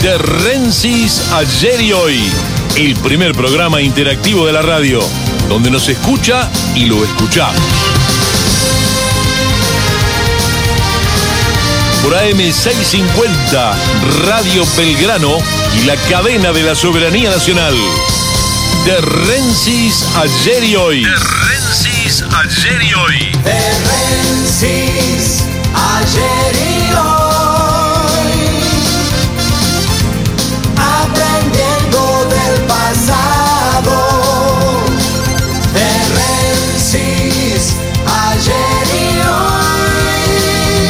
de Rensis Ayer y Hoy, el primer programa interactivo de la radio, donde nos escucha y lo escuchamos. Por AM 650, Radio Belgrano y la cadena de la soberanía nacional. De Rensis Ayer y Hoy. De Rensis Ayer y Hoy. De Rensis Ayer y Hoy. Aprendiendo del pasado. De Rensis Ayer y Hoy.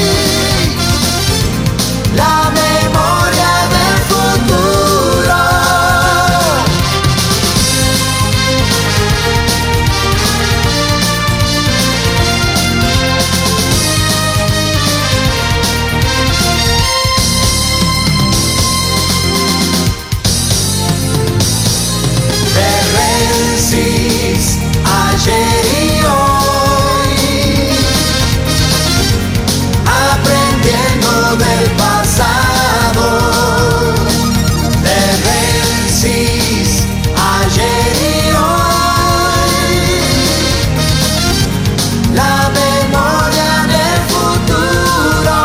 La memoria del futuro. Ayer y hoy, aprendiendo del pasado. De Rensis ayer y hoy, la memoria del futuro.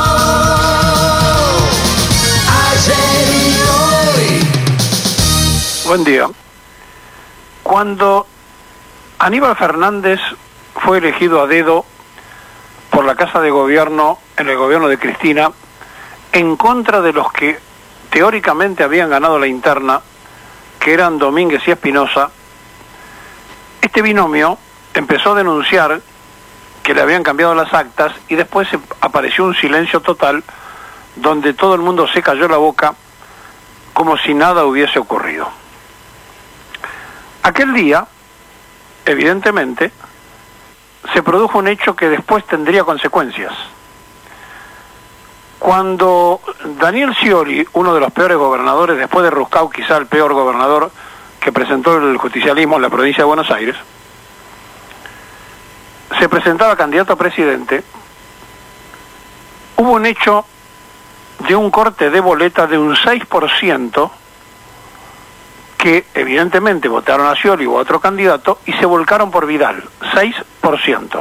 Ayer y hoy. Buen día. Cuando Aníbal Fernández fue elegido a dedo por la Casa de Gobierno en el gobierno de Cristina, en contra de los que teóricamente habían ganado la interna, que eran Domínguez y Espinosa, este binomio empezó a denunciar que le habían cambiado las actas y después apareció un silencio total donde todo el mundo se cayó la boca como si nada hubiese ocurrido. Aquel día, evidentemente, se produjo un hecho que después tendría consecuencias. Cuando Daniel Scioli, uno de los peores gobernadores, después de Ruscau, quizá el peor gobernador que presentó el justicialismo en la provincia de Buenos Aires, se presentaba candidato a presidente, hubo un hecho de un corte de boleta de un 6%, que evidentemente votaron a Scioli o a otro candidato y se volcaron por Vidal, 6%.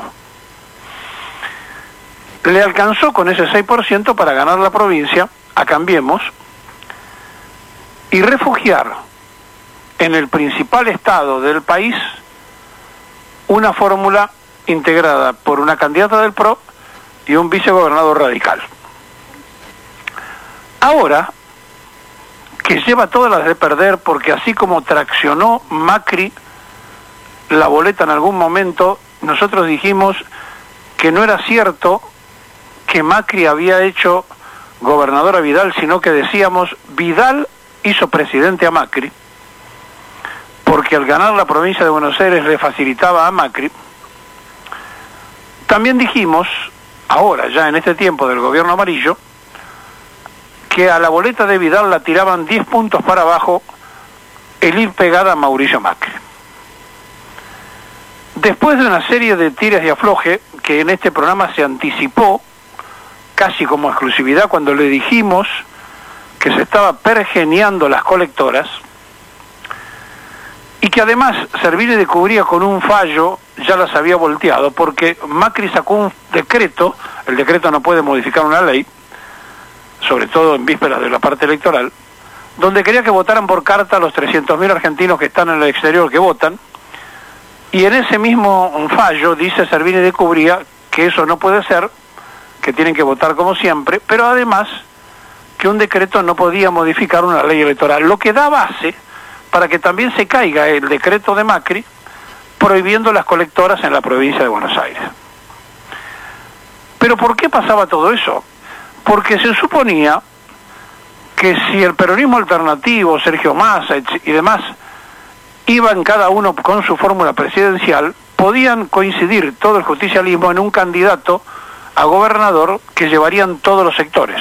Le alcanzó con ese 6% para ganar la provincia a Cambiemos y refugiar en el principal estado del país una fórmula integrada por una candidata del PRO y un vicegobernador radical. Ahora, que lleva todas las de perder, porque así como traccionó Macri la boleta en algún momento, nosotros dijimos que no era cierto que Macri había hecho gobernador a Vidal, sino que decíamos Vidal hizo presidente a Macri, porque al ganar la provincia de Buenos Aires le facilitaba a Macri. También dijimos, ahora ya en este tiempo del gobierno amarillo, que a la boleta de Vidal la tiraban 10 puntos para abajo el ir pegada a Mauricio Macri. Después de una serie de tires de afloje, que en este programa se anticipó, casi como exclusividad, cuando le dijimos que se estaba pergeñando las colectoras, y que además Servini descubría con un fallo, ya las había volteado, porque Macri sacó un decreto, el decreto no puede modificar una ley, sobre todo en vísperas de la parte electoral, donde quería que votaran por carta a los 300.000 argentinos que están en el exterior que votan, y en ese mismo fallo dice Servini de Cubría que eso no puede ser, que tienen que votar como siempre, pero además que un decreto no podía modificar una ley electoral, lo que da base para que también se caiga el decreto de Macri prohibiendo las colectoras en la provincia de Buenos Aires. ¿Pero por qué pasaba todo eso? Porque se suponía que si el peronismo alternativo, Sergio Massa y demás, iban cada uno con su fórmula presidencial, podían coincidir todo el justicialismo en un candidato a gobernador que llevarían todos los sectores.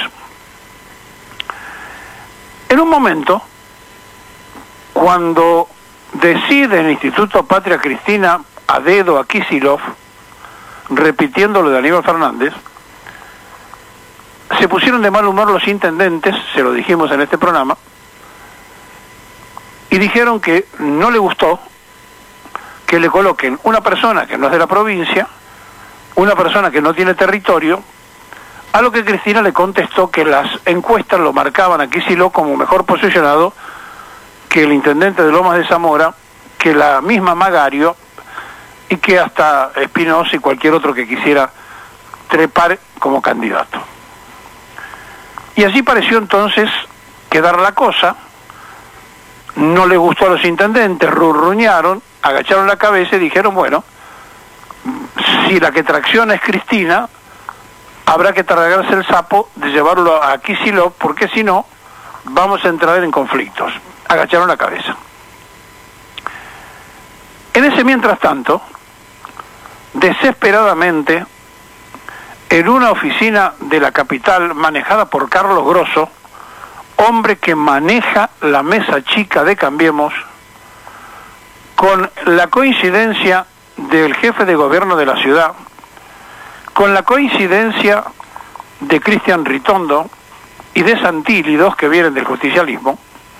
En un momento, cuando decide el Instituto Patria Cristina a dedo a Kicillof, repitiendo lo de Aníbal Fernández, se pusieron de mal humor los intendentes, se lo dijimos en este programa, y dijeron que no le gustó que le coloquen una persona que no es de la provincia, una persona que no tiene territorio, a lo que Cristina le contestó que las encuestas lo marcaban a Kicillof como mejor posicionado que el intendente de Lomas de Zamora, que la misma Magario y que hasta Espinosa y cualquier otro que quisiera trepar como candidato. Y así pareció entonces quedar la cosa. No le gustó a los intendentes, rurruñaron, agacharon la cabeza y dijeron, bueno, si la que tracciona es Cristina, habrá que tragarse el sapo de llevarlo a Kicillof, porque si no, vamos a entrar en conflictos. Agacharon la cabeza. En ese mientras tanto, desesperadamente, en una oficina de la capital manejada por Carlos Grosso, hombre que maneja la mesa chica de Cambiemos, con la coincidencia del jefe de gobierno de la ciudad, con la coincidencia de Cristian Ritondo y de Santilli, dos que vienen del justicialismo,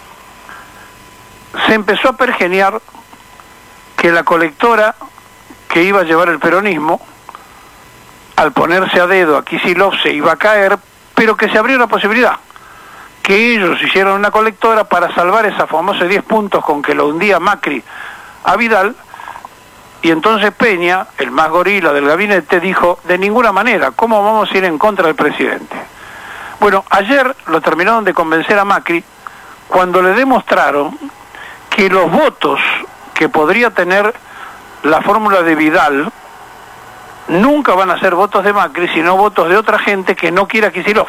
se empezó a pergeniar que la colectora que iba a llevar el peronismo, al ponerse a dedo a Kicillof se iba a caer, pero que se abrió la posibilidad que ellos hicieran una colectora para salvar esa famosa 10 puntos con que lo hundía Macri a Vidal. Y entonces Peña, el más gorila del gabinete, dijo, de ninguna manera, ¿cómo vamos a ir en contra del presidente? Bueno, ayer lo terminaron de convencer a Macri cuando le demostraron que los votos que podría tener la fórmula de Vidal nunca van a ser votos de Macri, sino votos de otra gente que no quiera Kicillof.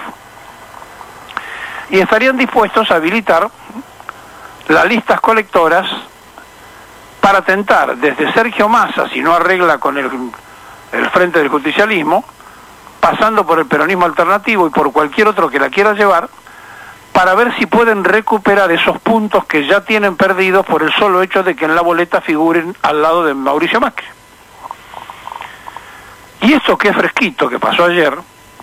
Y estarían dispuestos a habilitar las listas colectoras para tentar desde Sergio Massa, si no arregla con el Frente del Justicialismo, pasando por el peronismo alternativo y por cualquier otro que la quiera llevar, para ver si pueden recuperar esos puntos que ya tienen perdidos por el solo hecho de que en la boleta figuren al lado de Mauricio Macri. Y esto que es fresquito, que pasó ayer,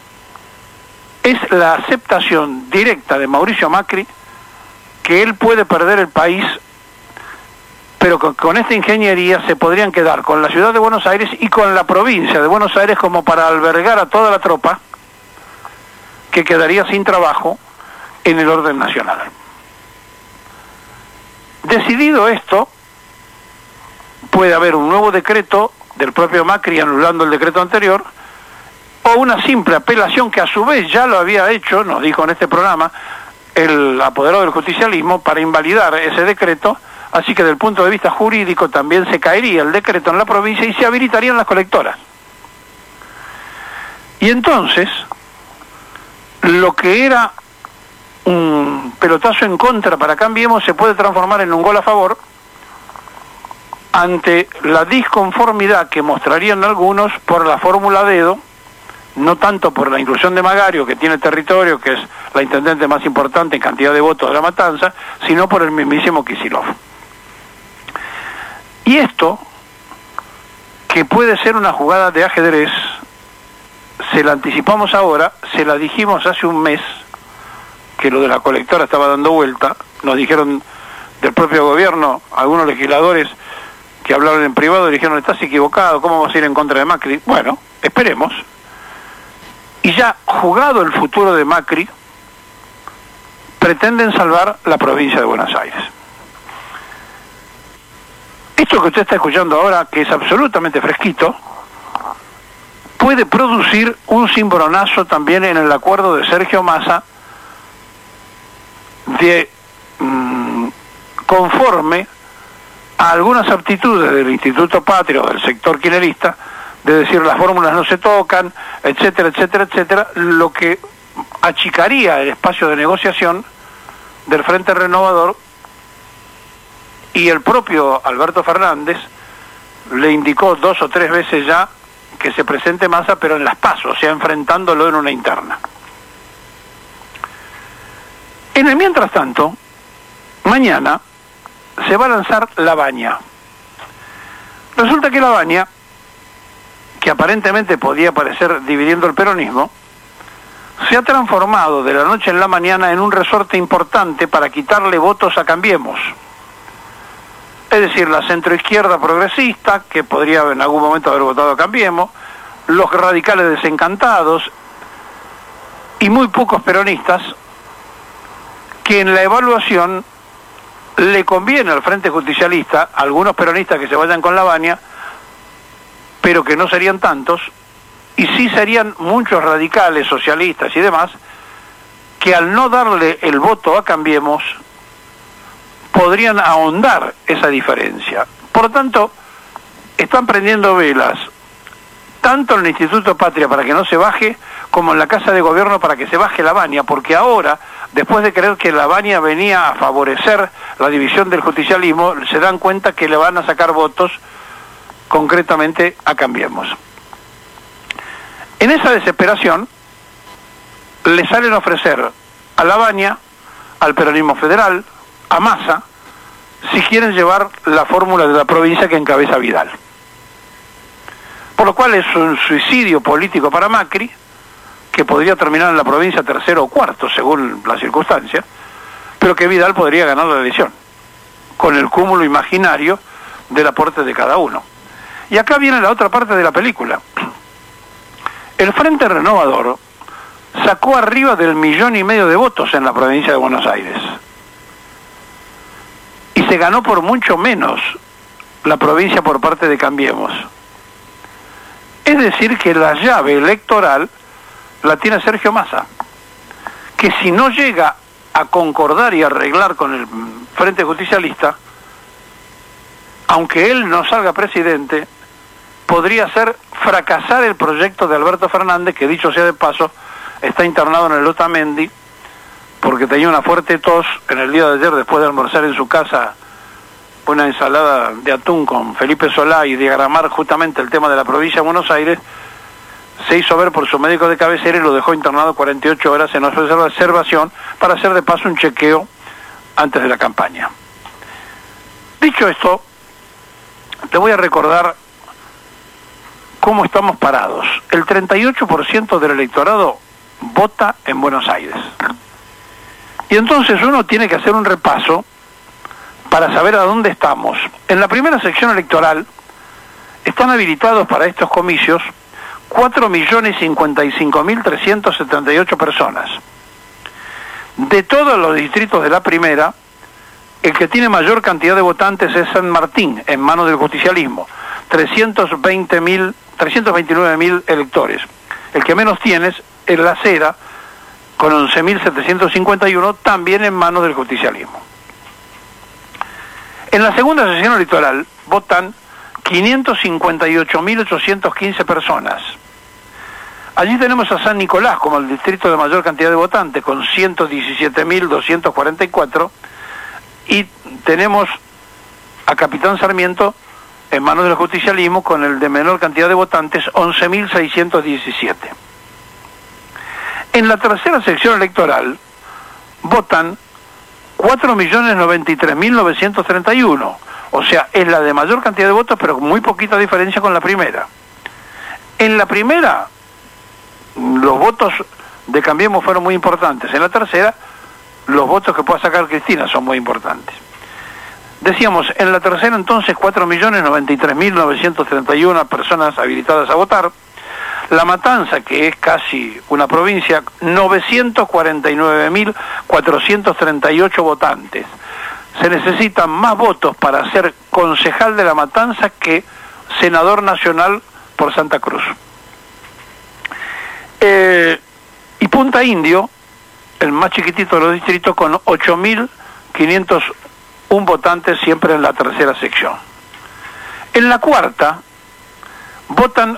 es la aceptación directa de Mauricio Macri que él puede perder el país, pero con esta ingeniería se podrían quedar con la ciudad de Buenos Aires y con la provincia de Buenos Aires como para albergar a toda la tropa que quedaría sin trabajo en el orden nacional. Decidido esto, puede haber un nuevo decreto del propio Macri anulando el decreto anterior, o una simple apelación que a su vez ya lo había hecho, nos dijo en este programa, el apoderado del justicialismo, para invalidar ese decreto. Así que desde el punto de vista jurídico también se caería el decreto en la provincia y se habilitarían las colectoras. Y entonces, lo que era un pelotazo en contra para Cambiemos se puede transformar en un gol a favor ante la disconformidad que mostrarían algunos por la fórmula dedo, no tanto por la inclusión de Magario, que tiene territorio, que es la intendente más importante en cantidad de votos de La Matanza, sino por el mismísimo Kicillof. Y esto, que puede ser una jugada de ajedrez, se la anticipamos ahora, se la dijimos hace un mes, que lo de la colectora estaba dando vuelta, nos dijeron del propio gobierno, algunos legisladores que hablaron en privado dijeron, estás equivocado, ¿cómo vamos a ir en contra de Macri? Bueno, esperemos. Y ya jugado el futuro de Macri, pretenden salvar la provincia de Buenos Aires. Esto que usted está escuchando ahora, que es absolutamente fresquito, puede producir un cimbronazo también en el acuerdo de Sergio Massa de conforme a algunas aptitudes del Instituto Patrio, del sector kirchnerista, de decir las fórmulas no se tocan, etcétera, etcétera, etcétera, lo que achicaría el espacio de negociación del Frente Renovador. Y el propio Alberto Fernández le indicó 2 o 3 veces ya que se presente Massa, pero en las PASO, o sea, enfrentándolo en una interna. En el mientras tanto, mañana se va a lanzar La Baña. Resulta que La Baña, que aparentemente podía parecer dividiendo el peronismo, se ha transformado de la noche en la mañana en un resorte importante para quitarle votos a Cambiemos. es decir, la centroizquierda progresista, que podría en algún momento haber votado a Cambiemos, los radicales desencantados y muy pocos peronistas, que en la evaluación le conviene al Frente Justicialista, algunos peronistas que se vayan con Lavagna, pero que no serían tantos, y sí serían muchos radicales, socialistas y demás, que al no darle el voto a Cambiemos, podrían ahondar esa diferencia. Por lo tanto, están prendiendo velas, tanto en el Instituto Patria para que no se baje, como en la Casa de Gobierno para que se baje Lavagna, porque ahora, después de creer que Lavagna venía a favorecer la división del justicialismo, se dan cuenta que le van a sacar votos concretamente a Cambiemos. En esa desesperación, le salen a ofrecer a Lavagna, al peronismo federal, a Massa, si quieren llevar la fórmula de la provincia que encabeza Vidal. Por lo cual es un suicidio político para Macri, que podría terminar en la provincia tercero o cuarto, según las circunstancias, pero que Vidal podría ganar la elección, con el cúmulo imaginario del aporte de cada uno. Y acá viene la otra parte de la película. El Frente Renovador sacó arriba del 1,5 millones de votos en la provincia de Buenos Aires. Y se ganó por mucho menos la provincia por parte de Cambiemos. Es decir, que la llave electoral la tiene Sergio Massa, que si no llega a concordar y arreglar con el Frente Justicialista, aunque él no salga presidente, podría hacer fracasar el proyecto de Alberto Fernández, que dicho sea de paso, está internado en el Otamendi, porque tenía una fuerte tos en el día de ayer después de almorzar en su casa una ensalada de atún con Felipe Solá y diagramar justamente el tema de la provincia de Buenos Aires. Se hizo ver por su médico de cabecera y lo dejó internado 48 horas en observación para hacer de paso un chequeo antes de la campaña. Dicho esto, te voy a recordar cómo estamos parados. El 38% del electorado vota en Buenos Aires. Y entonces uno tiene que hacer un repaso para saber a dónde estamos. En la primera sección electoral están habilitados para estos comicios 4.055.378 personas. De todos los distritos de la primera, el que tiene mayor cantidad de votantes es San Martín, en manos del justicialismo, 329.000 electores. El que menos tiene es La Cera, con 11.751, también en manos del justicialismo. En la segunda sesión electoral votan 558.815 personas. Allí tenemos a San Nicolás como el distrito de mayor cantidad de votantes, con 117.244, y tenemos a Capitán Sarmiento en manos del justicialismo con el de menor cantidad de votantes, 11.617. En la tercera sección electoral votan 4.093.931, o sea, es la de mayor cantidad de votos, pero con muy poquita diferencia con la primera. En la primera, los votos de Cambiemos fueron muy importantes. En la tercera, los votos que pueda sacar Cristina son muy importantes. Decíamos, en la tercera entonces 4.093.931 personas habilitadas a votar. La Matanza, que es casi una provincia, 949.438 votantes. Se necesitan más votos para ser concejal de La Matanza que senador nacional por Santa Cruz. Y Punta Indio, el más chiquitito de los distritos, con 8.501 votantes, siempre en la tercera sección. En la cuarta votan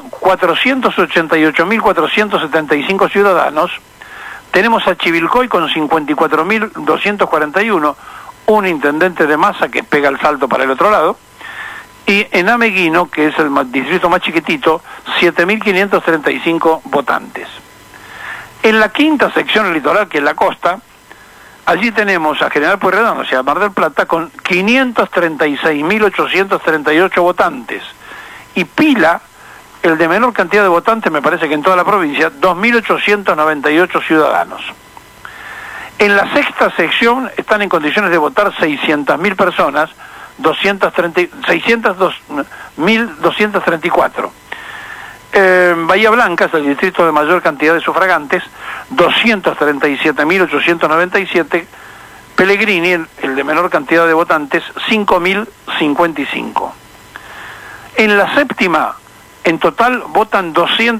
488.475 ciudadanos. Tenemos a Chivilcoy con 54.241, un intendente de Massa que pega el salto para el otro lado, y en Ameguino, que es el distrito más chiquitito, 7.535 votantes. En la quinta sección electoral, que es la costa, allí tenemos a General Pueyrredón, o sea, Mar del Plata, con 536.838 votantes, y Pila, el de menor cantidad de votantes, me parece que en toda la provincia, 2.898 ciudadanos. En la sexta sección están en condiciones de votar 600.000 personas, 602.234. Bahía Blanca es el distrito de mayor cantidad de sufragantes, 237.897. Pellegrini, el de menor cantidad de votantes, 5.055. En la séptima, en total votan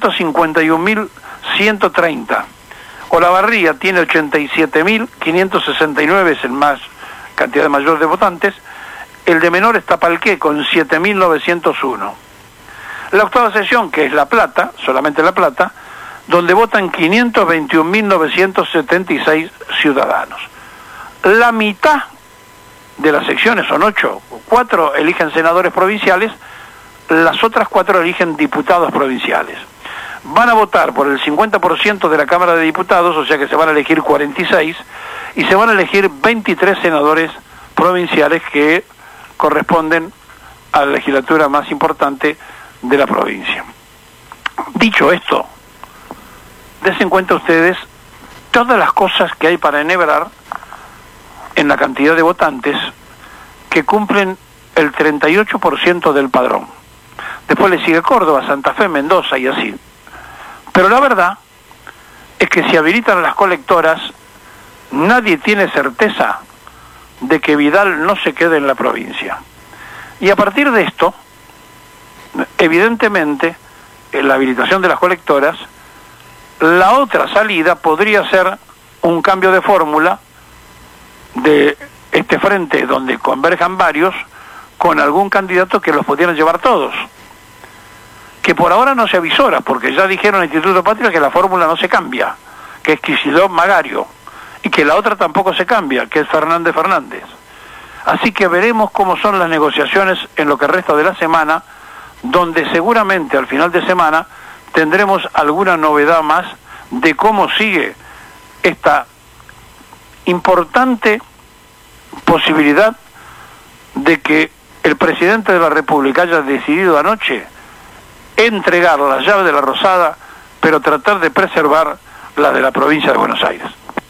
251.130. Olavarría tiene 87.569, es el más cantidad mayor de votantes. El de menor es Tapalqué con 7.901. La octava sesión, que es La Plata, solamente La Plata, donde votan 521.976 ciudadanos. La mitad de las secciones, son 8, 4 eligen senadores provinciales, las otras 4 eligen diputados provinciales. Van a votar por el 50% de la Cámara de Diputados, o sea que se van a elegir 46, y se van a elegir 23 senadores provinciales que corresponden a la legislatura más importante de la provincia. Dicho esto, dense en cuenta ustedes todas las cosas que hay para enhebrar en la cantidad de votantes que cumplen el 38% del padrón. Después le sigue Córdoba, Santa Fe, Mendoza y así. Pero la verdad es que si habilitan las colectoras, nadie tiene certeza de que Vidal no se quede en la provincia. Y a partir de esto, evidentemente, en la habilitación de las colectoras, la otra salida podría ser un cambio de fórmula de este frente donde converjan varios con algún candidato que los pudieran llevar todos, que por ahora no se avisora, porque ya dijeron el Instituto Patria que la fórmula no se cambia, que es Kicillof Magario, y que la otra tampoco se cambia, que es Fernández Fernández. Así que veremos cómo son las negociaciones en lo que resta de la semana, donde seguramente al final de semana tendremos alguna novedad más de cómo sigue esta importante posibilidad de que el presidente de la República haya decidido anoche entregar la llave de la Rosada, pero tratar de preservar la de la provincia de Buenos Aires.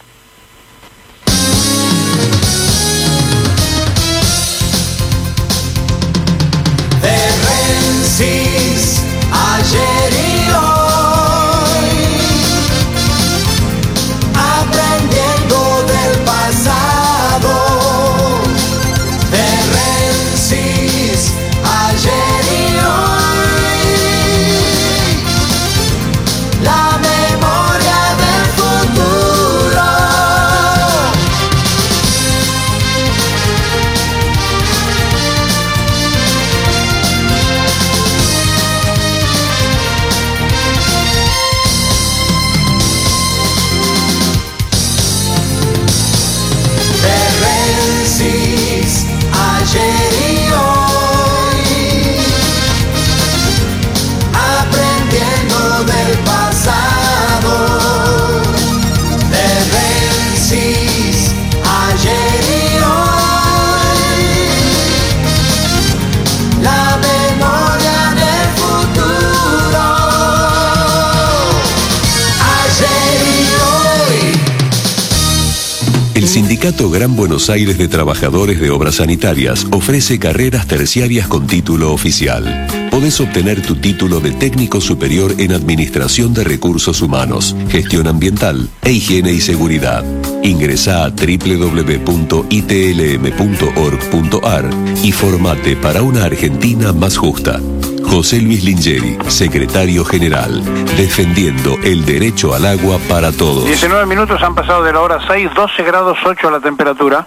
Ayer y hoy, aprendiendo del pasado. De Rensis, ayer y hoy, la memoria del futuro. Ayer y hoy, aprendiendo del pasado. De Rensis, ayer y hoy, la memoria del futuro. Ayer y hoy. El Sindicato Gran Buenos Aires de Trabajadores de Obras Sanitarias ofrece carreras terciarias con título oficial. Podés obtener tu título de técnico superior en Administración de Recursos Humanos, Gestión Ambiental e Higiene y Seguridad. Ingresá a www.itlm.org.ar y formate para una Argentina más justa. José Luis Lingeri, secretario general, defendiendo el derecho al agua para todos. 19 minutos han pasado de la hora 6, 12 grados 8 la temperatura.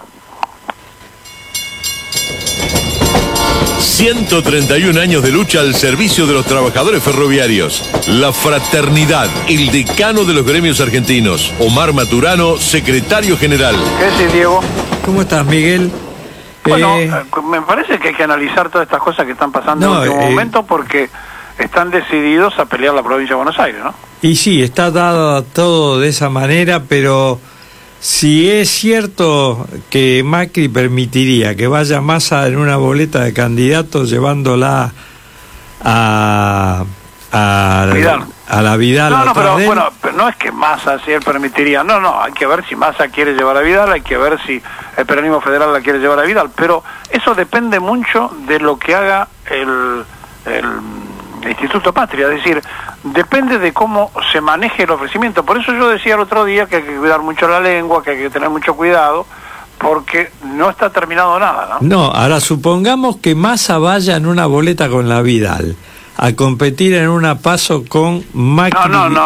131 años de lucha al servicio de los trabajadores ferroviarios. La fraternidad, el decano de los gremios argentinos. Omar Maturano, secretario general. ¿Qué decís, Diego? ¿Cómo estás, Miguel? Bueno, me parece que hay que analizar todas estas cosas que están pasando en el último momento, porque están decididos a pelear la provincia de Buenos Aires, ¿no? Y sí, está dado todo de esa manera, pero si es cierto que Macri permitiría que vaya Massa en una boleta de candidatos llevándola a a la Vidal. No, atrás de él. pero no es que Massa, si él permitiría, no, hay que ver si Massa quiere llevar a Vidal, hay que ver si el peronismo federal la quiere llevar a Vidal, pero eso depende mucho de lo que haga el Instituto Patria, es decir, depende de cómo se maneje el ofrecimiento. Por eso yo decía el otro día que hay que cuidar mucho la lengua, que hay que tener mucho cuidado, porque no está terminado nada, ¿no? No, ahora supongamos que Massa vaya en una boleta con la Vidal a competir en una PASO con Macri.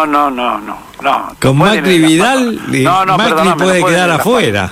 No. Con Macri y Vidal, Macri perdóname, puede quedar afuera.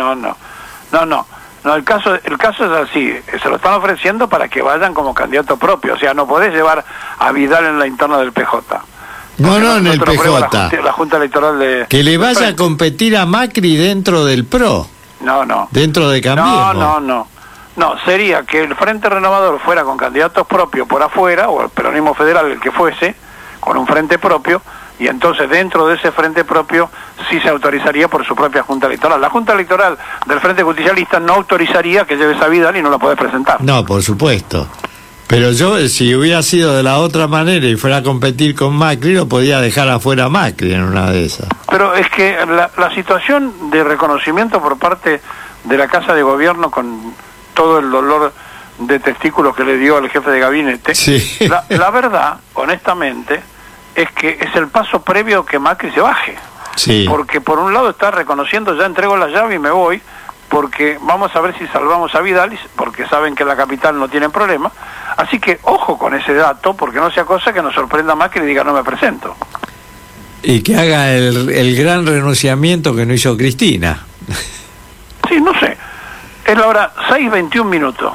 No, el caso es así, se lo están ofreciendo para que vayan como candidato propio, o sea, no podés llevar a Vidal en la interna del PJ. No, en el PJ. La Junta Electoral de... Que le vaya a competir a Macri dentro del PRO. No. Dentro de Cambiemos. No, sería que el Frente Renovador fuera con candidatos propios por afuera, o el peronismo federal, el que fuese, con un frente propio, y entonces dentro de ese frente propio sí se autorizaría por su propia Junta Electoral. La Junta Electoral del Frente Justicialista no autorizaría que lleves a Vidal y no la podés presentar. No, por supuesto. Pero yo, si hubiera sido de la otra manera y fuera a competir con Macri, lo podía dejar afuera a Macri en una de esas. Pero es que la situación de reconocimiento por parte de la Casa de Gobierno, con todo el dolor de testículos que le dio al jefe de gabinete, sí. la verdad, honestamente, es que es el paso previo que Macri se baje. Sí. Porque por un lado está reconociendo, ya entrego la llave y me voy, porque vamos a ver si salvamos a Vidal, porque saben que en la capital no tienen problema. Así que ojo con ese dato, porque no sea cosa que nos sorprenda Macri y diga no me presento. Y que haga el gran renunciamiento que no hizo Cristina. Sí, no sé. Es la hora 6:21.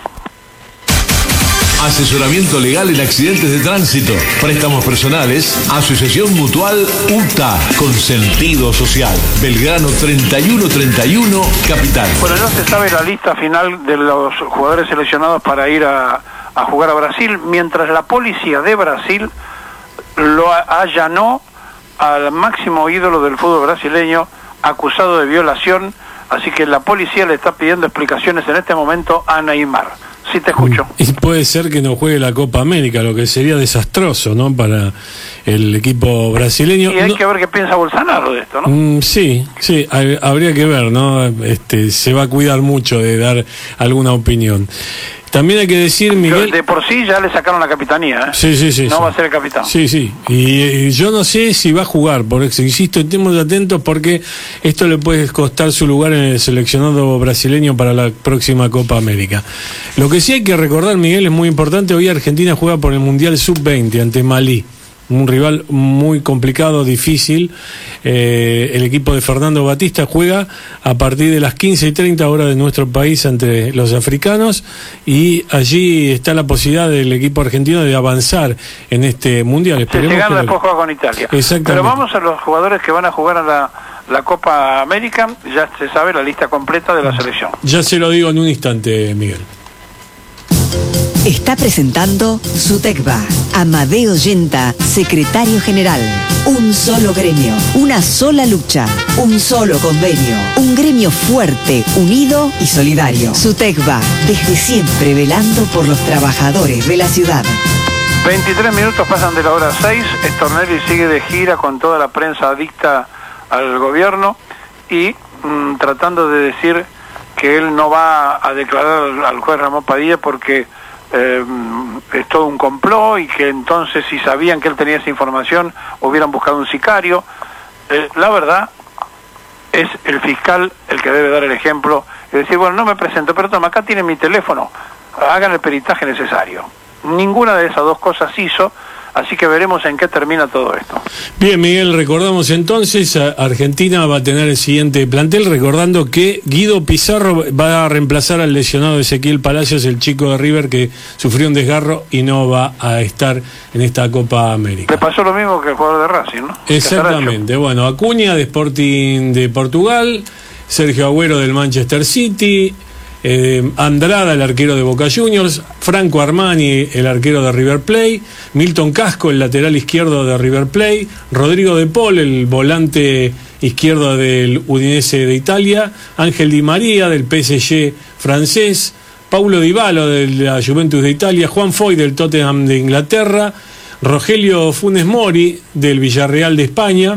Asesoramiento legal en accidentes de tránsito, préstamos personales, asociación mutual UTA, con sentido social. Belgrano 3131, Capital. Bueno, ya se sabe la lista final de los jugadores seleccionados para ir a jugar a Brasil, mientras la policía de Brasil lo allanó al máximo ídolo del fútbol brasileño, acusado de violación, así que la policía le está pidiendo explicaciones en este momento a Neymar. Sí, te escucho. Y puede ser que no juegue la Copa América, lo que sería desastroso, ¿no?, para el equipo brasileño. Y hay que ver qué piensa Bolsonaro de esto, ¿no? Sí, habría que ver, ¿no? Se va a cuidar mucho de dar alguna opinión. También hay que decir, Miguel... De por sí ya le sacaron la capitanía, ¿eh? Sí. No va a ser el capitán. Sí. Y yo no sé si va a jugar, por eso insisto, estemos atentos porque esto le puede costar su lugar en el seleccionado brasileño para la próxima Copa América. Lo que sí hay que recordar, Miguel, es muy importante, hoy Argentina juega por el Mundial Sub-20 ante Malí. Un rival muy complicado, difícil. El equipo de Fernando Batista juega a partir de las 15:30 horas de nuestro país ante los africanos, y allí está la posibilidad del equipo argentino de avanzar en este mundial. Esperemos que después juega con Italia. Exactamente. Pero vamos a los jugadores que van a jugar a la Copa América. Ya se sabe la lista completa de la selección. Ya se lo digo en un instante, Miguel. Está presentando Sutecba. Amadeo Yenta, secretario general. Un solo gremio, una sola lucha, un solo convenio. Un gremio fuerte, unido y solidario. Sutecba, desde siempre velando por los trabajadores de la ciudad. 23 minutos pasan de la hora 6. Stornelli sigue de gira con toda la prensa adicta al gobierno y tratando de decir que él no va a declarar al juez Ramón Padilla porque es todo un complot, y que entonces si sabían que él tenía esa información hubieran buscado un sicario. La verdad es el fiscal el que debe dar el ejemplo y decir, bueno, no me presento, pero toma, acá tienen mi teléfono, hagan el peritaje necesario. Ninguna de esas dos cosas hizo, así que veremos en qué termina todo esto. Bien, Miguel, recordamos entonces, Argentina va a tener el siguiente plantel, recordando que Guido Pizarro va a reemplazar al lesionado Ezequiel Palacios, el chico de River que sufrió un desgarro y no va a estar en esta Copa América. Le pasó lo mismo que el jugador de Racing, ¿no? Exactamente. Bueno, Acuña de Sporting de Portugal, Sergio Agüero del Manchester City, Andrada, el arquero de Boca Juniors, Franco Armani, el arquero de River Plate, Milton Casco, el lateral izquierdo de River Plate, Rodrigo De Paul, el volante izquierdo del Udinese de Italia, Ángel Di María del PSG francés, Paulo Dybala de la Juventus de Italia, Juan Foy del Tottenham de Inglaterra, Rogelio Funes Mori, del Villarreal de España,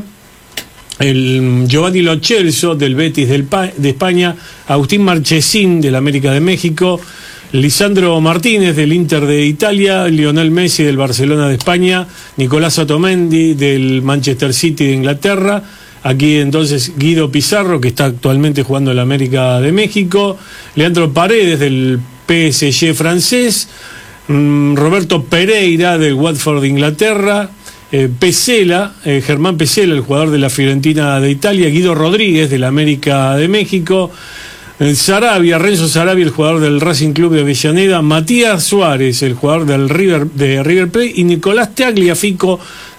el Giovanni Lo Celso, del Betis de España, Agustín Marchesín, del América de México, Lisandro Martínez, del Inter de Italia, Lionel Messi, del Barcelona de España, Nicolás Otamendi, del Manchester City de Inglaterra. Aquí entonces Guido Pizarro, que está actualmente jugando en la América de México, Leandro Paredes, del PSG francés, Roberto Pereira, del Watford de Inglaterra, Pesela, Germán Pesela, el jugador de la Fiorentina de Italia, Guido Rodríguez, de la América de México, Sarabia, Renzo Sarabia, el jugador del Racing Club de Avellaneda, Matías Suárez, el jugador del River Plate, y Nicolás Tagliafico,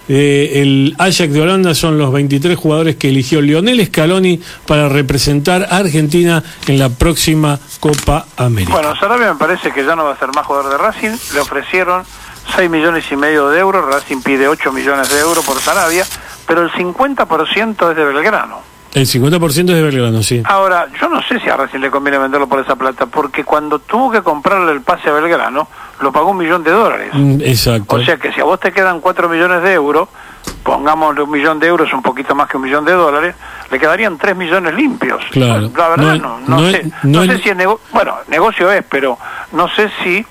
el Ajax de Holanda. Son los 23 jugadores que eligió Lionel Scaloni para representar a Argentina en la próxima Copa América. Bueno, Sarabia me parece que ya no va a ser más jugador de Racing. Le ofrecieron 6,5 millones de euros. Racing pide 8 millones de euros por Sarabia, pero el 50% es de Belgrano. El 50% es de Belgrano, sí. Ahora, yo no sé si a Racing le conviene venderlo por esa plata, porque cuando tuvo que comprarle el pase a Belgrano, lo pagó $1 millón. Exacto. O sea que si a vos te quedan 4 millones de euros, pongámosle $1 millón, un poquito más que $1 millón, le quedarían 3 millones limpios. Claro. La verdad no sé si es negocio, bueno, negocio es, pero no sé si...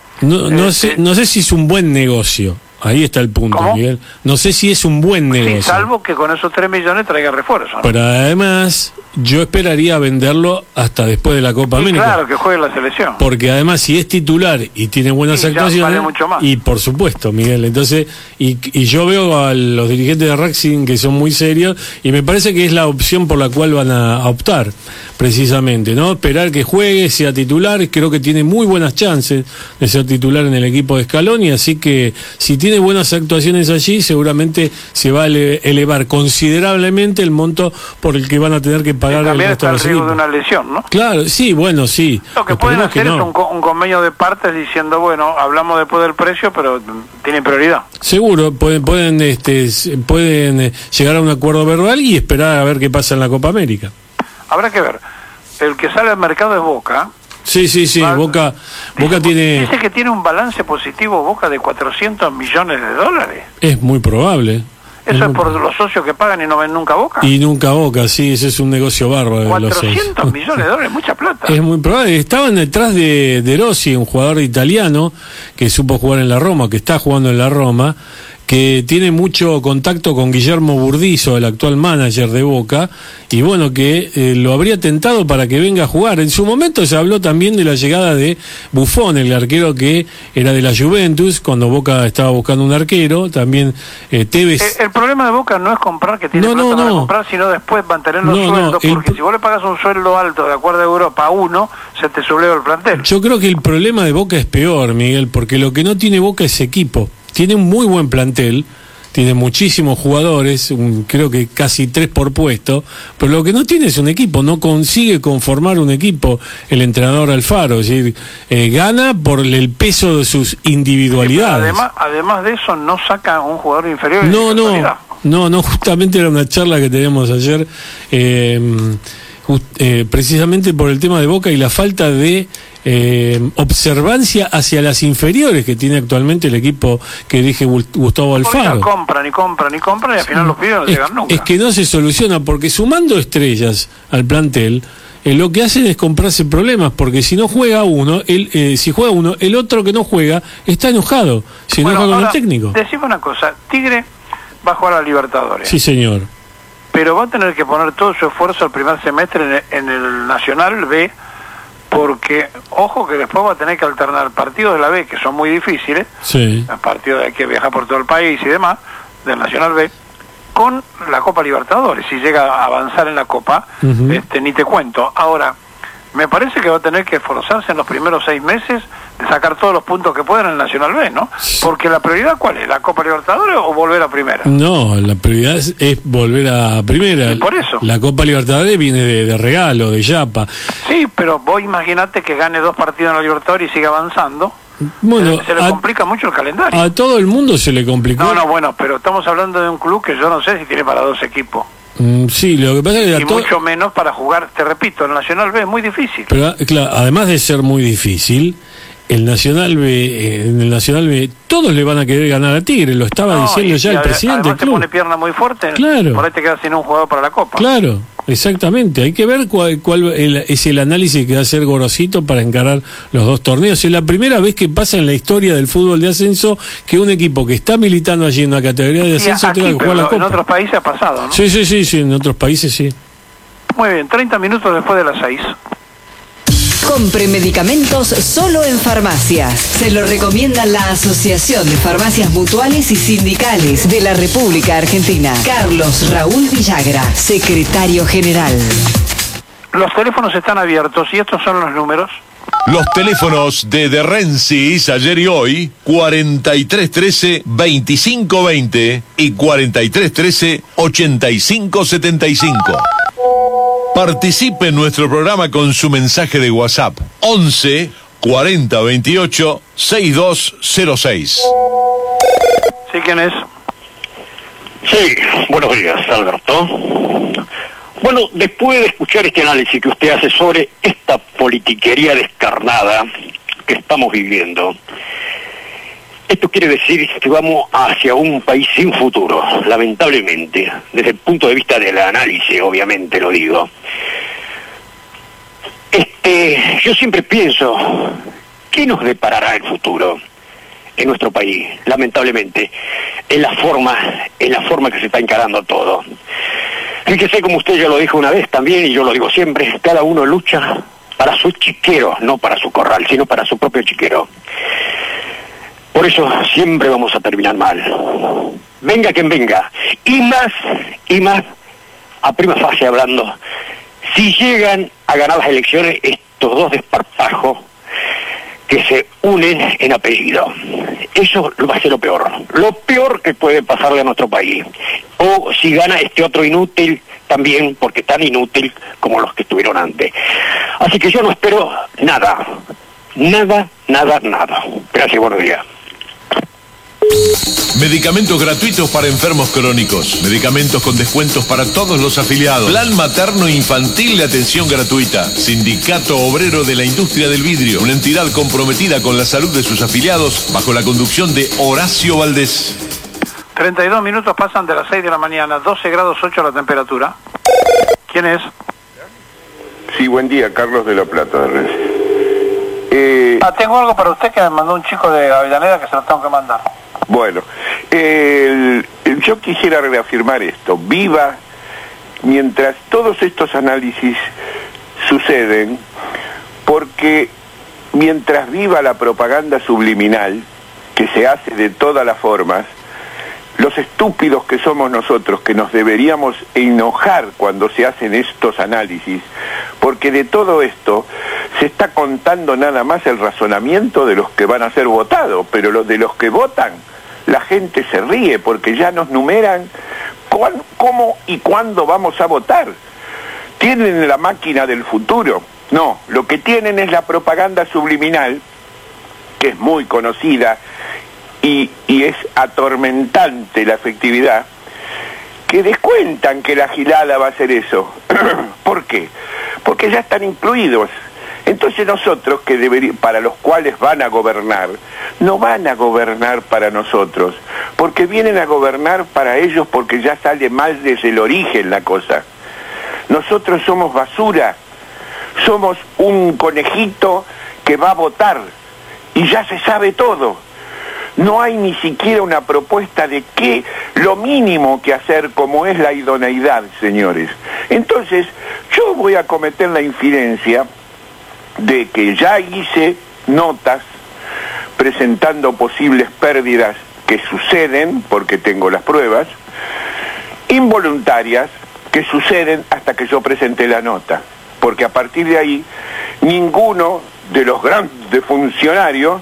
No sé si es un buen negocio. Ahí está el punto, ¿Cómo? Miguel. No sé si es un buen negocio. Sí, salvo que con esos 3 millones traiga refuerzo, ¿no? Pero además, yo esperaría venderlo hasta después de la Copa América. Claro, que juegue la selección. Porque además, si es titular y tiene buenas Sí, ya actuaciones, vale mucho más. y por supuesto, Miguel, entonces, y yo veo a los dirigentes de Racing que son muy serios, y me parece que es la opción por la cual van a optar, precisamente, ¿no? Esperar que juegue, sea titular. Creo que tiene muy buenas chances de ser titular en el equipo de Scaloni, así que si tiene buenas actuaciones allí, seguramente se va a elevar considerablemente el monto por el que van a tener que pagar el También resto está de el los riesgo equipos. de una lesión, ¿no? Claro, sí, bueno, sí. Lo que pueden hacer es un convenio de partes diciendo, bueno, hablamos después del precio, pero tienen prioridad. Seguro, pueden llegar a un acuerdo verbal y esperar a ver qué pasa en la Copa América. Habrá que ver. El que sale al mercado es Boca. Sí, Boca tiene... Dice que tiene un balance positivo Boca de $400 millones. Es muy probable. Eso es por los socios que pagan y no ven nunca Boca. Y nunca Boca, sí, ese es un negocio bárbaro. 400 millones de dólares, mucha plata. Es muy probable. Estaban detrás de Rossi, un jugador italiano que supo jugar en la Roma, que está jugando en la Roma, que tiene mucho contacto con Guillermo Burdizo, el actual manager de Boca, y bueno, que lo habría tentado para que venga a jugar. En su momento se habló también de la llegada de Buffon, el arquero que era de la Juventus, cuando Boca estaba buscando un arquero, también Tevez... El problema de Boca no es comprar, que tiene plata para comprar, sino después mantener los sueldos, porque si vos le pagas un sueldo alto de acuerdo a Europa a uno, se te subleva el plantel. Yo creo que el problema de Boca es peor, Miguel, porque lo que no tiene Boca es equipo. Tiene un muy buen plantel, tiene muchísimos jugadores, creo que casi 3 por puesto, pero lo que no tiene es un equipo, no consigue conformar un equipo el entrenador Alfaro, es decir, gana por el peso de sus individualidades. Además de eso, no saca un jugador inferior. No, justamente era una charla que teníamos ayer, precisamente por el tema de Boca y la falta de observancia hacia las inferiores que tiene actualmente el equipo que dirige Gustavo Alfaro. Compran y al final los pibes no llegan nunca. Es que no se soluciona, porque sumando estrellas al plantel, lo que hacen es comprarse problemas, porque si no juega uno, si juega uno, el otro que no juega está enojado, si no juega con el técnico. Decime una cosa, Tigre va a jugar a la Libertadores. Sí, señor. Pero va a tener que poner todo su esfuerzo el primer semestre en el Nacional B, porque, ojo, que después va a tener que alternar partidos de la B, que son muy difíciles, sí, partidos de que viajar por todo el país y demás, del Nacional B, con la Copa Libertadores. Si llega a avanzar en la Copa, ni te cuento. Ahora, me parece que va a tener que esforzarse en los primeros 6 meses de sacar todos los puntos que puedan en el Nacional B, ¿no? Porque la prioridad, ¿cuál es? ¿La Copa Libertadores o volver a primera? No, la prioridad es volver a primera. Y por eso. La Copa Libertadores viene de regalo, de yapa. Sí, pero vos imaginate que gane 2 partidos en la Libertadores y siga avanzando. Bueno, se le complica mucho el calendario. A todo el mundo se le complicó. No, bueno, pero estamos hablando de un club que yo no sé si tiene para 2 equipos. Sí, lo que pasa es que y mucho menos para jugar, te repito, el Nacional B es muy difícil. Pero claro, además de ser muy difícil, el Nacional B, en el Nacional B, todos le van a querer ganar a Tigre, lo estaba diciendo ya el presidente del club. Te pone pierna muy fuerte, claro. Por ahí te quedas sin un jugador para la Copa. Claro, exactamente. Hay que ver cuál es el análisis que va a hacer Gorosito para encarar los dos torneos. Es la primera vez que pasa en la historia del fútbol de ascenso que un equipo que está militando allí en una categoría de ascenso tenga que jugar la Copa. En otros países ha pasado, ¿no? Sí, en otros países sí. Muy bien, 30 minutos después de las 6. Compre medicamentos solo en farmacias. Se lo recomienda la Asociación de Farmacias Mutuales y Sindicales de la República Argentina. Carlos Raúl Villagra, secretario general. Los teléfonos están abiertos y estos son los números. Los teléfonos de Rensis ayer y hoy, 4313-2520 y 4313-8575. Participe en nuestro programa con su mensaje de WhatsApp 11 40 28 6206. ¿Sí, quién es? Sí, buenos días, Alberto. Bueno, después de escuchar este análisis que usted hace sobre esta politiquería descarnada que estamos viviendo, esto quiere decir que vamos hacia un país sin futuro, lamentablemente, desde el punto de vista del análisis, obviamente lo digo. Yo siempre pienso, ¿qué nos deparará el futuro en nuestro país? Lamentablemente, en la forma que se está encarando todo. Fíjese, como usted ya lo dijo una vez también, y yo lo digo siempre, cada uno lucha para su chiquero, no para su corral, sino para su propio chiquero. Por eso siempre vamos a terminar mal. Venga quien venga. Y más, a prima fase hablando, si llegan a ganar las elecciones estos dos desparpajos que se unen en apellido. Eso va a ser lo peor que puede pasarle a nuestro país. O si gana este otro inútil también, porque tan inútil como los que estuvieron antes. Así que yo no espero nada. Nada. Gracias, buenos días. Medicamentos gratuitos para enfermos crónicos. Medicamentos con descuentos para todos los afiliados. Plan materno infantil de atención gratuita. Sindicato Obrero de la Industria del Vidrio. Una entidad comprometida con la salud de sus afiliados bajo la conducción de Horacio Valdés. 32 minutos pasan de las 6 de la mañana. 12 grados 8 la temperatura. ¿Quién es? Sí, buen día, Carlos de La Plata, de Rensis. Tengo algo para usted que me mandó un chico de Avellaneda que se lo tengo que mandar. Bueno, yo quisiera reafirmar esto. Viva, mientras todos estos análisis suceden, porque mientras viva la propaganda subliminal, que se hace de todas las formas, los estúpidos que somos nosotros, que nos deberíamos enojar cuando se hacen estos análisis, porque de todo esto se está contando nada más el razonamiento de los que van a ser votados, pero de los que votan, la gente se ríe porque ya nos numeran cómo y cuándo vamos a votar. ¿Tienen la máquina del futuro? No, lo que tienen es la propaganda subliminal, que es muy conocida y es atormentante la efectividad, que descuentan que la gilada va a ser eso. ¿Por qué? Porque ya están incluidos. Entonces nosotros, para los cuales van a gobernar, no van a gobernar para nosotros, porque vienen a gobernar para ellos porque ya sale mal desde el origen la cosa. Nosotros somos basura, somos un conejito que va a votar y ya se sabe todo. No hay ni siquiera una propuesta de qué, lo mínimo que hacer, como es la idoneidad, señores. Entonces, yo voy a cometer la infidencia de que ya hice notas presentando posibles pérdidas que suceden, porque tengo las pruebas, involuntarias que suceden hasta que yo presenté la nota, porque a partir de ahí ninguno de los grandes funcionarios,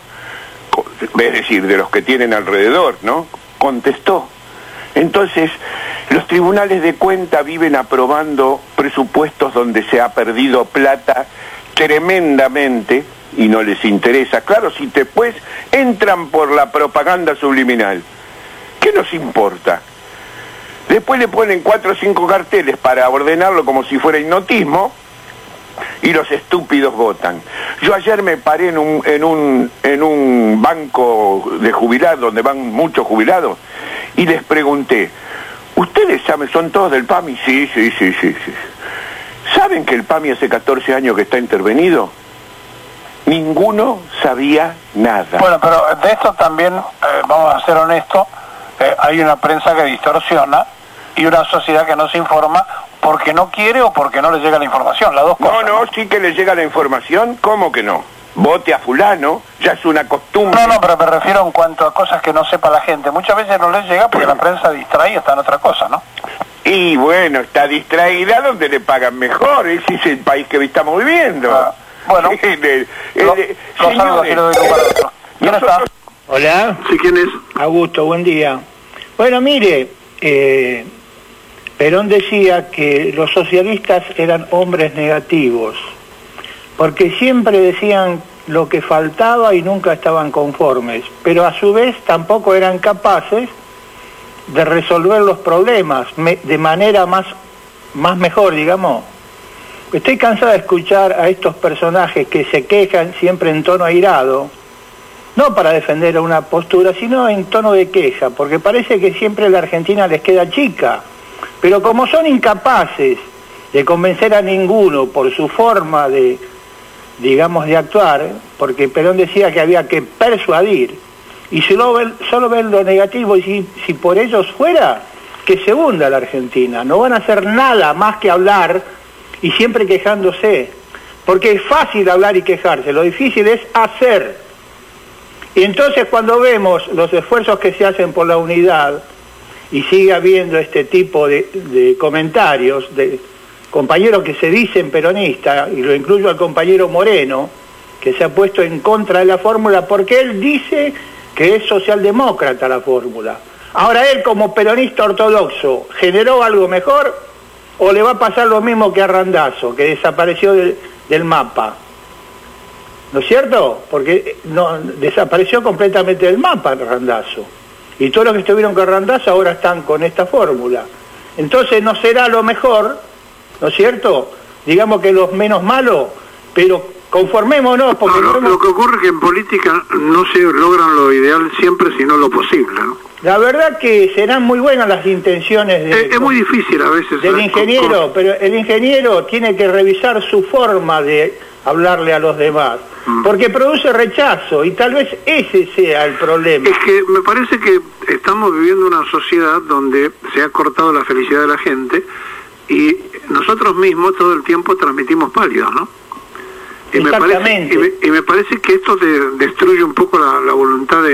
es decir, de los que tienen alrededor, ¿no?, contestó. Entonces, los tribunales de cuenta viven aprobando presupuestos donde se ha perdido plata tremendamente y no les interesa. Claro, si después entran por la propaganda subliminal, ¿qué nos importa? Después le ponen 4 o 5 carteles para ordenarlo como si fuera hipnotismo y los estúpidos votan. Yo ayer me paré en un banco de jubilados, donde van muchos jubilados, y les pregunté, ¿ustedes saben, son todos del PAMI? Sí. ¿Saben que el PAMI hace 14 años que está intervenido? Ninguno sabía nada. Bueno, pero de esto también, vamos a ser honestos, hay una prensa que distorsiona y una sociedad que no se informa porque no quiere o porque no le llega la información, las dos cosas. No, sí que le llega la información, ¿cómo que no? Vote a fulano, ya es una costumbre. No, pero me refiero en cuanto a cosas que no sepa la gente. Muchas veces no les llega porque la prensa distrae y está en otra cosa, ¿no? Y bueno, está distraída donde le pagan mejor, ese es el país que estamos viviendo. Bueno, señores, ¿quién está? Hola. Sí, ¿quién es? Augusto, buen día. Bueno, mire, Perón decía que los socialistas eran hombres negativos, porque siempre decían lo que faltaba y nunca estaban conformes, pero a su vez tampoco eran capaces de resolver los problemas de manera más mejor, digamos. Estoy cansado de escuchar a estos personajes que se quejan siempre en tono airado, no para defender una postura, sino en tono de queja, porque parece que siempre la Argentina les queda chica. Pero como son incapaces de convencer a ninguno por su forma de, digamos, de actuar, porque Perón decía que había que persuadir, y solo ven lo negativo, y si por ellos fuera, que se hunda la Argentina. No van a hacer nada más que hablar y siempre quejándose, porque es fácil hablar y quejarse, lo difícil es hacer. Y entonces cuando vemos los esfuerzos que se hacen por la unidad, y sigue habiendo este tipo de comentarios de compañeros que se dicen peronistas, y lo incluyo al compañero Moreno, que se ha puesto en contra de la fórmula porque él dice que es socialdemócrata la fórmula. Ahora él, como peronista ortodoxo, ¿generó algo mejor o le va a pasar lo mismo que a Randazzo, que desapareció del mapa? ¿No es cierto? Porque desapareció completamente del mapa Randazzo. Y todos los que estuvieron con Randazzo ahora están con esta fórmula. Entonces no será lo mejor, ¿no es cierto? Digamos que los menos malos, pero conformémonos. Porque lo que ocurre es que en política no se logran lo ideal siempre, sino lo posible, ¿no? La verdad que serán muy buenas las intenciones es muy difícil a veces del ingeniero, pero el ingeniero tiene que revisar su forma de hablarle a los demás, porque produce rechazo, y tal vez ese sea el problema. Es que me parece que estamos viviendo una sociedad donde se ha cortado la felicidad de la gente, y nosotros mismos todo el tiempo transmitimos pálidos, ¿no? Y exactamente. Me parece que esto destruye un poco la voluntad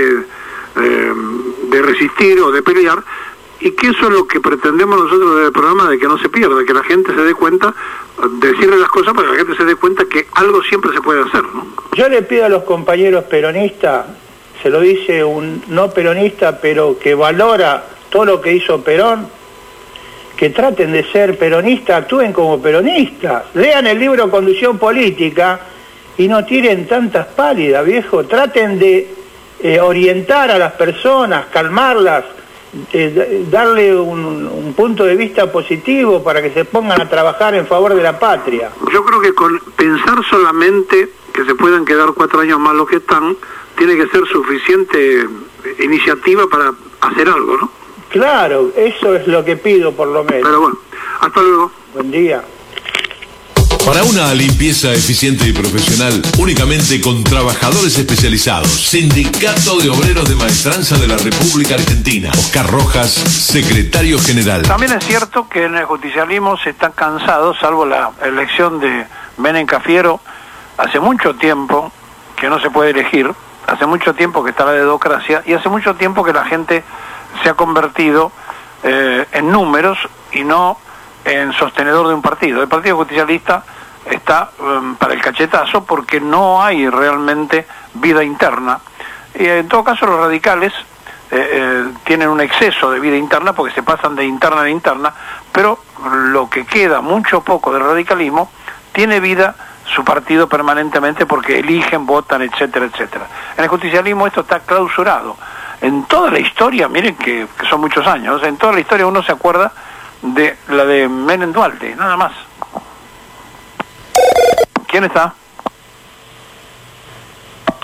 de resistir o de pelear, y que eso es lo que pretendemos nosotros del programa, de que no se pierda, que la gente se dé cuenta, decirle las cosas para que la gente se dé cuenta que algo siempre se puede hacer, ¿no? Yo le pido a los compañeros peronistas, se lo dice un no peronista, pero que valora todo lo que hizo Perón, que traten de ser peronistas, actúen como peronistas, lean el libro Conducción Política y no tiren tantas pálidas, viejo, traten de orientar a las personas, calmarlas, darle un punto de vista positivo para que se pongan a trabajar en favor de la patria. Yo creo que con pensar solamente que se puedan quedar 4 años más los que están, tiene que ser suficiente iniciativa para hacer algo, ¿no? Claro, eso es lo que pido por lo menos. Pero bueno, hasta luego. Buen día. Para una limpieza eficiente y profesional, únicamente con trabajadores especializados. Sindicato de Obreros de Maestranza de la República Argentina. Oscar Rojas, secretario general. También es cierto que en el justicialismo se están cansados, salvo la elección de Menem Cafiero, hace mucho tiempo que no se puede elegir, hace mucho tiempo que está la dedocracia, y hace mucho tiempo que la gente se ha convertido en números y no en sostenedor de un partido. El Partido Justicialista está para el cachetazo porque no hay realmente vida interna. Y en todo caso los radicales tienen un exceso de vida interna porque se pasan de interna a interna, pero lo que queda, mucho poco del radicalismo, tiene vida su partido permanentemente porque eligen, votan, etcétera, etcétera. En el justicialismo esto está clausurado. En toda la historia, miren que son muchos años, en toda la historia uno se acuerda de la de Menem Duarte, nada más. ¿Quién está?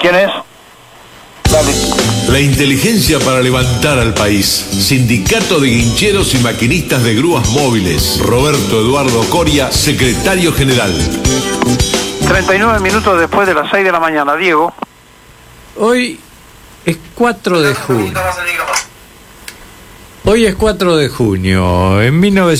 ¿Quién es? Dale. La inteligencia para levantar al país. Sindicato de Guincheros y Maquinistas de Grúas Móviles. Roberto Eduardo Coria, secretario general. 39 minutos después de las 6 de la mañana, Diego. Hoy es 4 de junio. Hoy es 4 de junio. En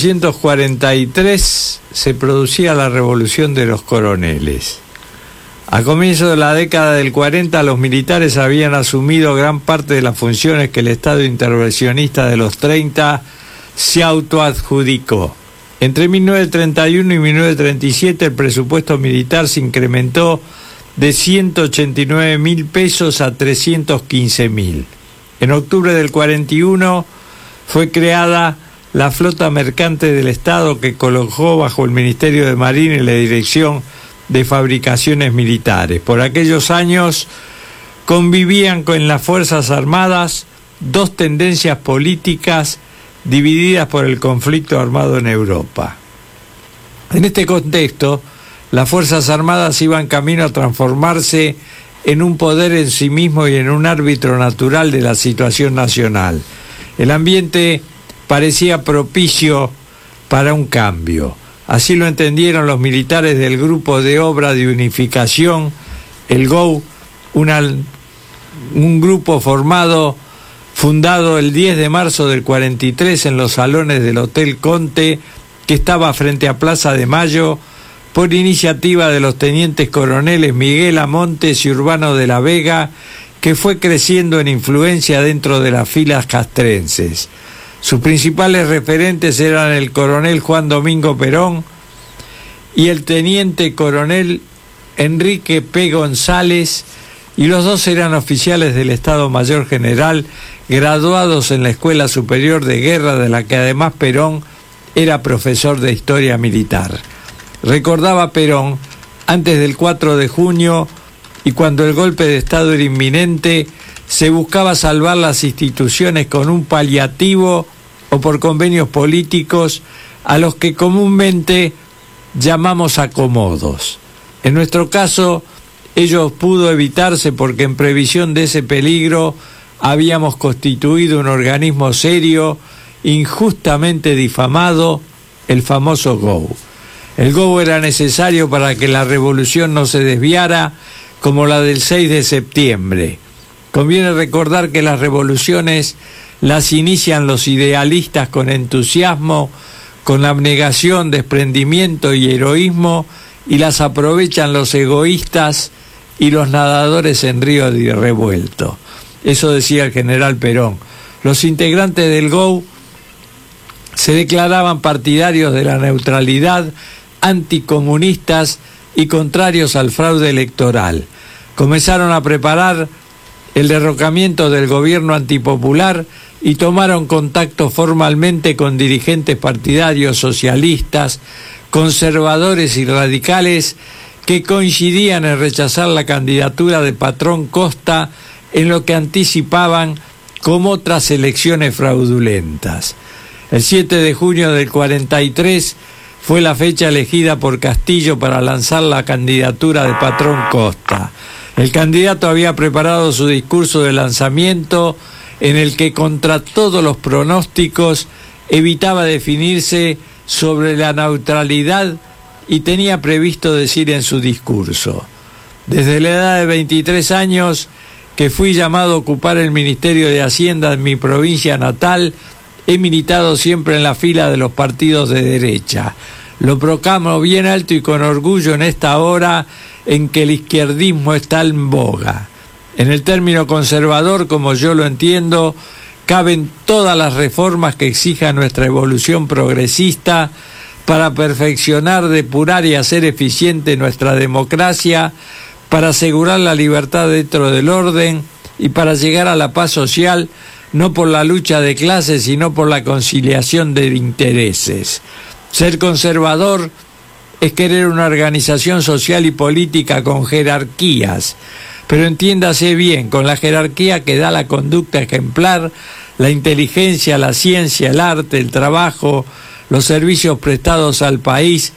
1943 se producía la Revolución de los Coroneles. A comienzos de la década del 40, los militares habían asumido gran parte de las funciones que el Estado intervencionista de los 30 se autoadjudicó. Entre 1931 y 1937 el presupuesto militar se incrementó de 189.000 pesos a 315.000. En octubre del 41 fue creada la flota mercante del Estado, que colocó bajo el Ministerio de Marina y la Dirección de Fabricaciones Militares. Por aquellos años convivían con las Fuerzas Armadas dos tendencias políticas divididas por el conflicto armado en Europa. En este contexto, las Fuerzas Armadas iban camino a transformarse en un poder en sí mismo y en un árbitro natural de la situación nacional. El ambiente parecía propicio para un cambio. Así lo entendieron los militares del Grupo de Obra de Unificación, el GOU, un grupo fundado el 10 de marzo del 43 en los salones del Hotel Conte, que estaba frente a Plaza de Mayo, por iniciativa de los tenientes coroneles Miguel Amontes y Urbano de la Vega, que fue creciendo en influencia dentro de las filas castrenses. Sus principales referentes eran el coronel Juan Domingo Perón y el teniente coronel Enrique P. González, y los dos eran oficiales del Estado Mayor General, graduados en la Escuela Superior de Guerra, de la que además Perón era profesor de Historia Militar. Recordaba Perón, antes del 4 de junio y cuando el golpe de Estado era inminente, se buscaba salvar las instituciones con un paliativo o por convenios políticos a los que comúnmente llamamos acomodos. En nuestro caso, ello pudo evitarse porque en previsión de ese peligro habíamos constituido un organismo serio, injustamente difamado, el famoso GOU. El GOU era necesario para que la revolución no se desviara como la del 6 de septiembre. Conviene recordar que las revoluciones las inician los idealistas con entusiasmo, con abnegación, desprendimiento y heroísmo, y las aprovechan los egoístas y los nadadores en río de revuelto. Eso decía el general Perón. Los integrantes del GOU se declaraban partidarios de la neutralidad, anticomunistas y contrarios al fraude electoral. Comenzaron a preparar el derrocamiento del gobierno antipopular y tomaron contacto formalmente con dirigentes partidarios socialistas, conservadores y radicales que coincidían en rechazar la candidatura de Patrón Costa en lo que anticipaban como otras elecciones fraudulentas. El 7 de junio del 43 fue la fecha elegida por Castillo para lanzar la candidatura de Patrón Costa. El candidato había preparado su discurso de lanzamiento en el que, contra todos los pronósticos, evitaba definirse sobre la neutralidad y tenía previsto decir en su discurso: desde la edad de 23 años que fui llamado a ocupar el Ministerio de Hacienda en mi provincia natal, he militado siempre en la fila de los partidos de derecha. Lo proclamo bien alto y con orgullo en esta hora en que el izquierdismo está en boga. En el término conservador, como yo lo entiendo, caben todas las reformas que exija nuestra evolución progresista para perfeccionar, depurar y hacer eficiente nuestra democracia, para asegurar la libertad dentro del orden y para llegar a la paz social, no por la lucha de clases, sino por la conciliación de intereses. Ser conservador es querer una organización social y política con jerarquías, pero entiéndase bien, con la jerarquía que da la conducta ejemplar, la inteligencia, la ciencia, el arte, el trabajo, los servicios prestados al país,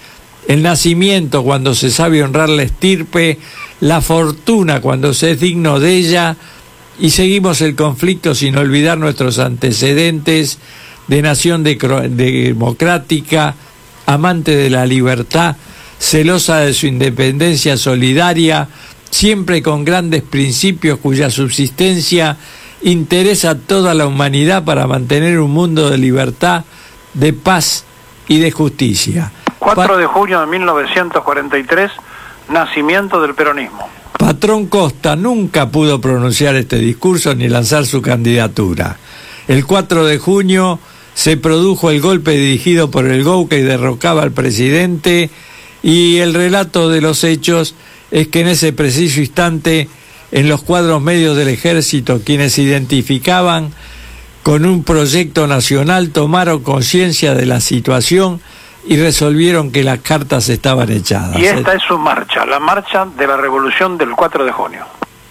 el nacimiento cuando se sabe honrar la estirpe, la fortuna cuando se es digno de ella, y seguimos el conflicto sin olvidar nuestros antecedentes de nación democrática, amante de la libertad, celosa de su independencia solidaria, siempre con grandes principios cuya subsistencia interesa a toda la humanidad para mantener un mundo de libertad, de paz y de justicia. 4 de junio de 1943, nacimiento del peronismo. Patrón Costa nunca pudo pronunciar este discurso ni lanzar su candidatura. El 4 de junio se produjo el golpe dirigido por el GOU que derrocaba al presidente, y el relato de los hechos es que en ese preciso instante, en los cuadros medios del ejército, quienes se identificaban con un proyecto nacional tomaron conciencia de la situación y resolvieron que las cartas estaban echadas. Y esta es su marcha, la marcha de la revolución del 4 de junio.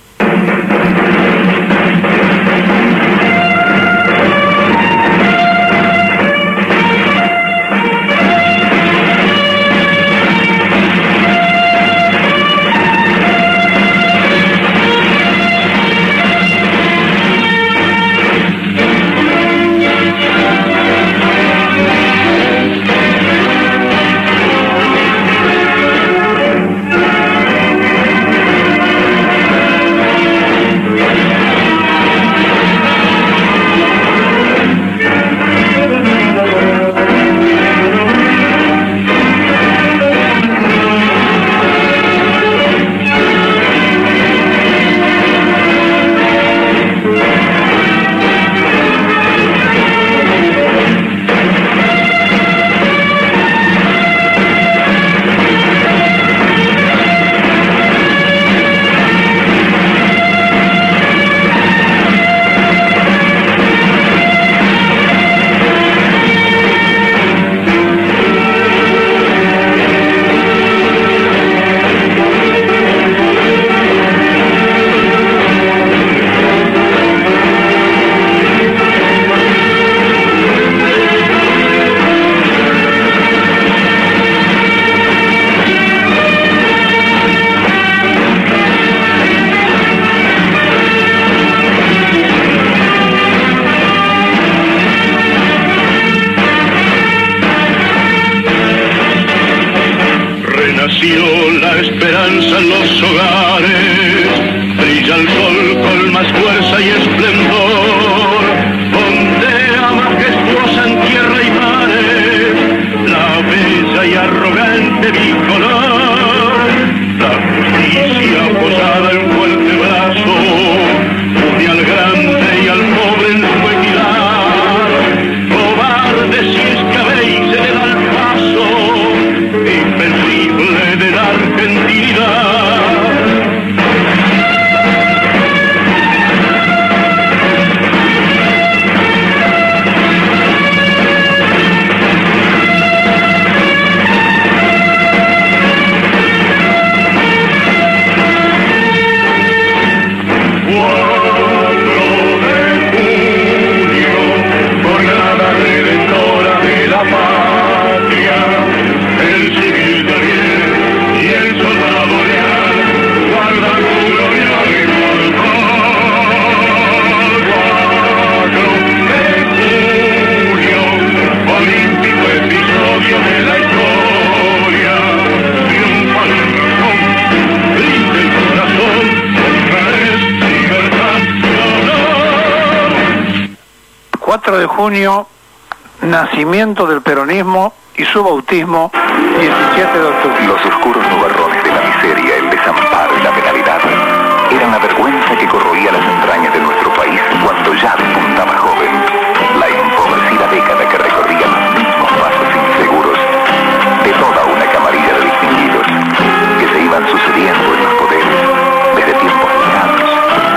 De junio, nacimiento del peronismo y su bautismo, 17 de octubre. Los oscuros nubarrones de la miseria, el desamparo y la penalidad eran la vergüenza que corroía las entrañas de nuestro país cuando ya despuntaba joven. La empobrecida década que recorría los mismos pasos inseguros de toda una camarilla de distinguidos que se iban sucediendo en los poderes desde tiempos lejanos,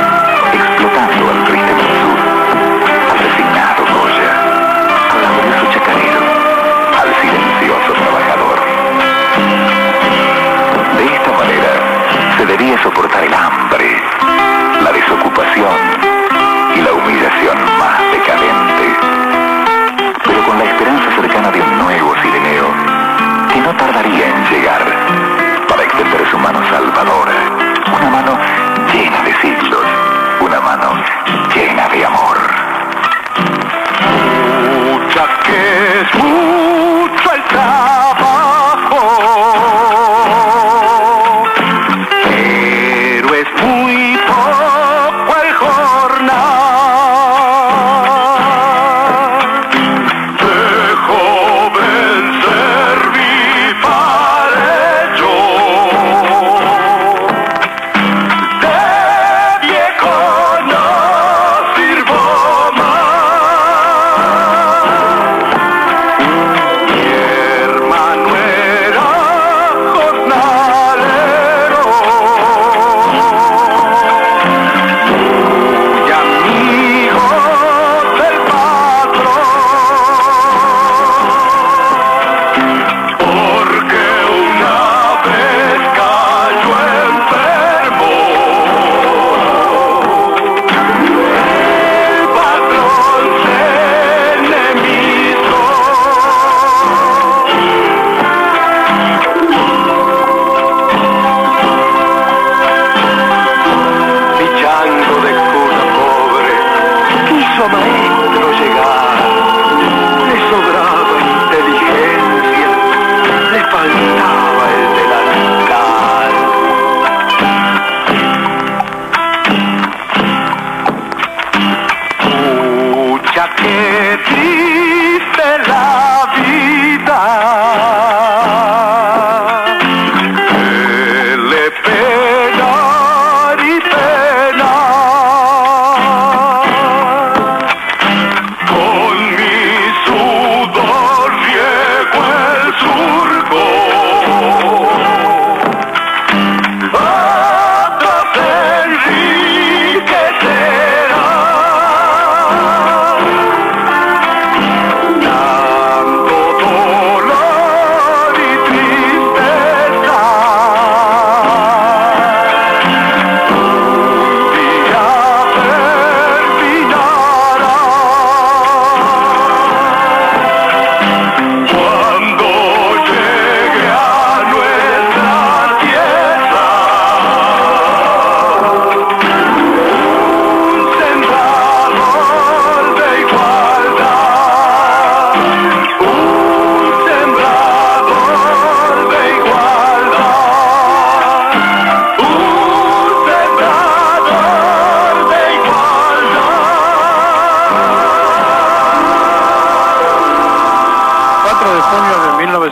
explotando al triste Mansur, al resignado Goya, al laborioso chacarero, al silencioso trabajador. De esta manera se debía soportar el hambre, la desocupación y la humillación más decadente, pero con la esperanza cercana de un nuevo Cireneo que no tardaría en llegar.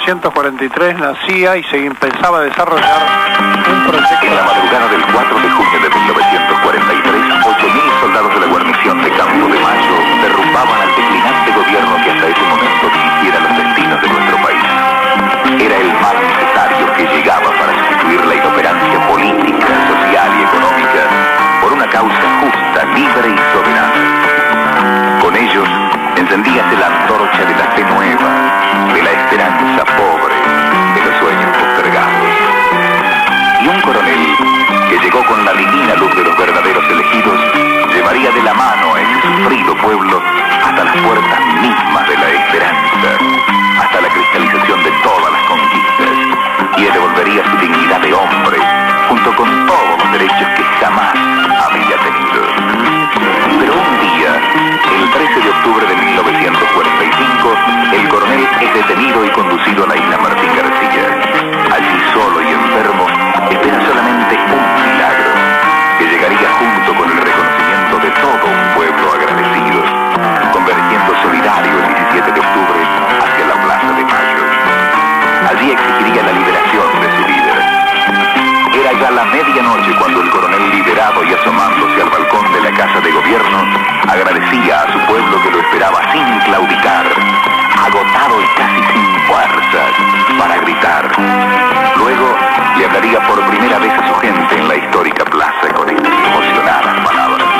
1943 nacía y se empezaba a desarrollar un proyecto. En la madrugada del 4 de junio de 1943, 8.000 soldados de la guarnición de Campo de Mayo derrumbaban al declinante gobierno que hasta ese momento dirigiera los destinos de nuestro país. Era el mal necesario que llegaba para sustituir la inoperancia política, social y económica por una causa justa, libre y soberana. Con ellos encendíase la antorcha de la fe nueva, de la esperanza pobre, de los sueños postergados. Y un coronel que llegó con la divina luz de los verdaderos elegidos llevaría de la mano a ese sufrido pueblo hasta las puertas mismas de la esperanza, hasta la cristalización de todas las conquistas, y le devolvería su dignidad de hombre junto con todos los derechos que jamás había tenido. Pero un día, el 13 de octubre de 1945, el coronel es detenido y conducido a la isla Martín García. Allí, solo y enfermo, espera solamente un milagro, que llegaría junto con el reconocimiento de todo un pueblo agradecido, convergiendo solidario el 17 de octubre hacia la Plaza de Mayo. Allí exigiría la liberación de su líder. Era ya la medianoche cuando el coronel, liberado y asomándose al balcón de la Casa de Gobierno, agradecía a su pueblo que lo esperaba sin claudicar, agotado y casi sin fuerzas para gritar. Luego le hablaría por primera vez a su gente en la histórica plaza con estas emocionadas palabras.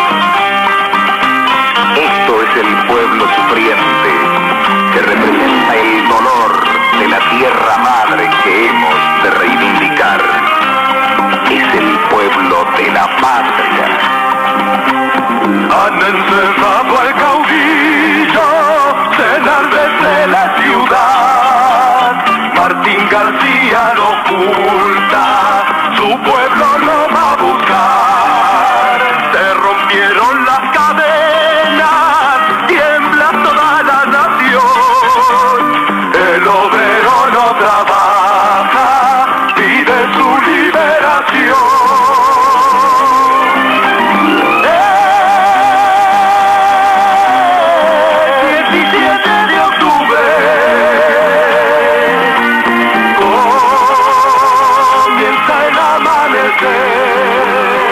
Esto es el pueblo sufriente que representa el dolor de la tierra madre que hemos de reivindicar. Es el pueblo de la patria. Han encerrado al caudillo, se enardece la ciudad. Martín García lo oculta, su pueblo lo va a buscar. Se rompieron las cadenas, tiembla toda la nación. El obrero no trabaja, pide su liberación. 17 de octubre comienza el amanecer.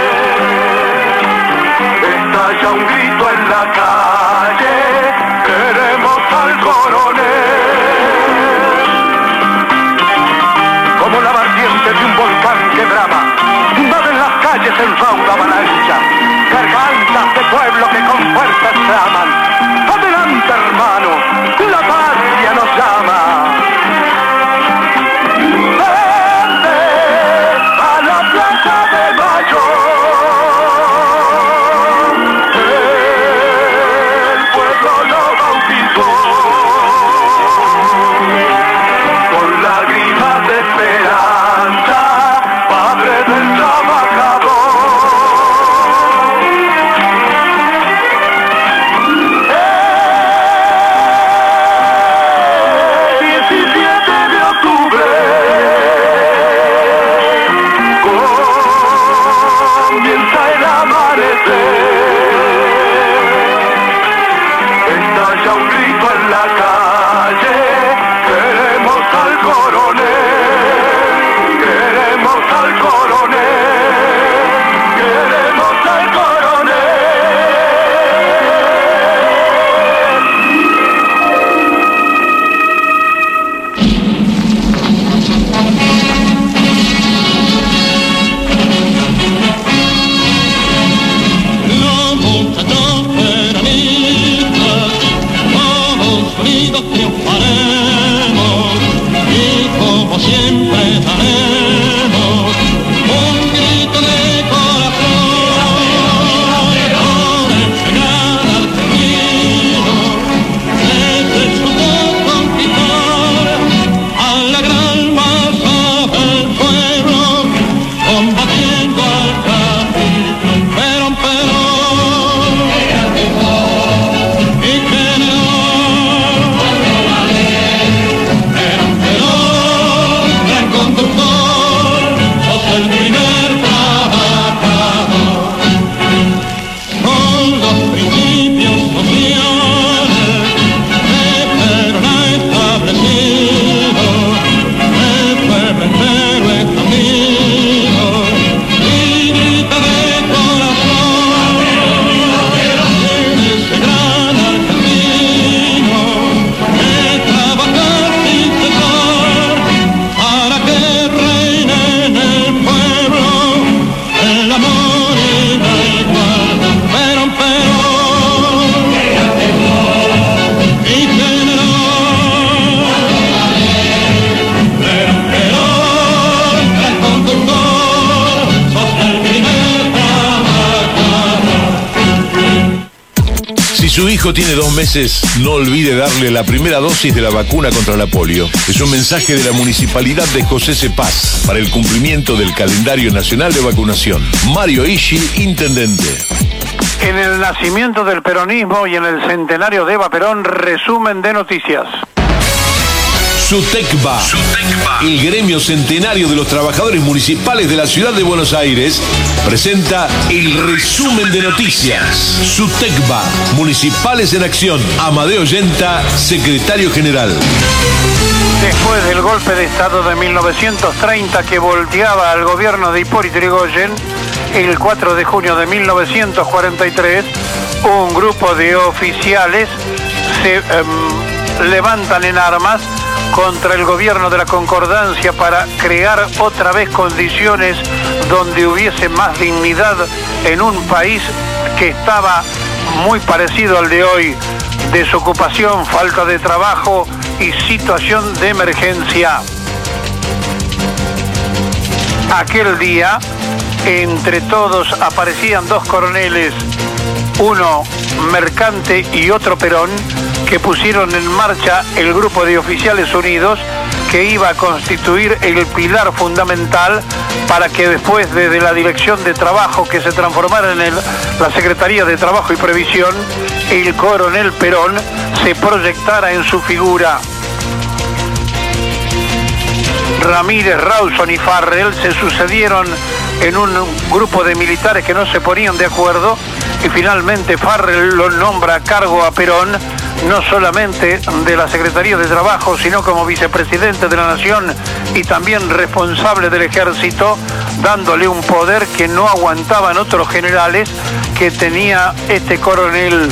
Estalla un grito en la calle, queremos al coronel. Como la vertiente de un volcán que brama, un su hijo tiene 2 meses, no olvide darle la primera dosis de la vacuna contra la polio. Es un mensaje de la Municipalidad de José Cepaz para el cumplimiento del calendario nacional de vacunación. Mario Ishi, intendente. En el nacimiento del peronismo y en el centenario de Eva Perón, resumen de noticias. SUTECBA, el gremio centenario de los trabajadores municipales de la ciudad de Buenos Aires, presenta el resumen de noticias. SUTECBA, Municipales en Acción. Amadeo Yenta, secretario general. Después del golpe de Estado de 1930 que volteaba al gobierno de Hipólito Yrigoyen, el 4 de junio de 1943, un grupo de oficiales se levantan en armas contra el gobierno de la Concordancia para crear otra vez condiciones donde hubiese más dignidad en un país que estaba muy parecido al de hoy: desocupación, falta de trabajo y situación de emergencia. Aquel día, entre todos aparecían 2 coroneles, uno Mercante y otro Perón, que pusieron en marcha el grupo de oficiales unidos que iba a constituir el pilar fundamental para que después desde la Dirección de Trabajo, que se transformara en la Secretaría de Trabajo y Previsión, el coronel Perón se proyectara en su figura. Ramírez, Rawson y Farrell se sucedieron en un grupo de militares que no se ponían de acuerdo, y finalmente Farrell lo nombra a cargo a Perón, no solamente de la Secretaría de Trabajo, sino como vicepresidente de la Nación y también responsable del Ejército, dándole un poder que no aguantaban otros generales que tenía este coronel.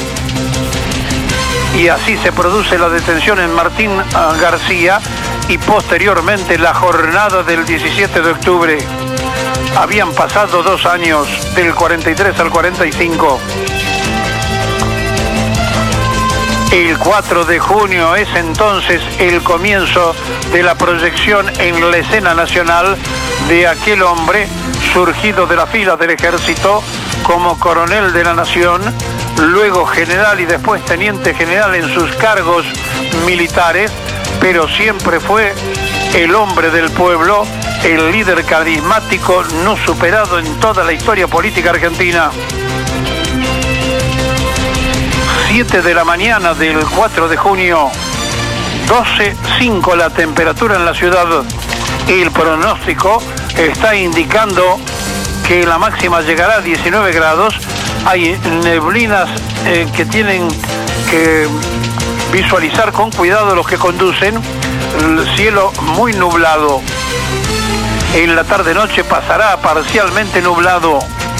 Y así se produce la detención en Martín García y posteriormente la jornada del 17 de octubre. Habían pasado 2 años, del 43 al 45. El 4 de junio es entonces el comienzo de la proyección en la escena nacional de aquel hombre surgido de la fila del ejército como coronel de la nación, luego general y después teniente general en sus cargos militares, pero siempre fue el hombre del pueblo, el líder carismático no superado en toda la historia política argentina. 7 de la mañana del 4 de junio, 12,5 la temperatura en la ciudad. El pronóstico está indicando que la máxima llegará a 19 grados. Hay neblinas que tienen que visualizar con cuidado los que conducen. El cielo muy nublado. En la tarde-noche pasará parcialmente nublado.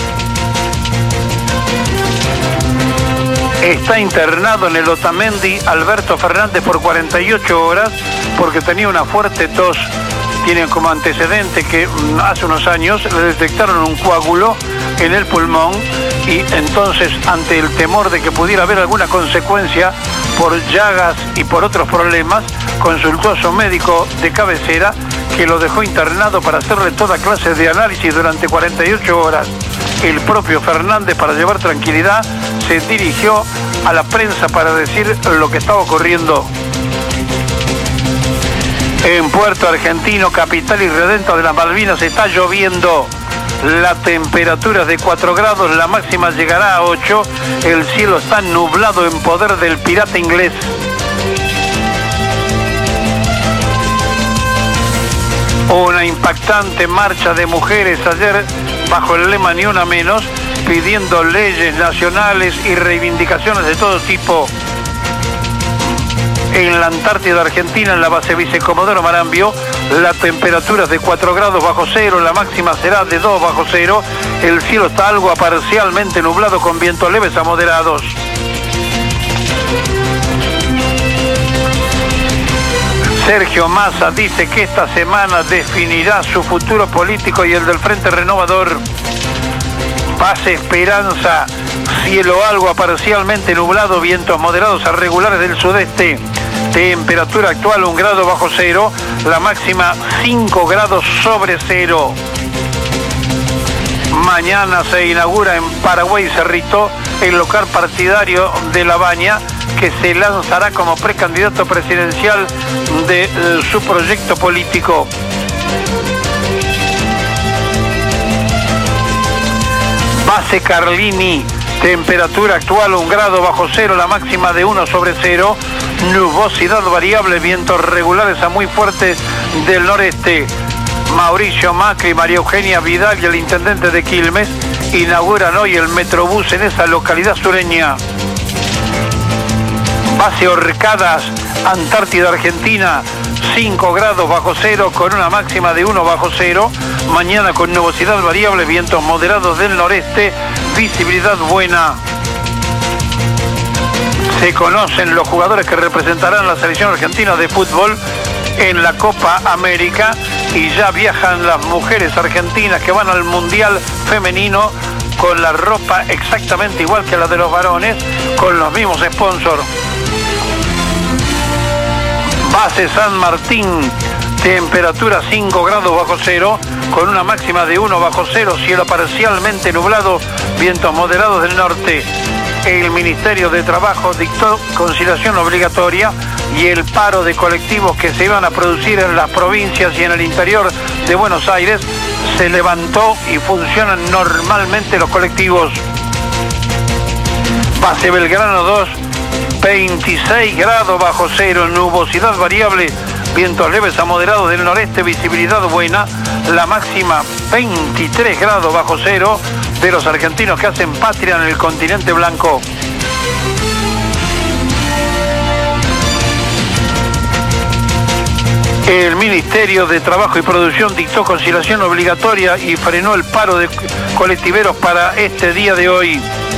Está internado en el Otamendi Alberto Fernández por 48 horas porque tenía una fuerte tos. Tiene como antecedente que hace unos años le detectaron un coágulo en el pulmón y entonces, ante el temor de que pudiera haber alguna consecuencia por llagas y por otros problemas, consultó a su médico de cabecera, que lo dejó internado para hacerle toda clase de análisis durante 48 horas. El propio Fernández, para llevar tranquilidad, se dirigió a la prensa para decir lo que estaba ocurriendo. En Puerto Argentino, capital y redenta de las Malvinas, está lloviendo. La temperatura es de 4 grados, la máxima llegará a 8. El cielo está nublado en poder del pirata inglés. Una impactante marcha de mujeres ayer bajo el lema Ni una menos, pidiendo leyes nacionales y reivindicaciones de todo tipo. En la Antártida Argentina, en la base Vicecomodoro Marambio, la temperatura es de 4 grados bajo cero, la máxima será de 2 bajo cero. El cielo está algo parcialmente nublado con vientos leves a moderados. Sergio Massa dice que esta semana definirá su futuro político y el del Frente Renovador. Paz Esperanza, cielo algo parcialmente nublado, vientos moderados a regulares del sudeste. Temperatura actual 1 grado bajo cero, la máxima 5 grados sobre cero. Mañana se inaugura en Paraguay Cerrito el local partidario de La Baña, que se lanzará como precandidato presidencial de su proyecto político. Base Carlini, temperatura actual 1 grado bajo cero, la máxima de 1 sobre 0, nubosidad variable, vientos regulares a muy fuertes del noreste. Mauricio Macri, María Eugenia Vidal y el intendente de Quilmes inauguran hoy el Metrobús en esa localidad sureña. Base Orcadas, Antártida, Argentina, 5 grados bajo cero con una máxima de 1 bajo cero. Mañana con nubosidad variable, vientos moderados del noreste, visibilidad buena. Se conocen los jugadores que representarán la selección argentina de fútbol en la Copa América y ya viajan las mujeres argentinas que van al Mundial Femenino con la ropa exactamente igual que la de los varones, con los mismos sponsors. Base San Martín, temperatura 5 grados bajo cero, con una máxima de 1 bajo cero, cielo parcialmente nublado, vientos moderados del norte. El Ministerio de Trabajo dictó conciliación obligatoria y el paro de colectivos que se iban a producir en las provincias y en el interior de Buenos Aires se levantó y funcionan normalmente los colectivos. Base Belgrano 2, 26 grados bajo cero, nubosidad variable, vientos leves a moderados del noreste, visibilidad buena, la máxima 23 grados bajo cero, de los argentinos que hacen patria en el continente blanco. El Ministerio de Trabajo y Producción dictó conciliación obligatoria y frenó el paro de colectiveros para este día de hoy.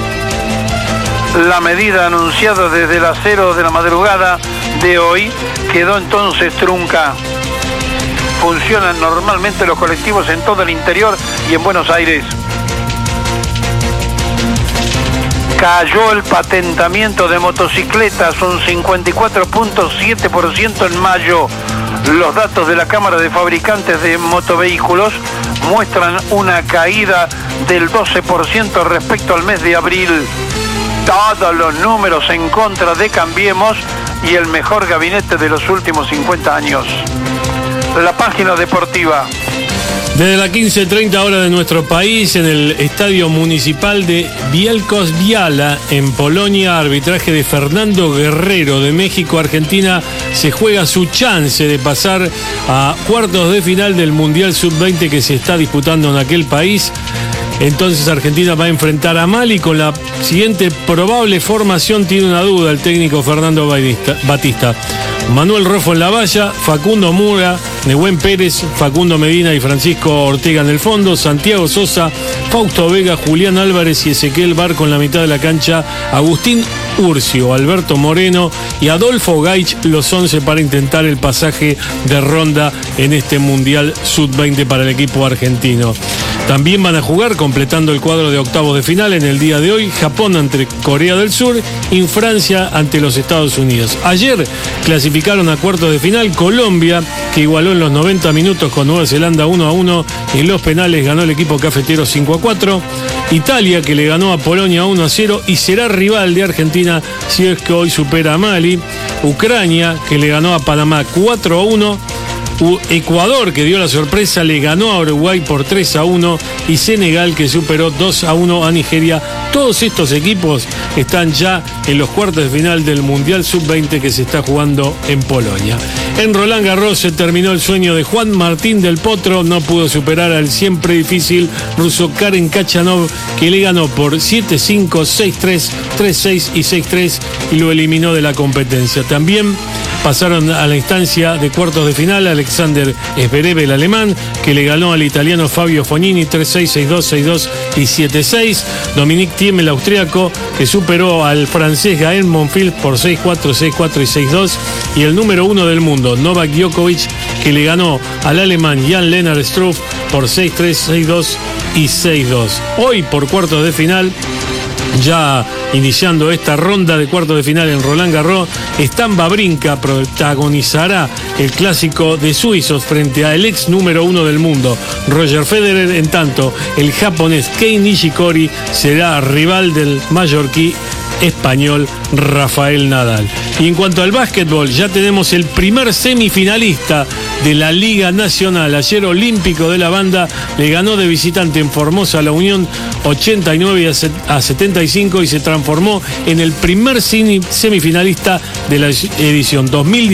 La medida anunciada desde las 0 de la madrugada de hoy quedó entonces trunca. Funcionan normalmente los colectivos en todo el interior y en Buenos Aires. Cayó el patentamiento de motocicletas, un 54.7% en mayo. Los datos de la Cámara de Fabricantes de Motovehículos muestran una caída del 12% respecto al mes de abril. Todos los números en contra de Cambiemos y el mejor gabinete de los últimos 50 años. La página deportiva. Desde las 15:30 horas de nuestro país, en el Estadio Municipal de Bielsko-Biała, en Polonia, arbitraje de Fernando Guerrero de México. Argentina se juega su chance de pasar a cuartos de final del Mundial Sub-20 que se está disputando en aquel país. Entonces Argentina va a enfrentar a Mali con la siguiente probable formación. Tiene una duda el técnico Fernando Batista. Manuel Rojo en la valla, Facundo Mura, Nehuen Pérez, Facundo Medina y Francisco Ortega en el fondo, Santiago Sosa, Fausto Vega, Julián Álvarez y Ezequiel Barco en la mitad de la cancha, Agustín Urcio, Alberto Moreno y Adolfo Gaich, los 11 para intentar el pasaje de ronda en este Mundial Sub-20 para el equipo argentino. También van a jugar, completando el cuadro de octavos de final en el día de hoy, Japón ante Corea del Sur y Francia ante los Estados Unidos. Ayer clasificaron a cuartos de final Colombia, que igualó en los 90 minutos con Nueva Zelanda 1-1 y en los penales ganó el equipo cafetero 5-4. Italia, que le ganó a Polonia 1-0 y será rival de Argentina si es que hoy supera a Mali. Ucrania, que le ganó a Panamá 4-1. Ecuador, que dio la sorpresa, le ganó a Uruguay por 3-1 y Senegal, que superó 2-1 a Nigeria. Todos estos equipos están ya en los cuartos de final del Mundial Sub-20 que se está jugando en Polonia. En Roland Garros se terminó el sueño de Juan Martín del Potro, no pudo superar al siempre difícil ruso Karen Khachanov, que le ganó por 7-5, 6-3, 3-6 y 6-3 y lo eliminó de la competencia. También pasaron a la instancia de cuartos de final Alexander Zverev, el alemán, que le ganó al italiano Fabio Fognini 3-6, 6-2, 6-2 y 7-6. Dominic Thiem, el austriaco, que superó al francés Gael Monfils por 6-4, 6-4 y 6-2. Y el número 1 del mundo, Novak Djokovic, que le ganó al alemán Jan-Lennard Struff por 6-3, 6-2 y 6-2. Hoy, por cuartos de final, Ya iniciando esta ronda de cuartos de final en Roland Garros, Stan Wawrinka protagonizará el clásico de suizos frente al ex número 1 del mundo, Roger Federer. En tanto, el japonés Kei Nishikori será rival del mallorquí español Rafael Nadal. Y en cuanto al básquetbol, ya tenemos el primer semifinalista de la Liga Nacional. Ayer Olímpico de la Banda le ganó de visitante en Formosa a la Unión 89 a 75 y se transformó en el primer semifinalista de la edición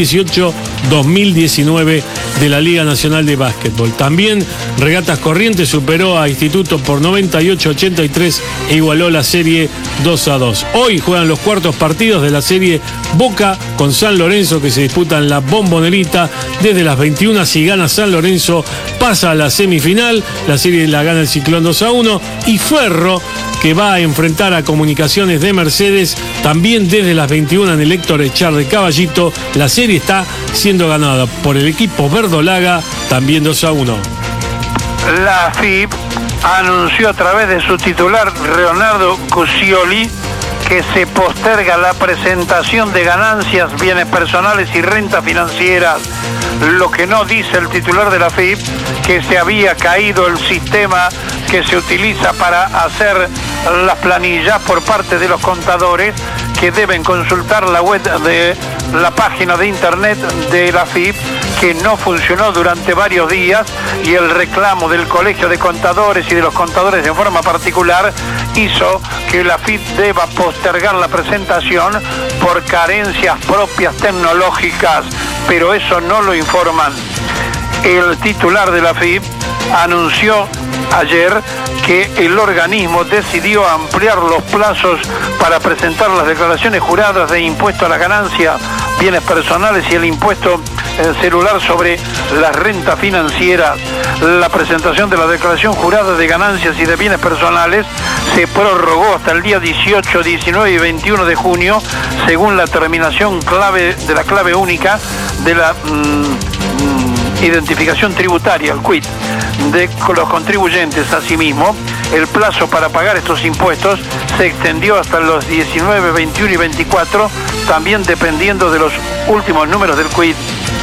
2018-2019 de la Liga Nacional de Básquetbol. También Regatas Corrientes superó a Instituto por 98-83 e igualó la serie 2-2. Hoy juegan los cuartos partidos de la serie Boca con San Lorenzo, que se disputan la Bombonerita desde las 21. Si gana San Lorenzo, pasa a la semifinal. La serie la gana el Ciclón 2-1. Y Ferro, que va a enfrentar a Comunicaciones de Mercedes, también desde las 21 en el Héctor Echar de Caballito. La serie está siendo ganada por el equipo verdolaga, también 2-1. La FIP anunció a través de su titular, Leonardo Cusioli, que se posterga la presentación de ganancias, bienes personales y rentas financieras. Lo que no dice el titular de la FIP, que se había caído el sistema que se utiliza para hacer las planillas por parte de los contadores, que deben consultar la web de la página de internet de la FIP, que no funcionó durante varios días, y el reclamo del Colegio de Contadores y de los contadores en forma particular hizo que la FIP deba postergar la presentación por carencias propias tecnológicas, pero eso no lo informan. El titular de la FIP anunció ayer que el organismo decidió ampliar los plazos para presentar las declaraciones juradas de impuesto a la ganancia, bienes personales y el impuesto celular sobre las rentas financieras. La presentación de la declaración jurada de ganancias y de bienes personales se prorrogó hasta el día 18, 19 y 21 de junio, según la terminación de la clave única de la identificación tributaria, el quit, de los contribuyentes. Asimismo, el plazo para pagar estos impuestos se extendió hasta los 19, 21 y 24, también dependiendo de los últimos números del quit.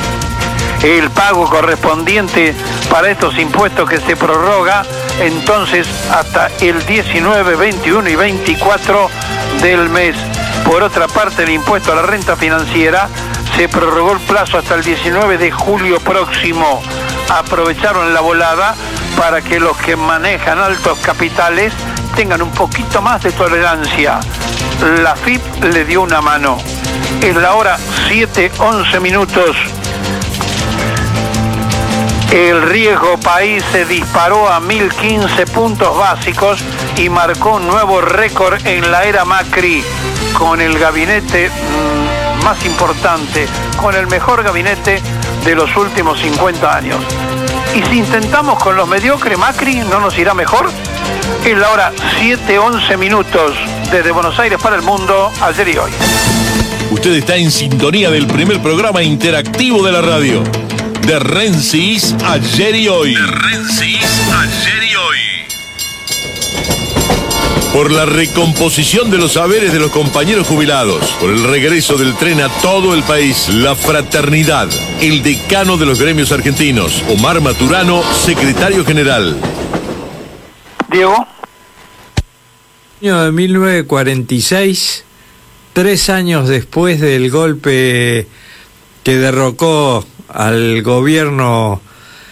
El pago correspondiente para estos impuestos que se prorroga entonces hasta el 19, 21 y 24 del mes. Por otra parte, el impuesto a la renta financiera se prorrogó el plazo hasta el 19 de julio próximo. Aprovecharon la volada para que los que manejan altos capitales tengan un poquito más de tolerancia. La FIP le dio una mano. Es la hora 7:11 minutos. El riesgo país se disparó a 1015 puntos básicos y marcó un nuevo récord en la era Macri, con el gabinete más importante, con el mejor gabinete de los últimos 50 años. Y si intentamos con los mediocres, Macri, ¿no nos irá mejor? Es la hora 7:11 minutos, desde Buenos Aires para el mundo, ayer y hoy. Usted está en sintonía del primer programa interactivo de la radio, de Rensis ayer y hoy. De Rensis ayer y hoy. Por la recomposición de los saberes de los compañeros jubilados, por el regreso del tren a todo el país, la fraternidad, el decano de los gremios argentinos, Omar Maturano, secretario general. Diego. Año de 1946, 3 años después del golpe que derrocó al gobierno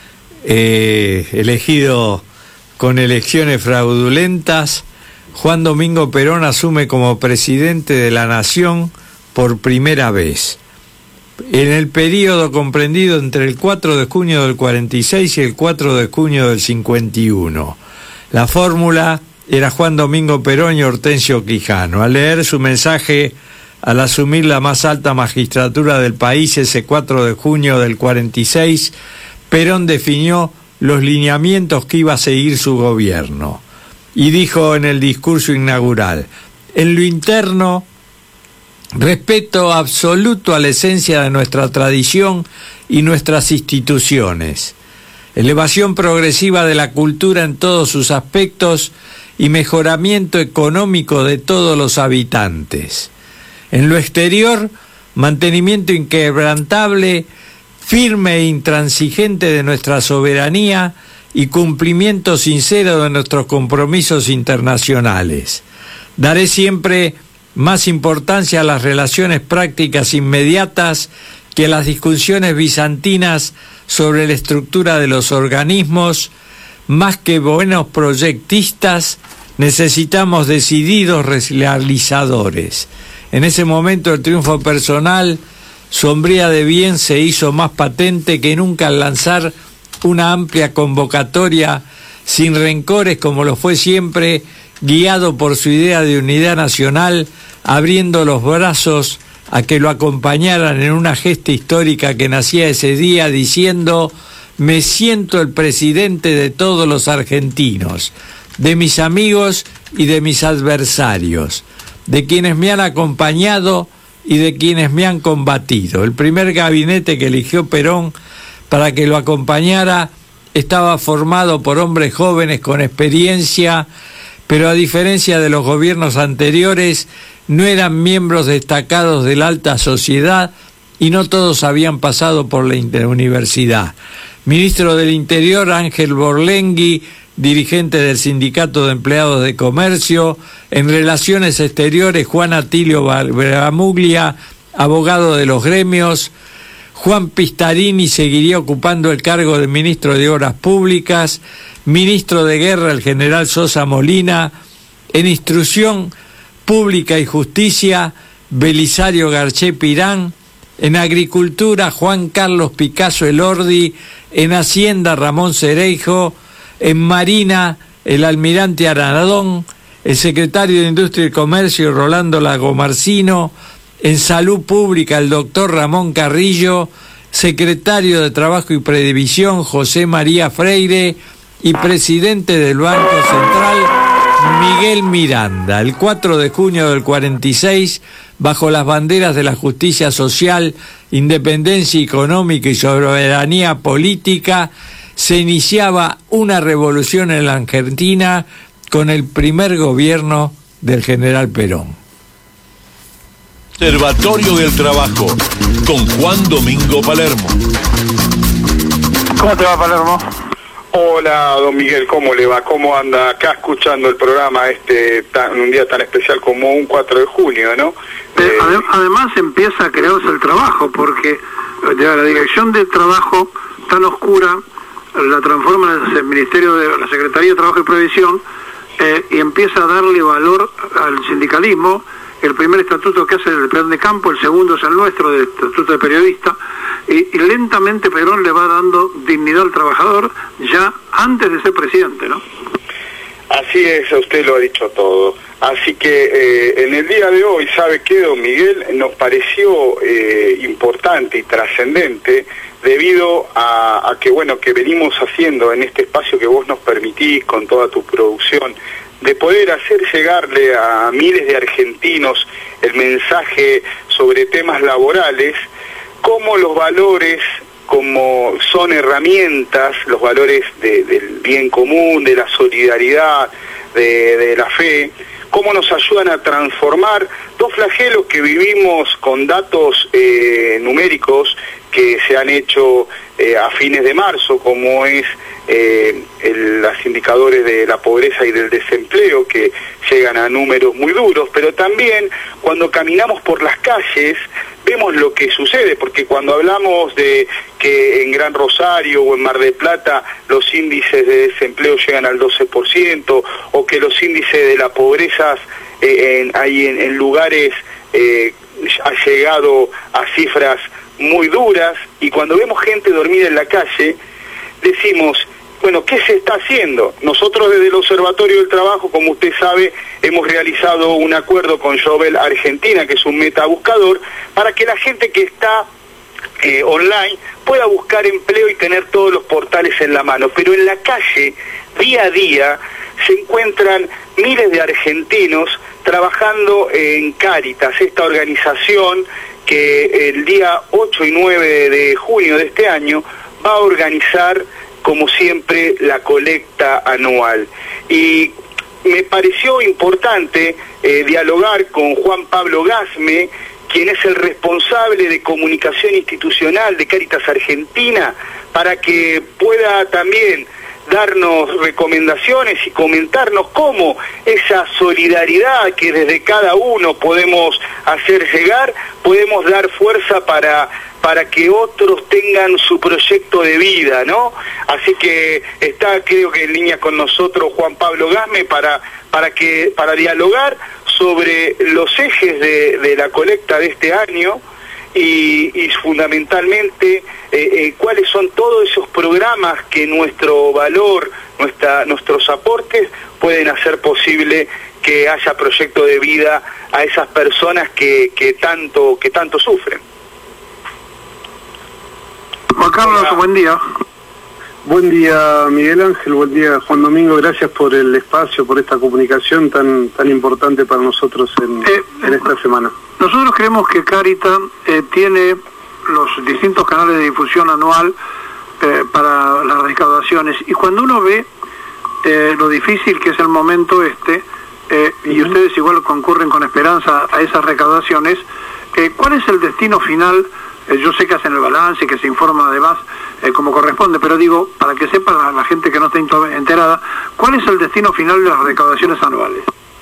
elegido con elecciones fraudulentas, Juan Domingo Perón asume como presidente de la nación por primera vez. En el periodo comprendido entre el 4 de junio del 46 y el 4 de junio del 51. La fórmula era Juan Domingo Perón y Hortensio Quijano. Al leer su mensaje al asumir la más alta magistratura del país ese 4 de junio del 46, Perón definió los lineamientos que iba a seguir su gobierno. Y dijo en el discurso inaugural: en lo interno, respeto absoluto a la esencia de nuestra tradición y nuestras instituciones. elevación progresiva de la cultura en todos sus aspectos y mejoramiento económico de todos los habitantes. En lo exterior, mantenimiento inquebrantable, firme e intransigente de nuestra soberanía y cumplimiento sincero de nuestros compromisos internacionales. Daré siempre más importancia a las relaciones prácticas inmediatas que a las discusiones bizantinas sobre la estructura de los organismos. Más que buenos proyectistas, necesitamos decididos realizadores. En ese momento el triunfo personal, sombría de bien, se hizo más patente que nunca al lanzar una amplia convocatoria sin rencores, como lo fue siempre, guiado por su idea de unidad nacional, abriendo los brazos a que lo acompañaran en una gesta histórica que nacía ese día diciendo: me siento el presidente de todos los argentinos, de mis amigos y de mis adversarios, de quienes me han acompañado y de quienes me han combatido. El primer gabinete que eligió Perón para que lo acompañara estaba formado por hombres jóvenes con experiencia, pero a diferencia de los gobiernos anteriores, no eran miembros destacados de la alta sociedad y no todos habían pasado por la universidad. Ministro del Interior, Ángel Borlengui, dirigente del Sindicato de Empleados de Comercio. En Relaciones Exteriores, Juan Atilio Bramuglia, abogado de los gremios. Juan Pistarini seguiría ocupando el cargo de ministro de Obras Públicas. Ministro de Guerra, el general Sosa Molina. En Instrucción Pública y Justicia, Belisario Garché Pirán. En Agricultura, Juan Carlos Picasso Elordi. En Hacienda, Ramón Cereijo. En Marina, el almirante Aradón. El secretario de Industria y Comercio, Rolando Lagomarcino. En Salud Pública, el doctor Ramón Carrillo. Secretario de Trabajo y Previsión, José María Freire. Y presidente del Banco Central, Miguel Miranda. El 4 de junio del 46, bajo las banderas de la justicia social, independencia económica y soberanía política, se iniciaba una revolución en la Argentina con el primer gobierno del general Perón. Observatorio del Trabajo, con Juan Domingo Palermo. ¿Cómo te va, Palermo? Hola, don Miguel, ¿cómo le va? ¿Cómo anda acá escuchando el programa en un día tan especial como un 4 de junio, ¿no? Además empieza a crearse el trabajo, porque la dirección del trabajo tan oscura la transforma en el Ministerio de la Secretaría de Trabajo y Previsión, y empieza a darle valor al sindicalismo. El primer estatuto que hace el plan de campo, el segundo es el nuestro, del estatuto de periodista, y lentamente Perón le va dando dignidad al trabajador ya antes de ser presidente, ¿no? Así es, usted lo ha dicho todo. Así que en el día de hoy, ¿sabe qué, don Miguel? Nos pareció importante y trascendente debido a que, bueno, que venimos haciendo en este espacio que vos nos permitís con toda tu producción, de poder hacer llegarle a miles de argentinos el mensaje sobre temas laborales, como los valores, como son herramientas, los valores del bien común, de la solidaridad, de la fe, cómo nos ayudan a transformar dos flagelos que vivimos con datos numéricos que se han hecho a fines de marzo, como es los indicadores de la pobreza y del desempleo, que llegan a números muy duros, pero también cuando caminamos por las calles vemos lo que sucede, porque cuando hablamos de que en Gran Rosario o en Mar del Plata los índices de desempleo llegan al 12%, o que los índices de la pobreza en lugares ha llegado a cifras muy duras, y cuando vemos gente dormida en la calle, decimos, bueno, ¿qué se está haciendo? Nosotros desde el Observatorio del Trabajo, como usted sabe, hemos realizado un acuerdo con Jobel Argentina, que es un metabuscador, para que la gente que está online pueda buscar empleo y tener todos los portales en la mano. Pero en la calle, día a día, se encuentran miles de argentinos trabajando en Cáritas, esta organización que el día 8 y 9 de junio de este año va a organizar como siempre, la colecta anual. Y me pareció importante dialogar con Juan Pablo Gasme, quien es el responsable de comunicación institucional de Cáritas Argentina, para que pueda también darnos recomendaciones y comentarnos cómo esa solidaridad que desde cada uno podemos hacer llegar, podemos dar fuerza para que otros tengan su proyecto de vida, ¿no? Así que está, creo que en línea con nosotros Juan Pablo Gasme para dialogar sobre los ejes de la colecta de este año y fundamentalmente cuáles son todos esos programas que nuestro valor, nuestros aportes pueden hacer posible que haya proyecto de vida a esas personas que tanto sufren. Juan Carlos, buen día. Buen día, Miguel Ángel, buen día, Juan Domingo, gracias por el espacio, por esta comunicación tan importante para nosotros en esta semana. Nosotros creemos que Cáritas tiene los distintos canales de difusión anual para las recaudaciones, y cuando uno ve lo difícil que es el momento y ustedes igual concurren con esperanza a esas recaudaciones, ¿cuál es el destino final? Yo sé que hacen el balance, que se informa además como corresponde, pero digo, para que sepa la gente que no está enterada, ¿cuál es el destino final de las recaudaciones anuales?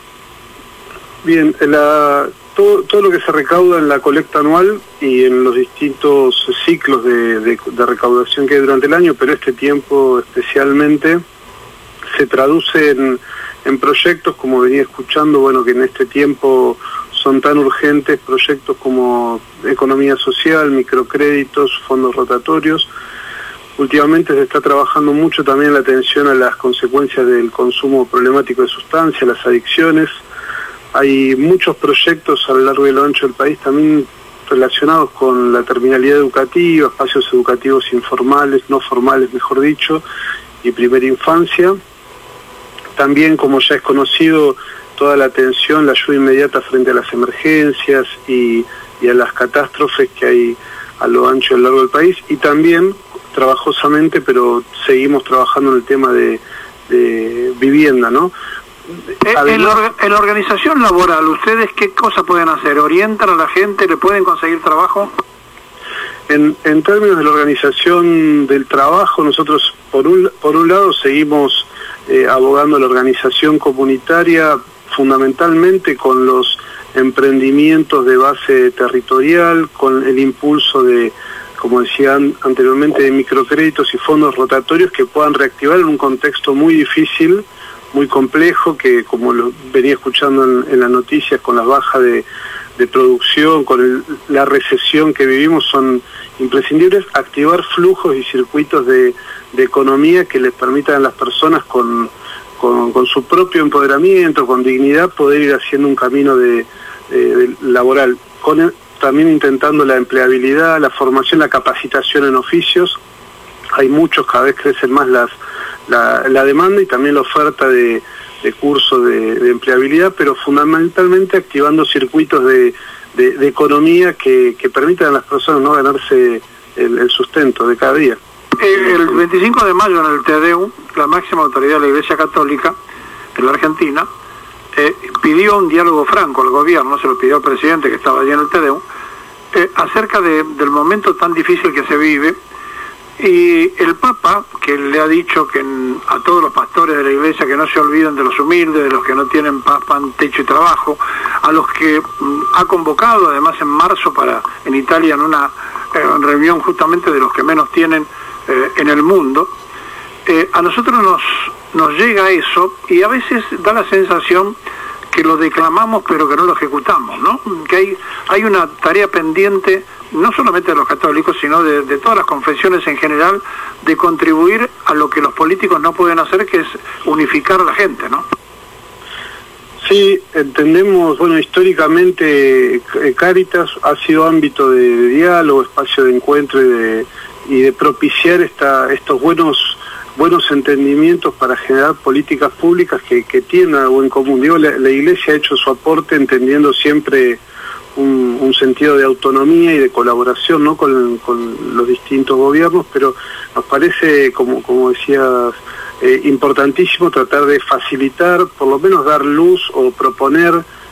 Bien, todo lo que se recauda en la colecta anual y en los distintos ciclos de recaudación que hay durante el año, pero este tiempo especialmente, se traduce en proyectos, como venía escuchando, bueno, que en este tiempo son tan urgentes, proyectos como economía social, microcréditos, fondos rotatorios. Últimamente se está trabajando mucho también la atención a las consecuencias del consumo problemático de sustancias, las adicciones. Hay muchos proyectos a lo largo y a lo ancho del país también relacionados con la terminalidad educativa, espacios educativos informales, no formales, mejor dicho, y primera infancia. También, como ya es conocido, toda la atención, la ayuda inmediata frente a las emergencias y a las catástrofes que hay a lo ancho y a lo largo del país. Y también, trabajosamente, pero seguimos trabajando en el tema de vivienda, ¿no? En la organización laboral, ¿ustedes qué cosas pueden hacer? ¿Orientan a la gente? ¿Le pueden conseguir trabajo? En términos de la organización del trabajo, nosotros por un lado seguimos abogando a la organización comunitaria, fundamentalmente con los emprendimientos de base territorial, con el impulso de, como decían anteriormente, de microcréditos y fondos rotatorios que puedan reactivar en un contexto muy difícil, muy complejo, que como lo venía escuchando en las noticias, con las bajas de producción, con la recesión que vivimos, son imprescindibles activar flujos y circuitos de economía que les permitan a las personas con su propio empoderamiento, con dignidad, poder ir haciendo un camino de laboral, también intentando la empleabilidad, la formación, la capacitación en oficios. Hay muchos, cada vez crecen más la demanda y también la oferta de cursos de empleabilidad, pero fundamentalmente activando circuitos de economía que permitan a las personas no ganarse el sustento de cada día. El 25 de mayo en el TEDEU, la máxima autoridad de la Iglesia Católica en la Argentina pidió un diálogo franco al gobierno, se lo pidió al presidente que estaba allí en el TEDEU, acerca del momento tan difícil que se vive, y el Papa, que le ha dicho que a todos los pastores de la Iglesia que no se olviden de los humildes, de los que no tienen pan, techo y trabajo, a los que ha convocado además en marzo en Italia en una reunión justamente de los que menos tienen en el mundo. A nosotros nos llega eso y a veces da la sensación que lo declamamos pero que no lo ejecutamos, ¿no? Que hay una tarea pendiente, no solamente de los católicos, sino de todas las confesiones en general, de contribuir a lo que los políticos no pueden hacer, que es unificar a la gente, ¿no? Sí, entendemos, bueno, históricamente Cáritas ha sido ámbito de diálogo, espacio de encuentro y de propiciar estos buenos entendimientos para generar políticas públicas que tienen algo en común. Digo, la Iglesia ha hecho su aporte entendiendo siempre un sentido de autonomía y de colaboración, ¿no?, con los distintos gobiernos, pero nos parece, como decías, importantísimo tratar de facilitar, por lo menos dar luz o proponer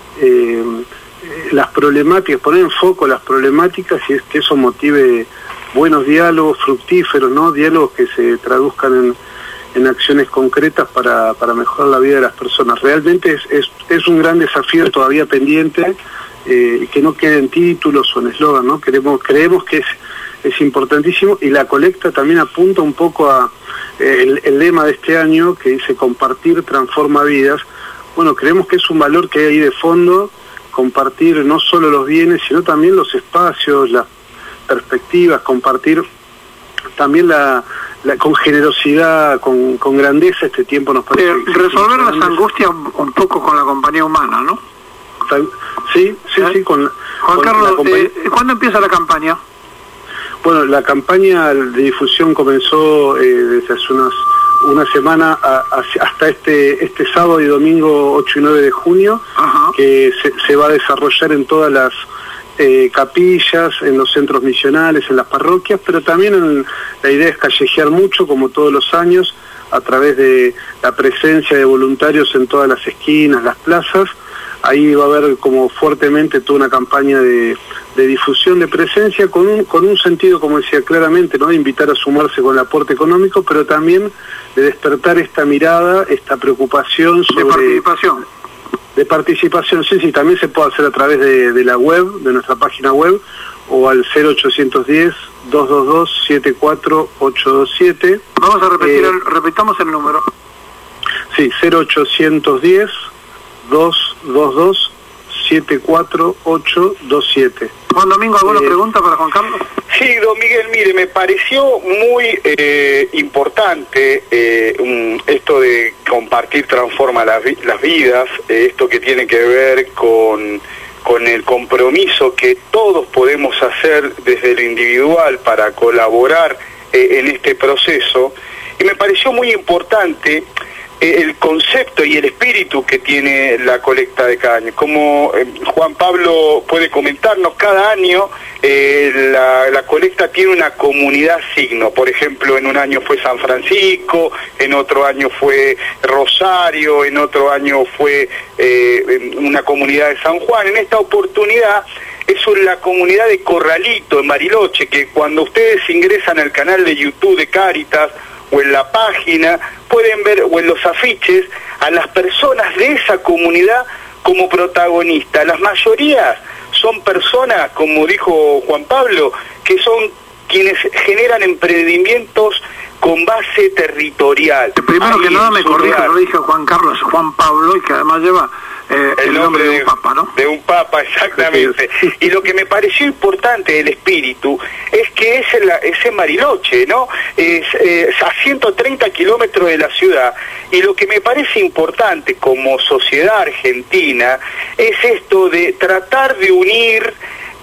las problemáticas, poner en foco las problemáticas y es que eso motive buenos diálogos fructíferos, ¿no?, diálogos que se traduzcan en acciones concretas para mejorar la vida de las personas. Realmente es un gran desafío todavía pendiente, que no quede en títulos o en eslogan, ¿no? Creemos que es importantísimo, y la colecta también apunta un poco a el lema de este año que dice compartir transforma vidas. Bueno, creemos que es un valor que hay ahí de fondo, compartir no solo los bienes, sino también los espacios, las perspectivas, compartir también con generosidad, con grandeza este tiempo nos parece... resolver las angustias un poco con la compañía humana, ¿no? Sí, con Juan Carlos, ¿cuándo empieza la campaña? Bueno, la campaña de difusión comenzó desde hace una semana hasta este sábado y domingo 8 y 9 de junio, que se va a desarrollar en todas las capillas, en los centros misionales, en las parroquias, pero también la idea es callejear mucho, como todos los años, a través de la presencia de voluntarios en todas las esquinas, las plazas. Ahí va a haber como fuertemente toda una campaña de difusión, de presencia, con un sentido, como decía claramente, ¿no?, de invitar a sumarse con el aporte económico, pero también de despertar esta mirada, esta preocupación sobre... De participación, sí, también se puede hacer a través de la web, de nuestra página web, o al 0810-222-74827. Vamos a repetir, repitamos el número. Sí, 0810-222-74827. Juan Domingo, ¿alguna pregunta para Juan Carlos? Sí, don Miguel, mire, me pareció muy importante esto de compartir transforma las vidas, esto que tiene que ver con el compromiso que todos podemos hacer desde lo individual para colaborar en este proceso, y me pareció muy importante el concepto y el espíritu que tiene la colecta de cada año. Como Juan Pablo puede comentarnos, cada año la colecta tiene una comunidad signo. Por ejemplo, en un año fue San Francisco, en otro año fue Rosario, en otro año fue una comunidad de San Juan. En esta oportunidad es la comunidad de Corralito, en Bariloche, que cuando ustedes ingresan al canal de YouTube de Cáritas, o en la página, pueden ver, o en los afiches, a las personas de esa comunidad como protagonistas. Las mayorías son personas, como dijo Juan Pablo, que son quienes generan emprendimientos con base territorial. Primero que nada me corrija, lo dije Juan Carlos, Juan Pablo, y que además lleva el nombre de un papa, ¿no? De un papa, exactamente. Y lo que me pareció importante del espíritu es que es en Bariloche, ¿no? Es a 130 kilómetros de la ciudad. Y lo que me parece importante como sociedad argentina es esto de tratar de unir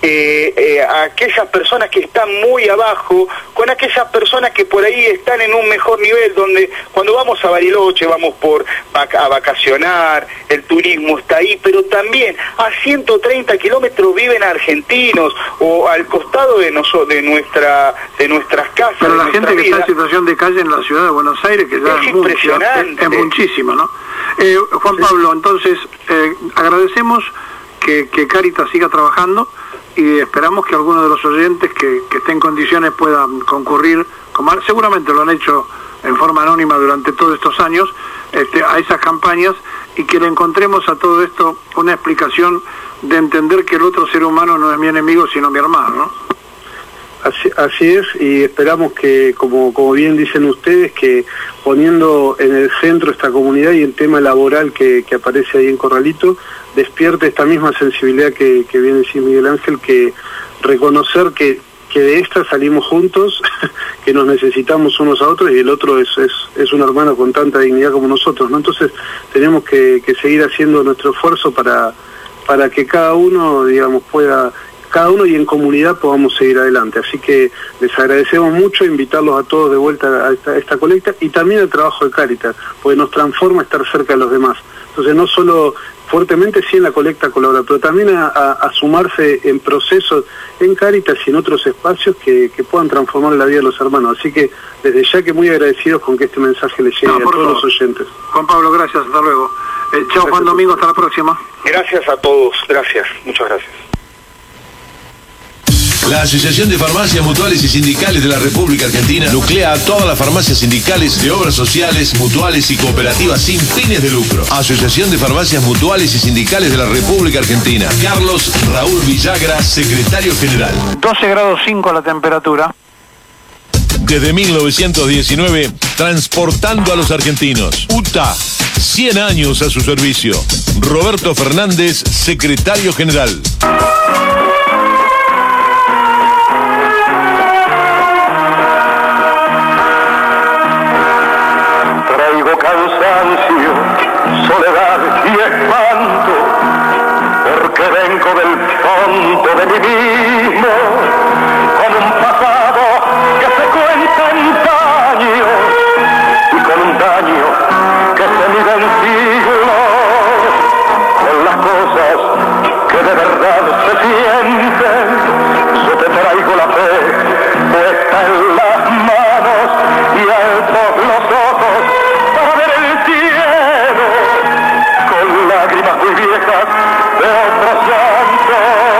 a aquellas personas que están muy abajo con aquellas personas que por ahí están en un mejor nivel, donde cuando vamos a Bariloche vamos a vacacionar, el turismo está ahí, pero también a 130 kilómetros viven argentinos, o al costado de nuestras casas. Pero la gente que está en situación de calle en la ciudad de Buenos Aires, que ya es impresionante, es muchísimo, ¿no? Juan Pablo, entonces agradecemos que Cáritas siga trabajando, y esperamos que algunos de los oyentes que estén en condiciones puedan concurrir, como seguramente lo han hecho en forma anónima durante todos estos años, a esas campañas, y que le encontremos a todo esto una explicación de entender que el otro ser humano no es mi enemigo sino mi hermano, ¿no? Así es, y esperamos que, como bien dicen ustedes, que poniendo en el centro esta comunidad y el tema laboral que aparece ahí en Corralito, despierte esta misma sensibilidad que viene a decir Miguel Ángel, que reconocer que de esta salimos juntos, que nos necesitamos unos a otros, y el otro es un hermano con tanta dignidad como nosotros, ¿no? Entonces tenemos que seguir haciendo nuestro esfuerzo para que cada uno, digamos, pueda cada uno y en comunidad podamos seguir adelante. Así que les agradecemos mucho, invitarlos a todos de vuelta a esta colecta y también al trabajo de Cáritas, porque nos transforma estar cerca de los demás. Entonces no solo fuertemente sí en la colecta colaborar, pero también a sumarse en procesos en Cáritas y en otros espacios que puedan transformar la vida de los hermanos. Así que desde ya que muy agradecidos con que este mensaje les llegue a todos los oyentes. Juan Pablo, gracias, hasta luego. Chao Juan Domingo, hasta la próxima. Gracias a todos, gracias, muchas gracias. La Asociación de Farmacias Mutuales y Sindicales de la República Argentina nuclea a todas las farmacias sindicales de obras sociales, mutuales y cooperativas sin fines de lucro. Asociación de Farmacias Mutuales y Sindicales de la República Argentina. Carlos Raúl Villagra, secretario general. 12 grados 5 la temperatura. Desde 1919, transportando a los argentinos. UTA, 100 años a su servicio. Roberto Fernández, secretario general. Cansancio, soledad y espanto, porque vengo del fondo de mí mismo, con un pasado que se cuenta en daños y con un daño que se mide en siglos, con las cosas que de verdad se sienten. Yo te traigo la fe puesta en las manos y altos los ojos para ver el cielo con lágrimas muy viejas de otro llanto.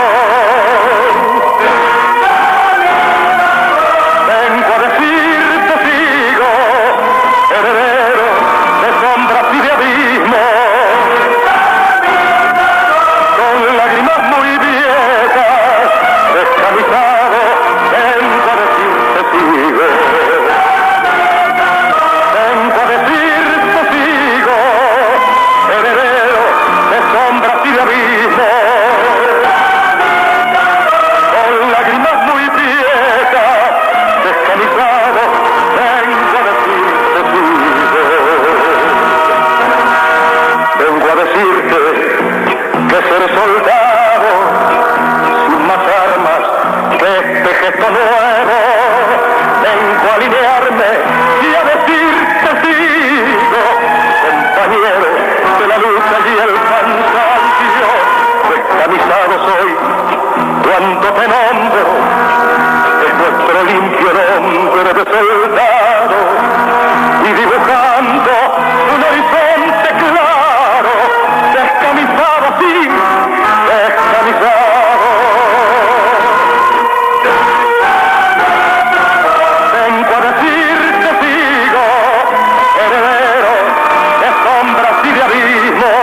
Vengo a decirte sigo, heredero de sombras y de abismos, con lágrimas muy viejas, descamisado, vengo a decirte sigo. Vengo a decirte sigo, heredero de sombras y de abismos, con lágrimas muy viejas, descamisado, vengo a decirte sigo. Vengo a decirte que ser soldado, sin más armas que este gesto nuevo, vengo a alinearme y a decirte sigo, compañero de la lucha y el cansancio, descamisado soy cuando te nombro, es nuestro limpio nombre de soldado, y dibujando un horizonte claro, descamisado sí, descamisado. Vengo a decirte sigo, heredero de sombras y de abismos,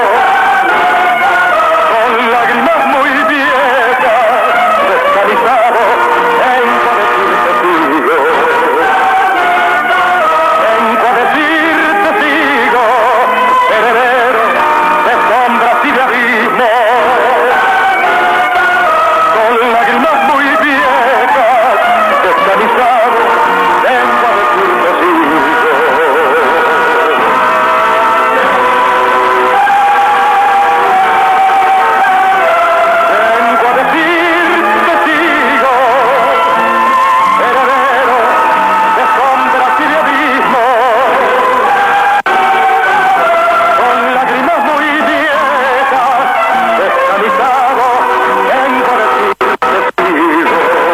con lágrimas muy viejas, descamisado, vengo a decirte sigo. Vengo a decirte sigo, heredero de sombras y de abismos, con lágrimas muy viejas, descamisado, vengo a decirte sigo. Vengo a decirte sigo, heredero de sombras y de abismos, con lágrimas muy viejas, descamisado, vengo a decirte sigo.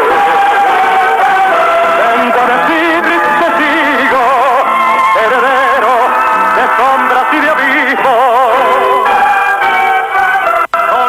Vengo a decirte sigo, heredero de sombras y de abismos, con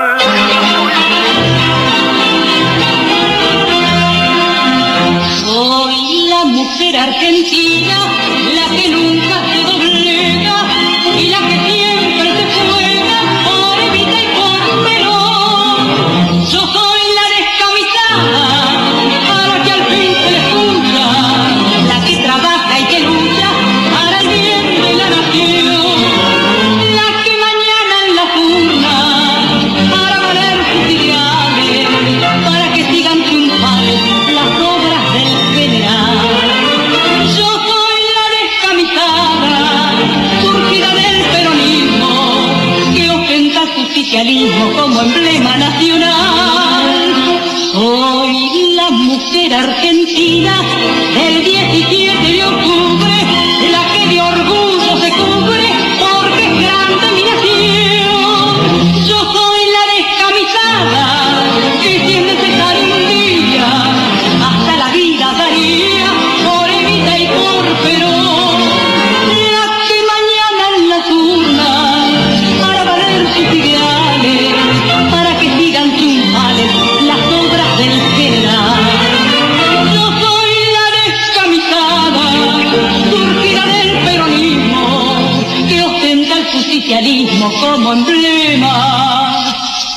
Soy la mujer argentina, la que nunca se doblega y la que siempre se juega por Evita y por Perón. Yo soy la descamisada, para que al fin se le escucha, la que trabaja y que lucha para el bien de la nación, la que mañana en la urna para valer sus ideales, para que sigan triunfales las obras del general. Yo soy la descamisada, surgida del peronismo, que ostenta su socialismo como emblema nacional. socialismo como emblema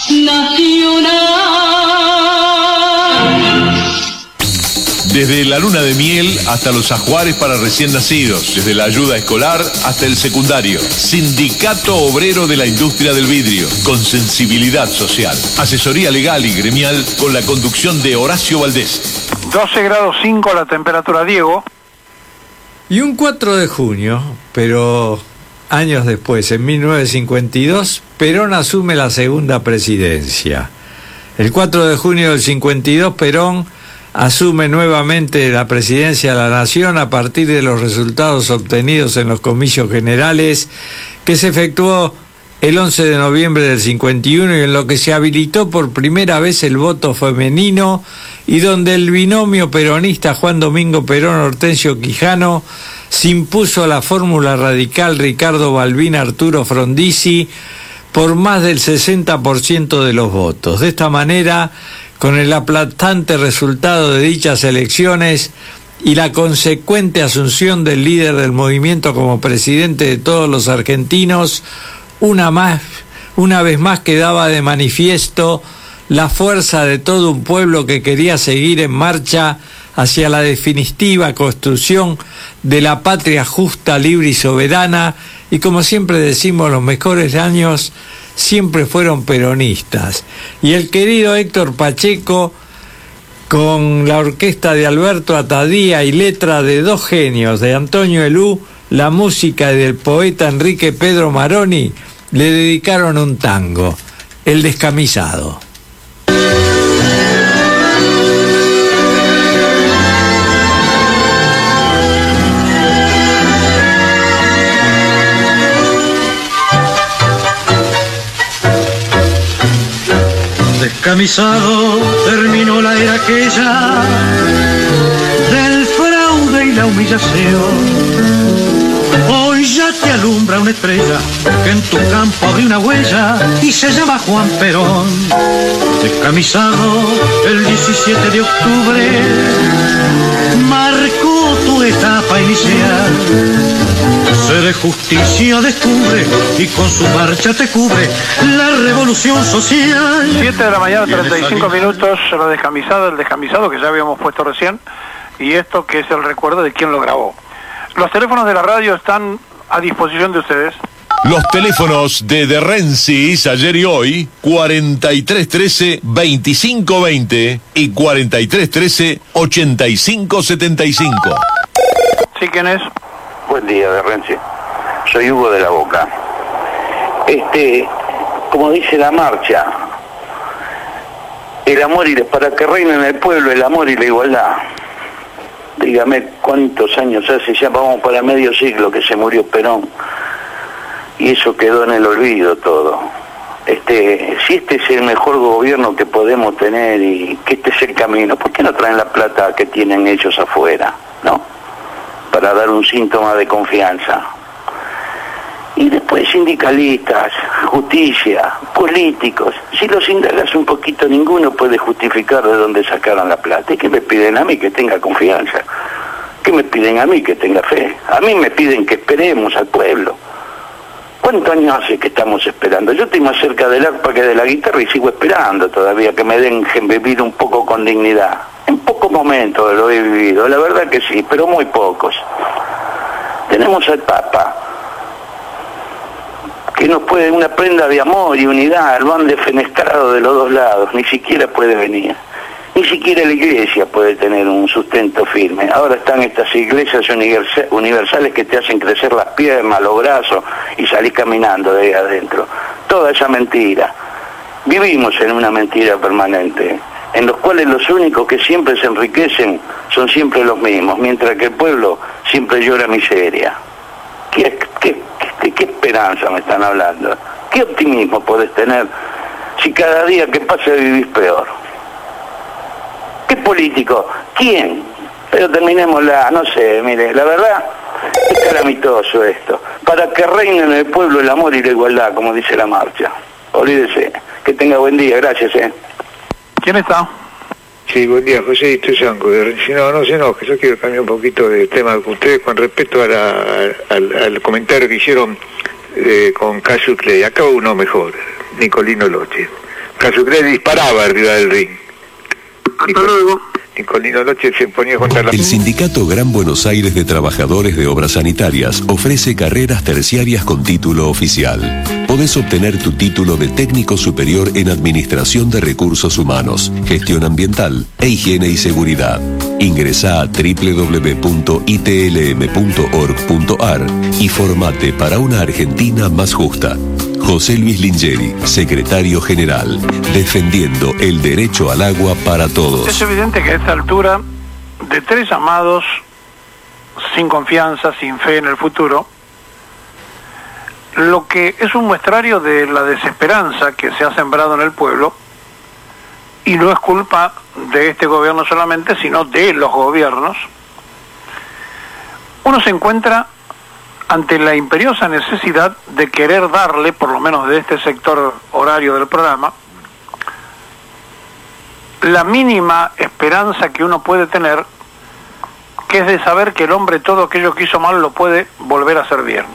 nacional. Desde la luna de miel hasta los ajuares para recién nacidos, desde la ayuda escolar hasta el secundario. Sindicato Obrero de la Industria del Vidrio, con sensibilidad social. Asesoría legal y gremial con la conducción de Horacio Valdés. 12 grados 5 la temperatura, Diego. Y un 4 de junio, pero años después, en 1952, Perón asume la segunda presidencia. El 4 de junio del 52, Perón asume nuevamente la presidencia de la Nación a partir de los resultados obtenidos en los comicios generales que se efectuó el 11 de noviembre del 51 y en lo que se habilitó por primera vez el voto femenino y donde el binomio peronista Juan Domingo Perón-Hortensio Quijano se impuso a la fórmula radical Ricardo Balbín-Arturo Frondizi por más del 60% de los votos. De esta manera, con el aplastante resultado de dichas elecciones y la consecuente asunción del líder del movimiento como presidente de todos los argentinos, una vez más quedaba de manifiesto la fuerza de todo un pueblo que quería seguir en marcha hacia la definitiva construcción de la patria justa, libre y soberana, y como siempre decimos, los mejores años siempre fueron peronistas. Y el querido Héctor Pacheco, con la orquesta de Alberto Atadía y letra de dos genios, de Antonio Elú, la música del poeta Enrique Pedro Maroni, le dedicaron un tango, El Descamisado. Descamisado terminó la era aquella del fraude y la humillación. Hoy ya te alumbra una estrella que en tu campo abrió una huella y se llama Juan Perón. Descamisado, el 17 de octubre marcó tu etapa inicial. Sed de justicia descubre y con su marcha te cubre la revolución social. 7 de la mañana, 35 minutos, el descamisado que ya habíamos puesto recién, y esto que es el recuerdo de quien lo grabó. Los teléfonos de la radio están a disposición de ustedes. Los teléfonos de Rensis, ayer y hoy, 4313-2520 y 4313-8575. ¿Sí, quién es? Buen día, de Renzi. Soy Hugo de la Boca. Como dice la marcha, el amor para que reine en el pueblo el amor y la igualdad. Dígame cuántos años hace, ya vamos para medio siglo que se murió Perón. Y eso quedó en el olvido todo. Si este es el mejor gobierno que podemos tener y que este es el camino, ¿por qué no traen la plata que tienen ellos afuera? ¿No? Para dar un síntoma de confianza. Y después sindicalistas, justicia, políticos. Si los indagas un poquito, ninguno puede justificar de dónde sacaron la plata. ¿Y qué me piden a mí? Que tenga confianza. ¿Qué me piden a mí? Que tenga fe. A mí me piden que esperemos al pueblo. ¿Cuántos años hace que estamos esperando? Yo estoy más cerca del arpa que de la guitarra y sigo esperando todavía que me dejen vivir un poco con dignidad. En pocos momentos lo he vivido, la verdad que sí, pero muy pocos. Tenemos al Papa, que nos puede una prenda de amor y unidad, lo han defenestrado de los dos lados, ni siquiera puede venir. Ni siquiera la iglesia puede tener un sustento firme. Ahora están estas iglesias universales que te hacen crecer las piernas, los brazos y salís caminando de ahí adentro. Toda esa mentira. Vivimos en una mentira permanente, en los cuales los únicos que siempre se enriquecen son siempre los mismos, mientras que el pueblo siempre llora miseria. ¿Qué esperanza me están hablando? ¿Qué optimismo podés tener si cada día que pasa vivís peor? ¿Qué político? ¿Quién? Pero terminémosla, no sé, mire, la verdad es calamitoso esto. Para que reine en el pueblo el amor y la igualdad, como dice la marcha. Olvídese. Que tenga buen día, gracias. ¿Quién está? Sí, buen día, José Ituzaingó. No se enoje, yo quiero cambiar un poquito de tema con ustedes con respecto al comentario que hicieron con Cassius Clay. Acá uno mejor, Nicolino Loche. Cassius Clay disparaba arriba del ring. Hasta luego. Nicolino Loche se ponía contra la... El Sindicato Gran Buenos Aires de Trabajadores de Obras Sanitarias ofrece carreras terciarias con título oficial. Podés obtener tu título de técnico superior en Administración de Recursos Humanos, Gestión Ambiental e Higiene y Seguridad. Ingresá a www.itlm.org.ar y formate para una Argentina más justa. José Luis Lingeri, secretario general, defendiendo el derecho al agua para todos. Es evidente que a esta altura, de 3 llamados, sin confianza, sin fe en el futuro, lo que es un muestrario de la desesperanza que se ha sembrado en el pueblo, y no es culpa de este gobierno solamente, sino de los gobiernos, uno se encuentra ante la imperiosa necesidad de querer darle, por lo menos de este sector horario del programa, la mínima esperanza que uno puede tener, que es de saber que el hombre todo aquello que hizo mal lo puede volver a hacer bien.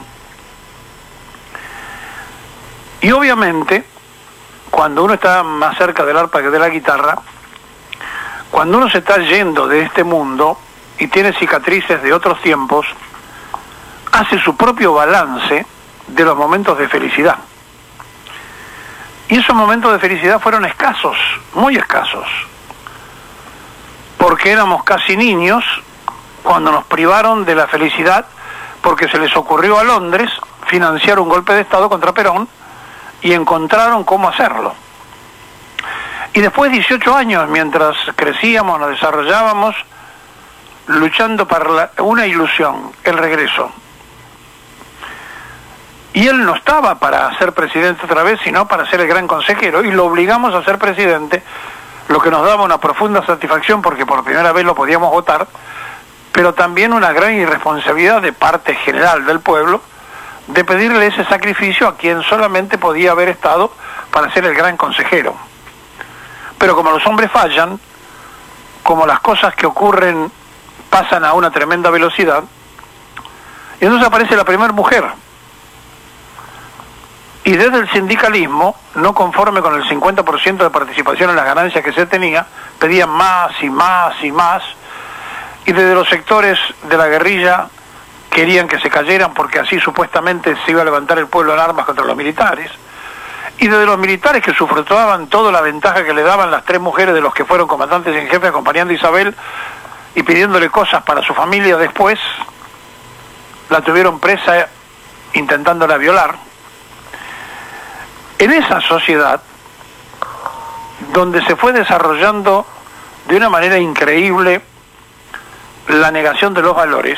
Y obviamente, cuando uno está más cerca del arpa que de la guitarra, cuando uno se está yendo de este mundo y tiene cicatrices de otros tiempos, hace su propio balance de los momentos de felicidad. Y esos momentos de felicidad fueron escasos, muy escasos, porque éramos casi niños cuando nos privaron de la felicidad porque se les ocurrió a Londres financiar un golpe de Estado contra Perón y encontraron cómo hacerlo. Y después de 18 años, mientras crecíamos, nos desarrollábamos, luchando para una ilusión, el regreso. Y él no estaba para ser presidente otra vez, sino para ser el gran consejero, y lo obligamos a ser presidente, lo que nos daba una profunda satisfacción porque por primera vez lo podíamos votar, pero también una gran irresponsabilidad de parte general del pueblo de pedirle ese sacrificio a quien solamente podía haber estado para ser el gran consejero. Pero como los hombres fallan, como las cosas que ocurren pasan a una tremenda velocidad, y entonces aparece la primera mujer. Y desde el sindicalismo, no conforme con el 50% de participación en las ganancias que se tenía, pedían más y más y más, y desde los sectores de la guerrilla querían que se cayeran porque así supuestamente se iba a levantar el pueblo en armas contra los militares, y desde los militares que sufructuaban toda la ventaja que le daban las 3 mujeres de los que fueron comandantes en jefe acompañando a Isabel y pidiéndole cosas para su familia después, la tuvieron presa intentándola violar. En esa sociedad, donde se fue desarrollando de una manera increíble la negación de los valores,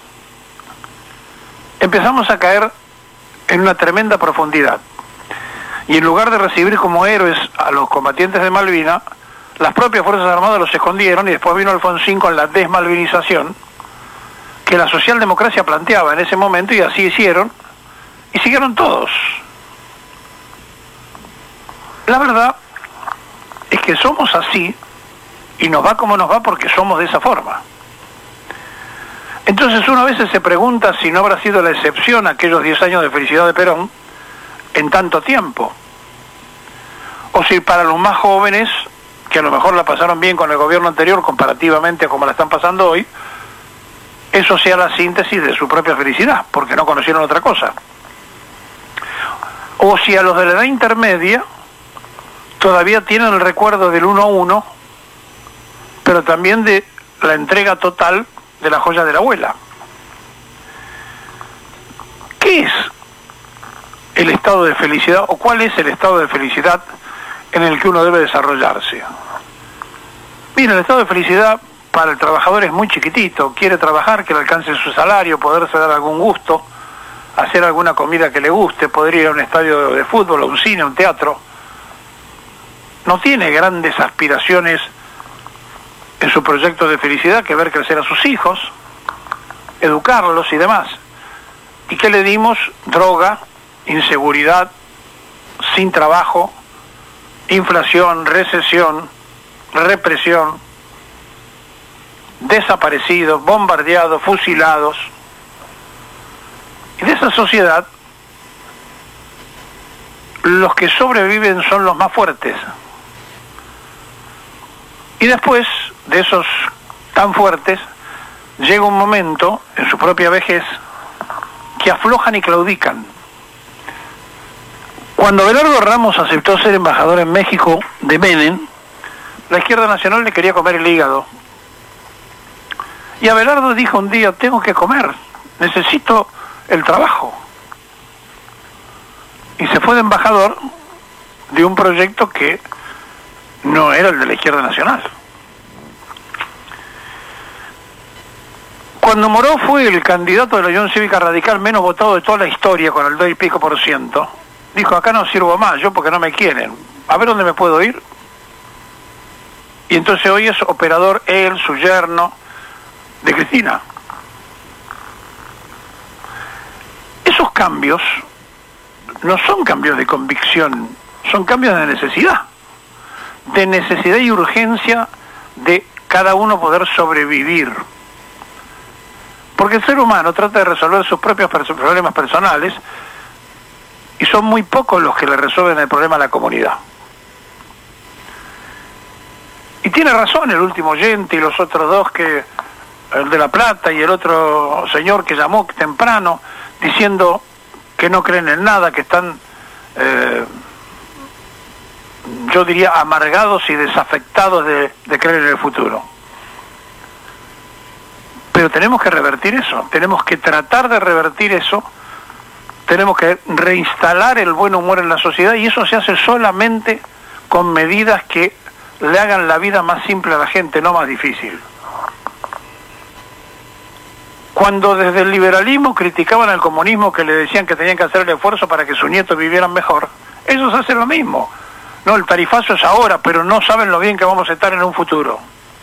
empezamos a caer en una tremenda profundidad. Y en lugar de recibir como héroes a los combatientes de Malvinas, las propias Fuerzas Armadas los escondieron, y después vino Alfonsín con la desmalvinización que la socialdemocracia planteaba en ese momento, y así hicieron, y siguieron todos. La verdad es que somos así, y nos va como nos va porque somos de esa forma. Entonces uno a veces se pregunta si no habrá sido la excepción aquellos 10 años de felicidad de Perón en tanto tiempo, o si para los más jóvenes, que a lo mejor la pasaron bien con el gobierno anterior comparativamente a como la están pasando hoy, eso sea la síntesis de su propia felicidad, porque no conocieron otra cosa. O si a los de la edad intermedia todavía tienen el recuerdo del 1-1, pero también de la entrega total de la joya de la abuela. ¿Qué es el estado de felicidad, o cuál es el estado de felicidad en el que uno debe desarrollarse? Mira, el estado de felicidad para el trabajador es muy chiquitito. Quiere trabajar, que le alcance su salario, poderse dar algún gusto, hacer alguna comida que le guste, poder ir a un estadio de fútbol, a un cine, a un teatro. No tiene grandes aspiraciones en su proyecto de felicidad que ver crecer a sus hijos, educarlos y demás. ¿Y qué le dimos? Droga, inseguridad, sin trabajo, inflación, recesión, represión, desaparecidos, bombardeados, fusilados. Y de esa sociedad los que sobreviven son los más fuertes. Y después de esos tan fuertes, llega un momento, en su propia vejez, que aflojan y claudican. Cuando Abelardo Ramos aceptó ser embajador en México de Menem, la izquierda nacional le quería comer el hígado. Y Abelardo dijo un día, tengo que comer, necesito el trabajo. Y se fue de embajador de un proyecto que no era el de la izquierda nacional. Cuando Moró fue el candidato de la Unión Cívica Radical menos votado de toda la historia, con el 2 y pico %, dijo, acá no sirvo más, yo porque no me quieren, a ver dónde me puedo ir. Y entonces hoy es operador él, su yerno, de Cristina. Esos cambios no son cambios de convicción, son cambios de necesidad y urgencia de cada uno poder sobrevivir. Porque el ser humano trata de resolver sus propios problemas personales y son muy pocos los que le resuelven el problema a la comunidad. Y tiene razón el último oyente y los otros dos, que el de La Plata y el otro señor que llamó temprano, diciendo que no creen en nada, que están, yo diría, amargados y desafectados de creer en el futuro. Pero tenemos que revertir eso, tenemos que tratar de revertir eso, tenemos que reinstalar el buen humor en la sociedad, y eso se hace solamente con medidas que le hagan la vida más simple a la gente, no más difícil. Cuando desde el liberalismo criticaban al comunismo, que le decían que tenían que hacer el esfuerzo para que sus nietos vivieran mejor, ellos hacen lo mismo. No, el tarifazo es ahora, pero no saben lo bien que vamos a estar en un futuro.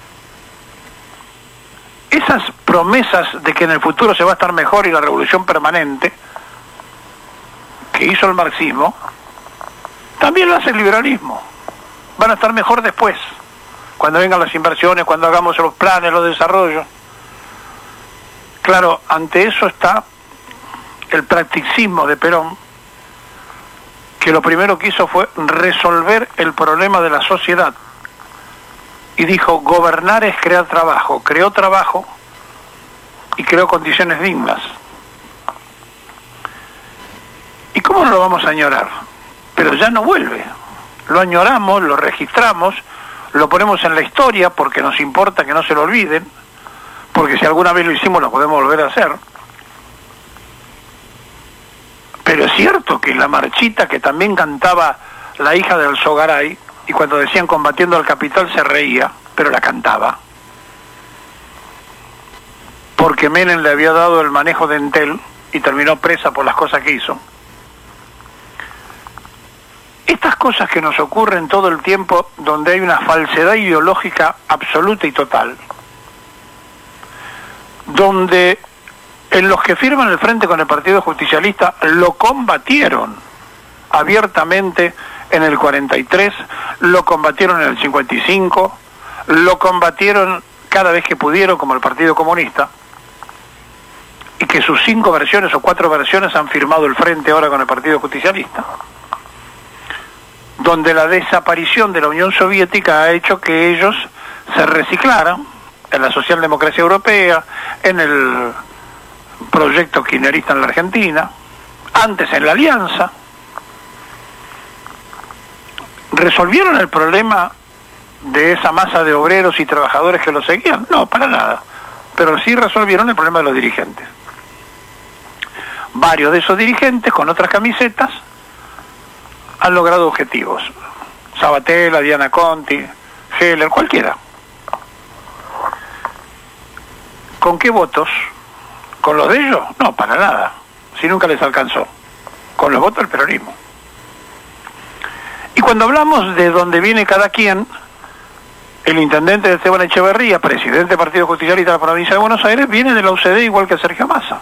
Esas promesas de que en el futuro se va a estar mejor y la revolución permanente que hizo el marxismo, también lo hace el liberalismo. Van a estar mejor después, cuando vengan las inversiones, cuando hagamos los planes, los desarrollos. Claro, ante eso está el practicismo de Perón, que lo primero que hizo fue resolver el problema de la sociedad. Y dijo, gobernar es crear trabajo. Creó trabajo y creó condiciones dignas. ¿Y cómo no lo vamos a añorar? Pero ya no vuelve. Lo añoramos, lo registramos, lo ponemos en la historia porque nos importa que no se lo olviden, porque si alguna vez lo hicimos lo podemos volver a hacer. Pero es cierto que la marchita que también cantaba la hija del Sogaray, y cuando decían combatiendo al capital se reía, pero la cantaba, porque Menem le había dado el manejo de Entel y terminó presa por las cosas que hizo. Estas cosas que nos ocurren todo el tiempo, donde hay una falsedad ideológica absoluta y total, donde en los que firman el frente con el Partido Justicialista lo combatieron abiertamente en el 43, lo combatieron en el 55, lo combatieron cada vez que pudieron, como el Partido Comunista, y que sus 5 versiones o 4 versiones han firmado el frente ahora con el Partido Justicialista, donde la desaparición de la Unión Soviética ha hecho que ellos se reciclaran en la socialdemocracia europea, en el proyecto kirchnerista en la Argentina, antes en la Alianza. ¿Resolvieron el problema de esa masa de obreros y trabajadores que lo seguían? No, para nada. Pero sí resolvieron el problema de los dirigentes. Varios de esos dirigentes, con otras camisetas, han logrado objetivos. Sabatella, Diana Conti, Heller, cualquiera. ¿Con qué votos? ¿Con los de ellos? No, para nada. Si nunca les alcanzó. Con los votos del peronismo. Y cuando hablamos de dónde viene cada quien, el intendente de Esteban Echeverría, presidente del Partido Justicialista de la provincia de Buenos Aires, viene de la UCD igual que Sergio Massa.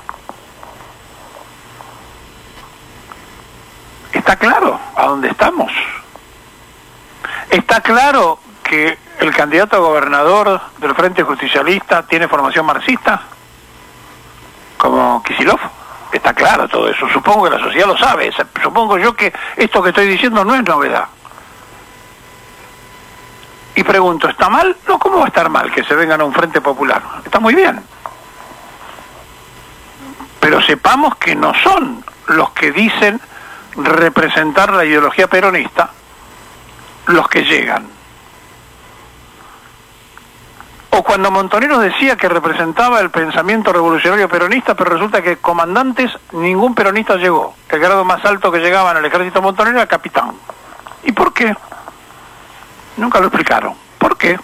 ¿Está claro a dónde estamos? ¿Está claro que el candidato a gobernador del Frente Justicialista tiene formación marxista? Como Kicillof. Está claro todo eso. Supongo que la sociedad lo sabe. Supongo yo que esto que estoy diciendo no es novedad. Y pregunto, ¿está mal? No, ¿cómo va a estar mal que se vengan a un Frente Popular? Está muy bien. Pero sepamos que no son los que dicen representar la ideología peronista los que llegan. O cuando Montonero decía que representaba el pensamiento revolucionario peronista, pero resulta que comandantes, ningún peronista llegó. El grado más alto que llegaba en el ejército Montonero era capitán. ¿Y por qué? Nunca lo explicaron. ¿Por qué?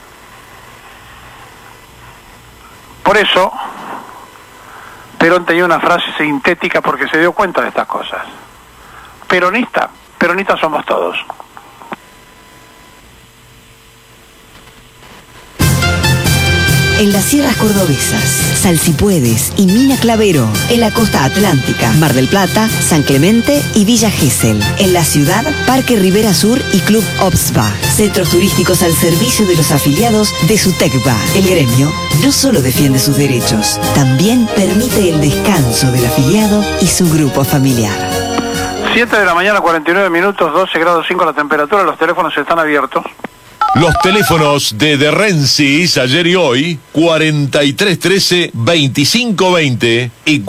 Por eso, Perón tenía una frase sintética porque se dio cuenta de estas cosas. Peronistas somos todos. En las sierras cordobesas, Salsipuedes y Mina Clavero. En la costa atlántica, Mar del Plata, San Clemente y Villa Gesell. En la ciudad, Parque Rivera Sur y Club Obsba. Centros turísticos al servicio de los afiliados de SUTECBA. El gremio no solo defiende sus derechos, también permite el descanso del afiliado y su grupo familiar. 7 de la mañana, 49 minutos, 12 grados 5 la temperatura, los teléfonos están abiertos. Los teléfonos de Rensis, ayer y hoy, 4313-2520 y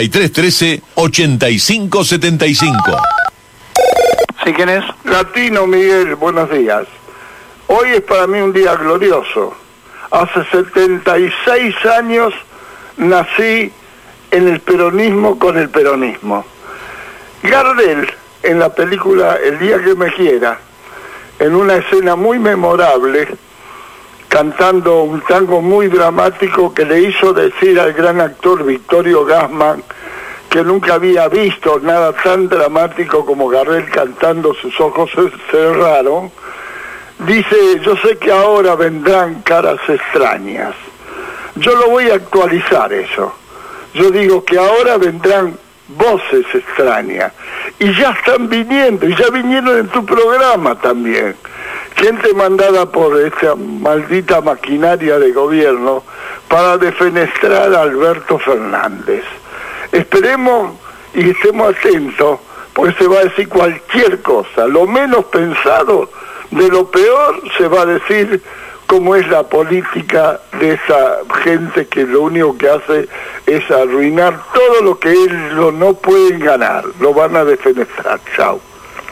4313-8575. ¿Sí, quién es? Latino Miguel, buenos días. Hoy es para mí un día glorioso. Hace 76 años nací en el peronismo con el peronismo. Gardel, en la película El día que me quiera, en una escena muy memorable, cantando un tango muy dramático que le hizo decir al gran actor Victorio Gassman que nunca había visto nada tan dramático como Gardel cantando Sus ojos se cerraron, dice, yo sé que ahora vendrán caras extrañas. Yo lo voy a actualizar eso. Yo digo que ahora vendrán voces extrañas, y ya están viniendo, y ya vinieron en tu programa también, gente mandada por esta maldita maquinaria de gobierno para defenestrar a Alberto Fernández. Esperemos y estemos atentos, porque se va a decir cualquier cosa, lo menos pensado, de lo peor se va a decir, cómo es la política de esa gente que lo único que hace es arruinar todo lo que ellos no pueden ganar, lo van a defenestrar. Chao.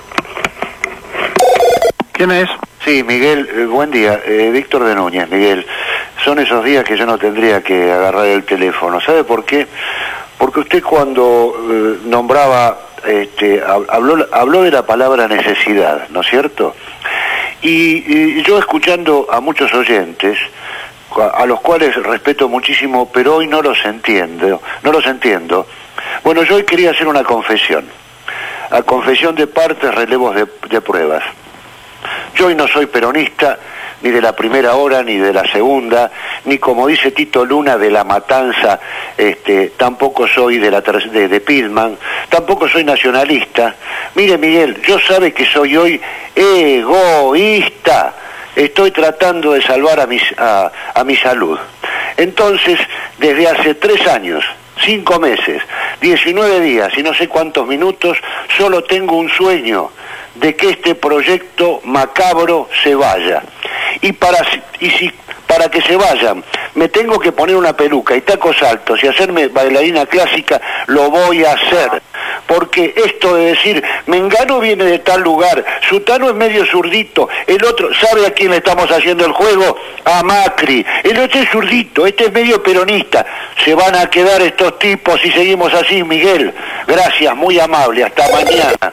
¿Quién es? Sí, Miguel, buen día. Víctor de Núñez, Miguel. Son esos días que yo no tendría que agarrar el teléfono. ¿Sabe por qué? Porque usted cuando nombraba, habló de la palabra necesidad, ¿no es cierto? Y yo escuchando a muchos oyentes, a los cuales respeto muchísimo, pero hoy no los entiendo. Bueno, yo hoy quería hacer una confesión. A confesión de partes, relevos de pruebas. Yo hoy no soy peronista, ni de la primera hora, ni de la segunda, ni como dice Tito Luna, de la matanza, tampoco soy de Pilman, tampoco soy nacionalista. Mire, Miguel, yo sabe que soy hoy egoísta. Estoy tratando de salvar a mi salud. Entonces, desde hace 3 años, 5 meses, 19 días y no sé cuántos minutos, solo tengo un sueño, de que este proyecto macabro se vaya. Y para que se vayan, me tengo que poner una peluca y tacos altos y hacerme bailarina clásica, lo voy a hacer. Porque esto de decir, Mengano viene de tal lugar, Sutano es medio zurdito, el otro, ¿sabe a quién le estamos haciendo el juego? A Macri. El otro es zurdito, este es medio peronista. Se van a quedar estos tipos si seguimos así, Miguel. Gracias, muy amable, hasta mañana.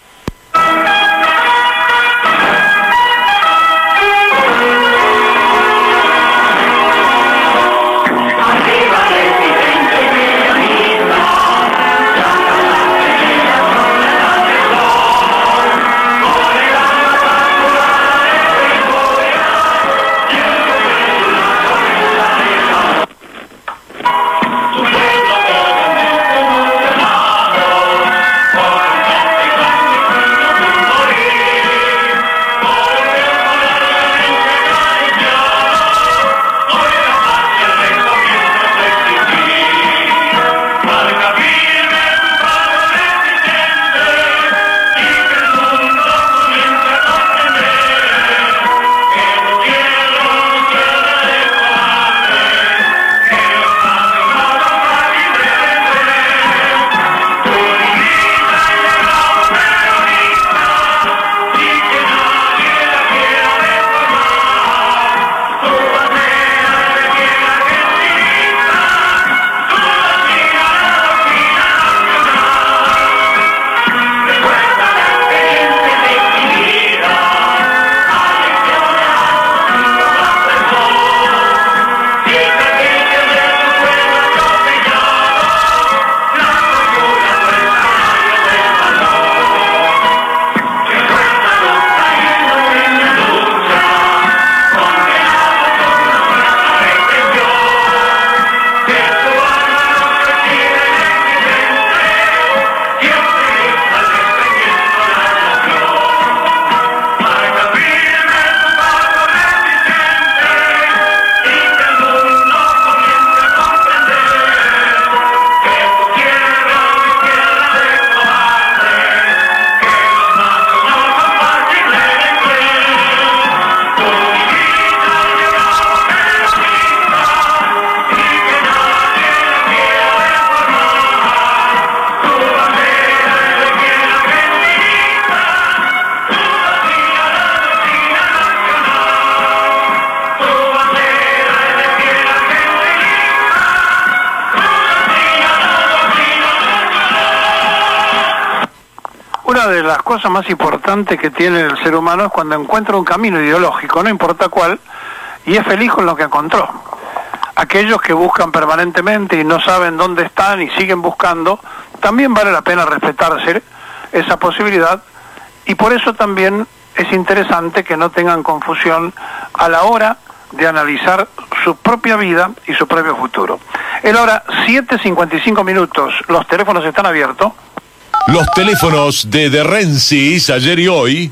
una de las cosas más importantes que tiene el ser humano es cuando encuentra un camino ideológico, no importa cuál, y es feliz con lo que encontró. Aquellos que buscan permanentemente y no saben dónde están y siguen buscando, también vale la pena respetarse esa posibilidad, y por eso también es interesante que no tengan confusión a la hora de analizar su propia vida y su propio futuro. Es hora 7:55, los teléfonos están abiertos. Los teléfonos de Rensis, ayer y hoy,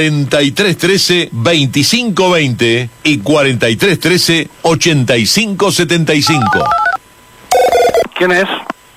4313-2520 y 4313-8575. ¿Quién es?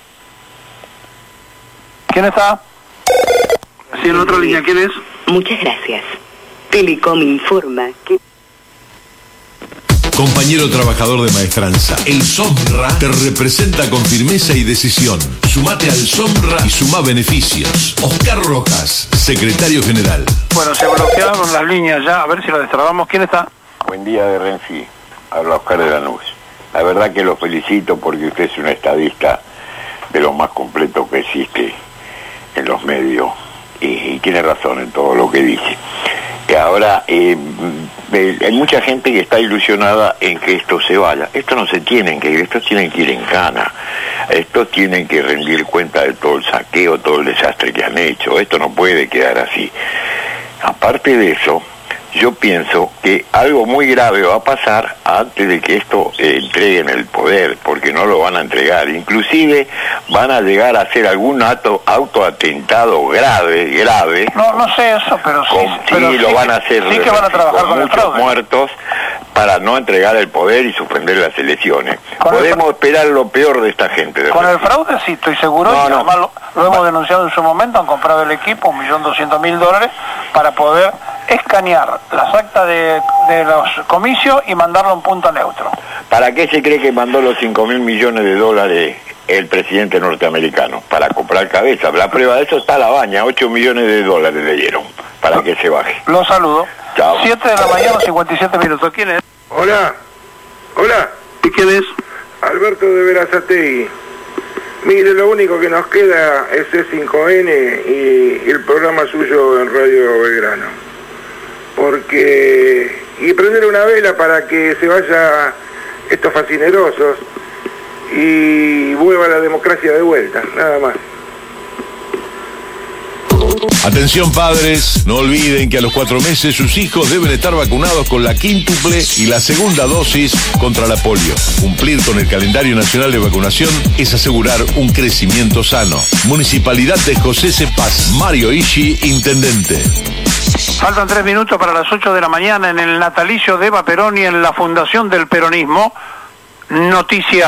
¿Quién está? Sí, en otra línea, ¿quién es? Muchas gracias. Telecom informa que... Compañero trabajador de maestranza, el SOMRA te representa con firmeza y decisión. Sumate al SOMRA y sumá beneficios. Oscar Rojas, secretario general. Bueno, se bloquearon las líneas ya, a ver si las destrabamos. ¿Quién está? Buen día de Renfi, habla Oscar de Lanús. La verdad que lo felicito porque usted es un estadista de lo más completo que existe en los medios y tiene razón en todo lo que dice. Que ahora hay mucha gente que está ilusionada en que esto se vaya. Esto no se tienen que ir, estos tienen que ir en cana. Estos tienen que rendir cuenta de todo el saqueo, todo el desastre que han hecho. Esto no puede quedar así. Aparte de eso, yo pienso que algo muy grave va a pasar antes de que esto entreguen el poder, porque no lo van a entregar. Inclusive van a llegar a hacer algún autoatentado grave. No sé eso, pero sí. Lo van a hacer. Sí que van a trabajar con el fraude. Muertos para no entregar el poder y suspender las elecciones. Podemos esperar lo peor de esta gente. Con el fraude sí, estoy seguro. Y además lo hemos denunciado en su momento. Han comprado el equipo, $1.200.000 para poder escanear las actas de los comicios y mandarlo a un punto neutro. ¿Para qué se cree que mandó los $5.000 millones el presidente norteamericano? Para comprar cabezas. La prueba de eso está la baña, $8 millones le dieron para que se baje. Lo saludo. Chao. 7 de la mañana, 57 minutos. ¿Quién es? Hola. ¿Y quién es? Alberto de Verazategui. Mire, lo único que nos queda es C5N y el programa suyo en Radio Belgrano. Y prender una vela para que se vaya estos fascinerosos y vuelva la democracia de vuelta, nada más. Atención padres, no olviden que a los 4 meses sus hijos deben estar vacunados con la quíntuple y la segunda dosis contra la polio. Cumplir con el calendario nacional de vacunación es asegurar un crecimiento sano. Municipalidad de José C. Paz, Mario Ishi, intendente. Faltan 3 minutos para las 8 de la mañana en el natalicio de Eva Perón y en la Fundación del Peronismo. Noticias.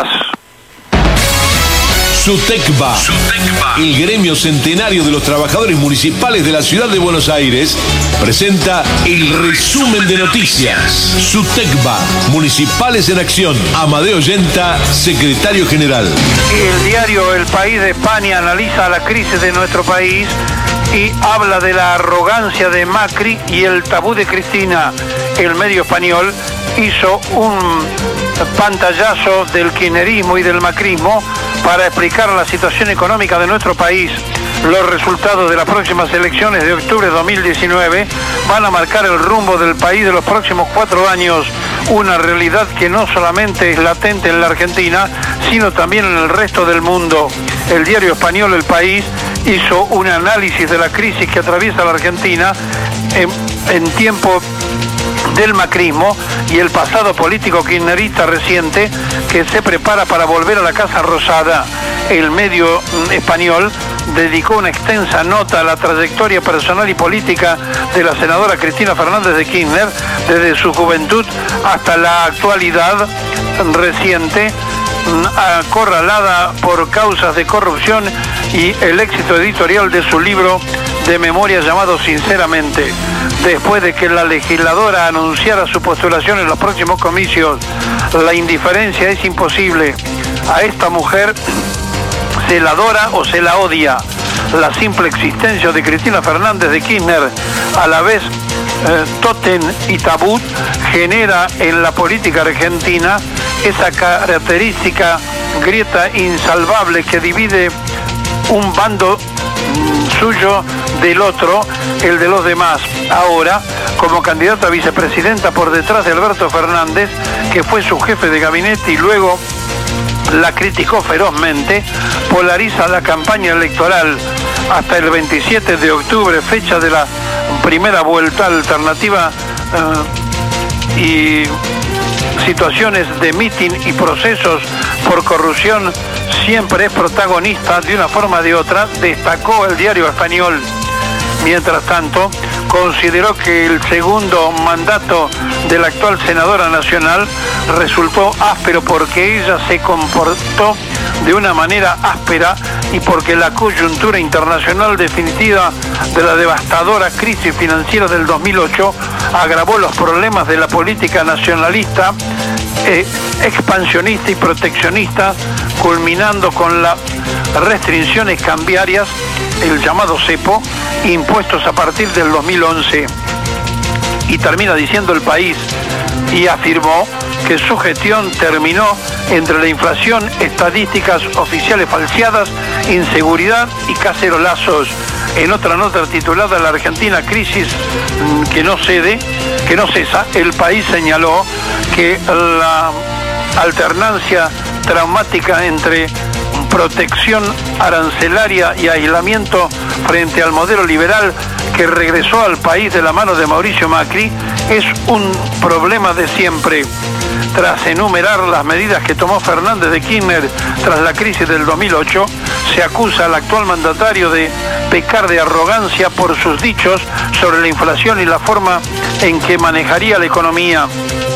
SUTECBA, el gremio centenario de los trabajadores municipales de la ciudad de Buenos Aires, presenta el resumen de noticias. SUTECBA, Municipales en Acción. Amadeo Yenta, secretario general. El diario El País de España analiza la crisis de nuestro país y habla de la arrogancia de Macri y el tabú de Cristina. El medio español hizo un pantallazo del kirchnerismo y del macrismo para explicar la situación económica de nuestro país. Los resultados de las próximas elecciones de octubre de 2019 van a marcar el rumbo del país de los próximos 4 años, una realidad que no solamente es latente en la Argentina, sino también en el resto del mundo. El diario español El País hizo un análisis de la crisis que atraviesa la Argentina en tiempo del macrismo y el pasado político kirchnerista reciente que se prepara para volver a la Casa Rosada. El medio español dedicó una extensa nota a la trayectoria personal y política de la senadora Cristina Fernández de Kirchner desde su juventud hasta la actualidad reciente, acorralada por causas de corrupción, y el éxito editorial de su libro de memoria llamado Sinceramente. Después de que la legisladora anunciara su postulación en los próximos comicios, la indiferencia es imposible. A esta mujer se la adora o se la odia. La simple existencia de Cristina Fernández de Kirchner, a la vez tótem y tabú, genera en la política argentina esa característica grieta insalvable que divide un bando suyo del otro, el de los demás. Ahora, como candidata a vicepresidenta por detrás de Alberto Fernández, que fue su jefe de gabinete y luego la criticó ferozmente, polariza la campaña electoral hasta el 27 de octubre, fecha de la primera vuelta alternativa, y situaciones de mitin y procesos por corrupción siempre es protagonista de una forma o de otra, destacó el diario español. Mientras tanto, consideró que el segundo mandato de la actual senadora nacional resultó áspero porque ella se comportó de una manera áspera y porque la coyuntura internacional definitiva de la devastadora crisis financiera del 2008 agravó los problemas de la política nacionalista, expansionista y proteccionista, culminando con las restricciones cambiarias, el llamado cepo, impuestos a partir del 2011. Y termina diciendo El País, y afirmó que su gestión terminó entre la inflación, estadísticas oficiales falseadas, inseguridad y cacerolazos. En otra nota titulada La Argentina crisis que no cesa, El País señaló que la alternancia traumática entre protección arancelaria y aislamiento frente al modelo liberal que regresó al país de la mano de Mauricio Macri es un problema de siempre. Tras enumerar las medidas que tomó Fernández de Kirchner tras la crisis del 2008, se acusa al actual mandatario de pecar de arrogancia por sus dichos sobre la inflación y la forma en que manejaría la economía.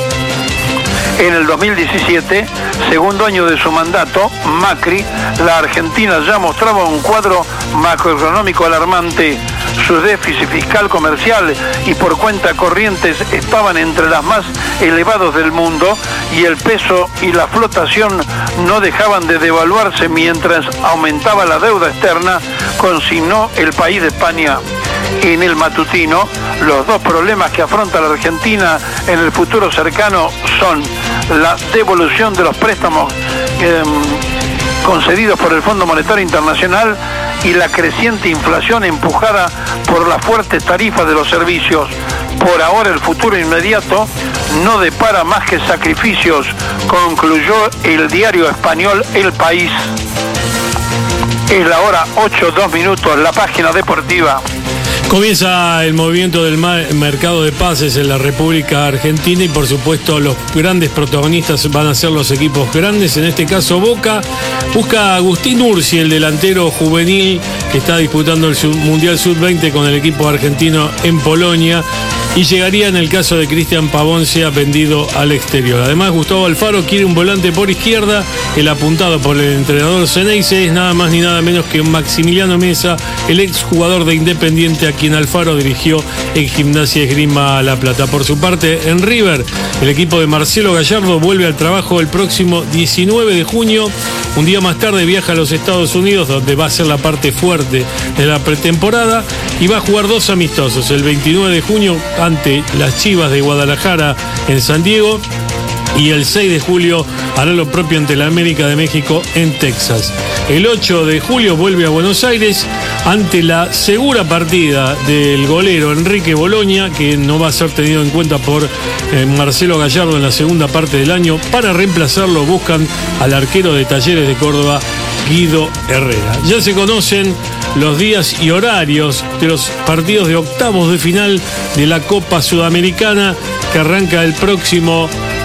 En el 2017, segundo año de su mandato, Macri, la Argentina ya mostraba un cuadro macroeconómico alarmante. Su déficit fiscal, comercial y por cuenta corrientes estaban entre las más elevados del mundo y el peso y la flotación no dejaban de devaluarse mientras aumentaba la deuda externa, consignó El País de España. En el matutino, los dos problemas que afronta la Argentina en el futuro cercano son la devolución de los préstamos concedidos por el Fondo Monetario Internacional y la creciente inflación empujada por las fuertes tarifas de los servicios. Por ahora el futuro inmediato no depara más que sacrificios, concluyó el diario español El País. Es la hora 8:02, la página deportiva. Comienza el movimiento del mercado de pases en la República Argentina y por supuesto los grandes protagonistas van a ser los equipos grandes. En este caso Boca busca a Agustín Ursi, el delantero juvenil que está disputando el Mundial Sub-20 con el equipo argentino en Polonia, y llegaría en el caso de Cristian Pavón sea vendido al exterior. Además, Gustavo Alfaro quiere un volante por izquierda. El apuntado por el entrenador Ceneice es nada más ni nada menos que Maximiliano Mesa, el exjugador de Independiente a quien Alfaro dirigió en Gimnasia Esgrima La Plata. Por su parte, en River, el equipo de Marcelo Gallardo vuelve al trabajo el próximo 19 de junio. Un día más tarde viaja a los Estados Unidos, donde va a ser la parte fuerte de la pretemporada, y va a jugar dos amistosos. El 29 de junio ante las Chivas de Guadalajara en San Diego, y el 6 de julio hará lo propio ante la América de México en Texas. El 8 de julio vuelve a Buenos Aires ante la segura partida del golero Enrique Boloña, que no va a ser tenido en cuenta por Marcelo Gallardo en la segunda parte del año. Para reemplazarlo buscan al arquero de Talleres de Córdoba, Guido Herrera. Ya se conocen los días y horarios de los partidos de octavos de final de la Copa Sudamericana, que arranca el próximo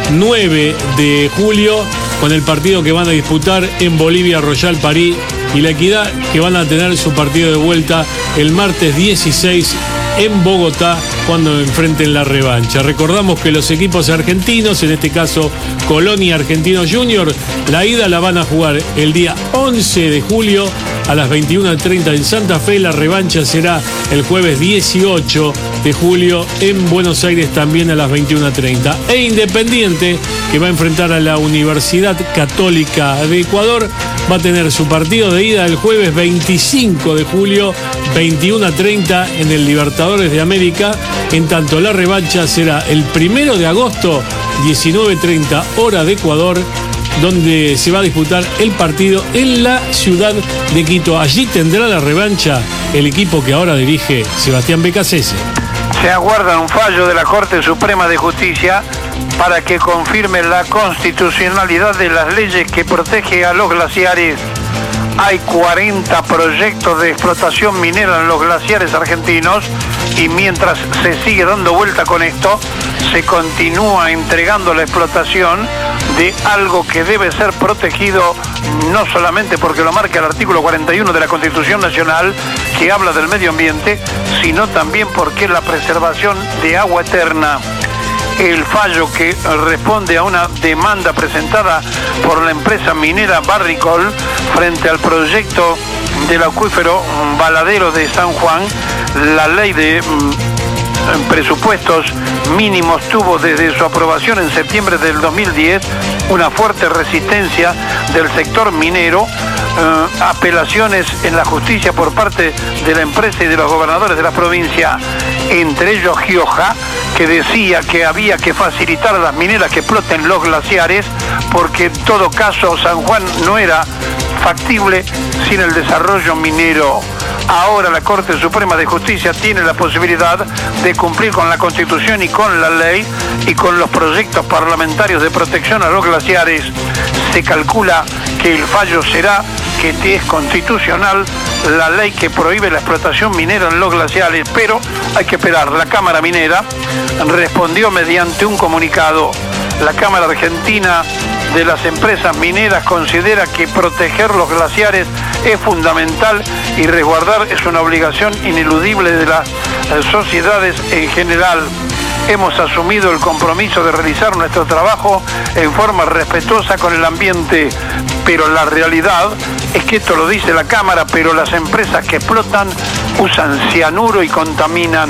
9 de julio con el partido que van a disputar en Bolivia Royal París y La Equidad, que van a tener su partido de vuelta el martes 16 en Bogotá cuando enfrenten la revancha. Recordamos que los equipos argentinos, en este caso Colón y Argentinos Junior, la ida la van a jugar el día 11 de julio a las 21:30 en Santa Fe. La revancha será el jueves 18 de julio en Buenos Aires, también a las 21:30. E Independiente, que va a enfrentar a la Universidad Católica de Ecuador, va a tener su partido de ida el jueves 25 de julio, 21:30 en el Libertadores de América. En tanto, la revancha será el 1 de agosto, 19:30 hora de Ecuador, donde se va a disputar el partido en la ciudad de Quito. Allí tendrá la revancha el equipo que ahora dirige Sebastián Becasese. Se aguarda un fallo de la Corte Suprema de Justicia para que confirme la constitucionalidad de las leyes que protege a los glaciares. Hay 40 proyectos de explotación minera en los glaciares argentinos y mientras se sigue dando vuelta con esto, se continúa entregando la explotación de algo que debe ser protegido no solamente porque lo marca el artículo 41 de la Constitución Nacional, que habla del medio ambiente, sino también porque es la preservación de agua eterna. El fallo, que responde a una demanda presentada por la empresa minera Barrick-Gold frente al proyecto del acuífero Baladero de San Juan, la ley de presupuestos mínimos tuvo desde su aprobación en septiembre del 2010 una fuerte resistencia del sector minero, apelaciones en la justicia por parte de la empresa y de los gobernadores de la provincia, entre ellos Gioja, que decía que había que facilitar a las mineras que exploten los glaciares, porque en todo caso San Juan no era factible sin el desarrollo minero. Ahora la Corte Suprema de Justicia tiene la posibilidad de cumplir con la Constitución y con la ley y con los proyectos parlamentarios de protección a los glaciares. Se calcula que el fallo será que es constitucional la ley que prohíbe la explotación minera en los glaciares, pero hay que esperar. La Cámara Minera respondió mediante un comunicado. La Cámara Argentina de las Empresas Mineras considera que proteger los glaciares es fundamental y resguardar es una obligación ineludible de las sociedades en general. Hemos asumido el compromiso de realizar nuestro trabajo en forma respetuosa con el ambiente, pero la realidad es que esto lo dice la Cámara, pero las empresas que explotan usan cianuro y contaminan.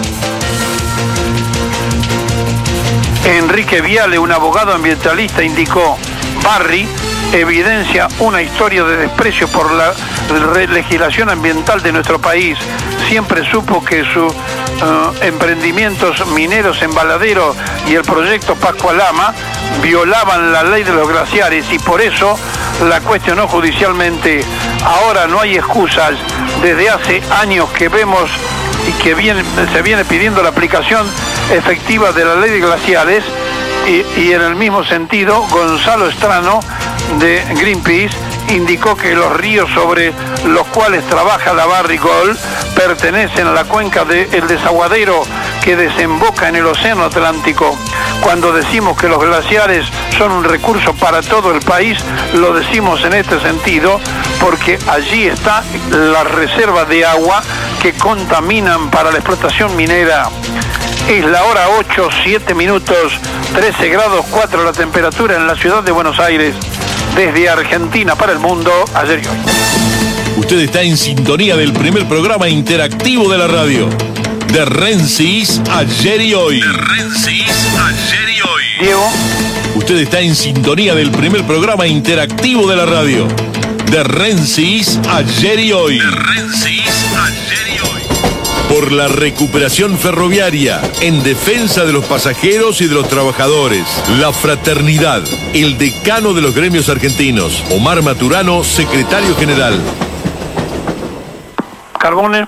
Enrique Viale, un abogado ambientalista, indicó: Barry evidencia una historia de desprecio por la legislación ambiental de nuestro país. Siempre supo que sus emprendimientos mineros en Baladero y el proyecto Pascualama violaban la ley de los glaciares y por eso la cuestionó judicialmente. Ahora no hay excusas. Desde hace años que vemos y que se viene pidiendo la aplicación efectiva de la ley de glaciares y en el mismo sentido Gonzalo Estrano de Greenpeace indicó que los ríos sobre los cuales trabaja la Barrick-Gold pertenecen a la cuenca del desaguadero que desemboca en el Océano Atlántico. Cuando decimos que los glaciares son un recurso para todo el país, lo decimos en este sentido porque allí está la reserva de agua que contaminan para la explotación minera. Es la hora 8, 7 minutos, 13 grados 4 la temperatura en la ciudad de Buenos Aires. Desde Argentina para el mundo, ayer y hoy. Usted está en sintonía del primer programa interactivo de la radio. De Rensis, ayer y hoy. De Rensis, ayer y hoy. Diego. Usted está en sintonía del primer programa interactivo de la radio. De Rensis, ayer y hoy. De Rensis, ayer y hoy. Por la recuperación ferroviaria, en defensa de los pasajeros y de los trabajadores. La fraternidad, el decano de los gremios argentinos, Omar Maturano, secretario general. Carbone.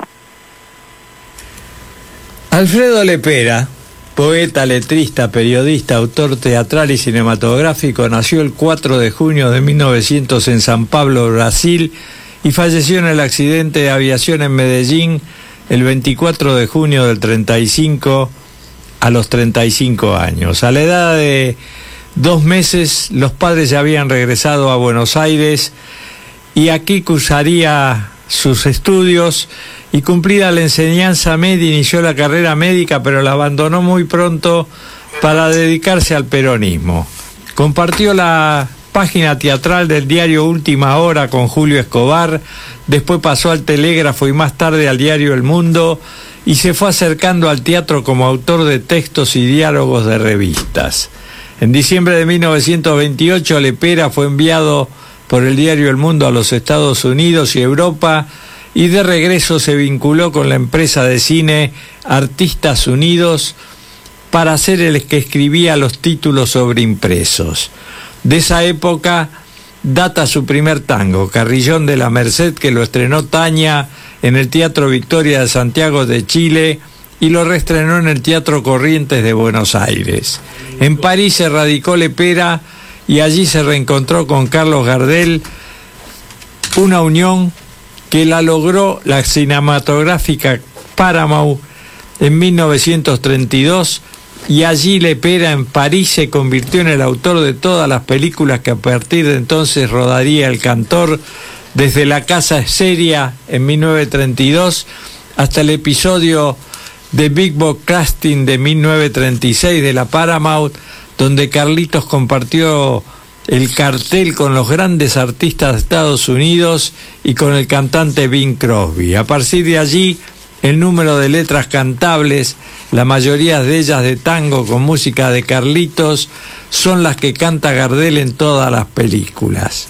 Alfredo Lepera, poeta, letrista, periodista, autor teatral y cinematográfico, nació el 4 de junio de 1900 en San Pablo, Brasil, y falleció en el accidente de aviación en Medellín el 24 de junio del 35 a los 35 años. A la edad de 2 meses, los padres ya habían regresado a Buenos Aires y aquí cursaría sus estudios y cumplida la enseñanza media inició la carrera médica, pero la abandonó muy pronto para dedicarse al peronismo. Compartió la página teatral del diario Última Hora con Julio Escobar, después pasó al Telégrafo y más tarde al diario El Mundo y se fue acercando al teatro como autor de textos y diálogos de revistas. En diciembre de 1928 Lepera fue enviado por el diario El Mundo a los Estados Unidos y Europa y de regreso se vinculó con la empresa de cine Artistas Unidos para ser el que escribía los títulos sobre impresos. De esa época data su primer tango, Carrillón de la Merced, que lo estrenó Tania en el Teatro Victoria de Santiago de Chile y lo reestrenó en el Teatro Corrientes de Buenos Aires. En París se radicó Lepera y allí se reencontró con Carlos Gardel, una unión que la logró la cinematográfica Paramount en 1932, y allí Lepera en París se convirtió en el autor de todas las películas que a partir de entonces rodaría el cantor, desde La Casa es Seria en 1932 hasta el episodio de Big Box Casting de 1936 de la Paramount, donde Carlitos compartió el cartel con los grandes artistas de Estados Unidos y con el cantante Bing Crosby. A partir de allí, el número de letras cantables, la mayoría de ellas de tango con música de Carlitos, son las que canta Gardel en todas las películas.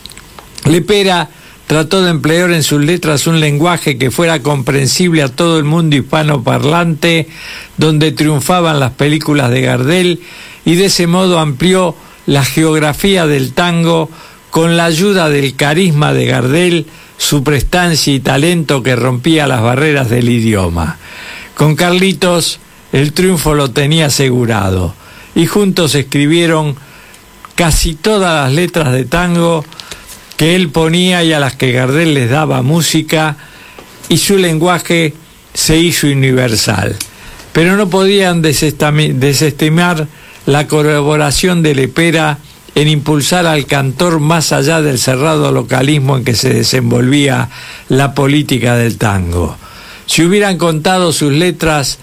Lepera trató de emplear en sus letras un lenguaje que fuera comprensible a todo el mundo hispanoparlante, donde triunfaban las películas de Gardel, y de ese modo amplió la geografía del tango con la ayuda del carisma de Gardel, su prestancia y talento que rompía las barreras del idioma. Con Carlitos el triunfo lo tenía asegurado, y juntos escribieron casi todas las letras de tango que él ponía y a las que Gardel les daba música, y su lenguaje se hizo universal. Pero no podían desestimar la colaboración de Lepera en impulsar al cantor más allá del cerrado localismo en que se desenvolvía la política del tango. Si hubieran contado sus letras,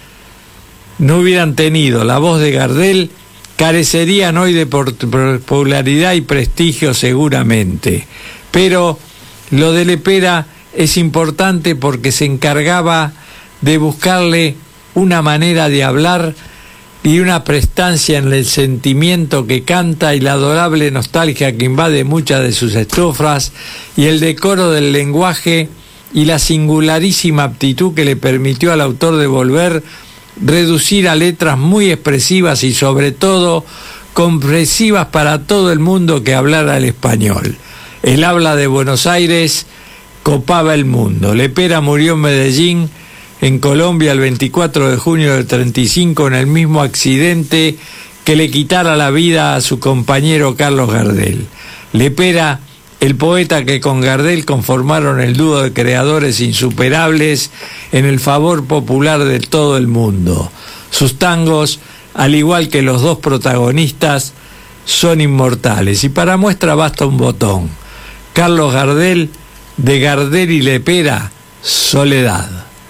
no hubieran tenido la voz de Gardel, carecerían hoy de popularidad y prestigio seguramente. Pero lo de Lepera es importante porque se encargaba de buscarle una manera de hablar y una prestancia en el sentimiento que canta y la adorable nostalgia que invade muchas de sus estrofas y el decoro del lenguaje y la singularísima aptitud que le permitió al autor de Volver reducir a letras muy expresivas y sobre todo comprensivas para todo el mundo que hablara el español. El habla de Buenos Aires copaba el mundo. Lepera murió en Medellín, en Colombia, el 24 de junio del 35, en el mismo accidente que le quitara la vida a su compañero Carlos Gardel. Lepera, el poeta que con Gardel conformaron el dúo de creadores insuperables en el favor popular de todo el mundo. Sus tangos, al igual que los dos protagonistas, son inmortales. Y para muestra basta un botón. Carlos Gardel, de Gardel y Lepera, Soledad.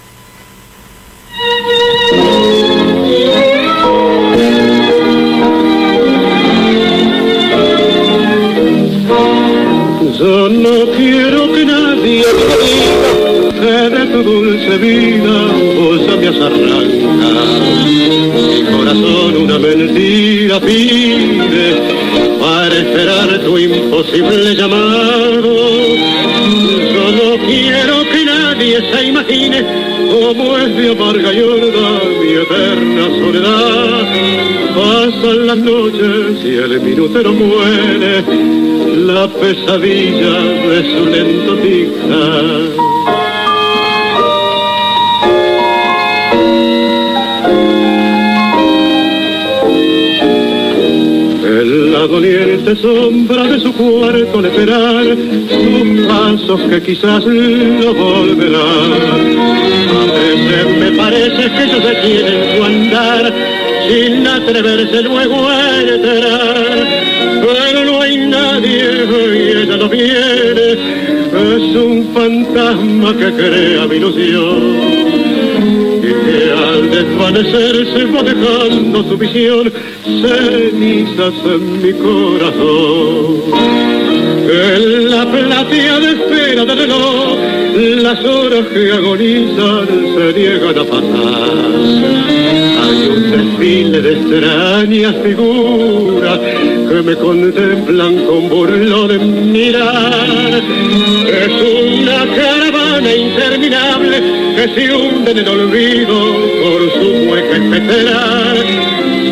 Yo no quiero que nadie me diga que de tu dulce vida vos ya me has arrancado. Mi corazón una mentira pide para esperar tu imposible llamado. Yo no quiero que nadie se imagine cómo es de amarga y honda mi eterna soledad. Pasan las noches y el minutero muere, la pesadilla de su lento tic-tac. En la doliente sombra de su cuarto le esperar sus pasos que quizás no volverán. A veces me parece que ellos detienen su andar sin atreverse luego a entrar. Pero no hay nadie y ella no viene, es un fantasma que crea mi ilusión y que al desvanecerse va dejando su visión cenizas en mi corazón. En la plateada espera del reloj, las horas que agonizan se niegan a pasar. Hay un desfile de extrañas figuras que me contemplan con burlón mirar. Es una caravana interminable que se hunde en el olvido por su hueca espectral. Se va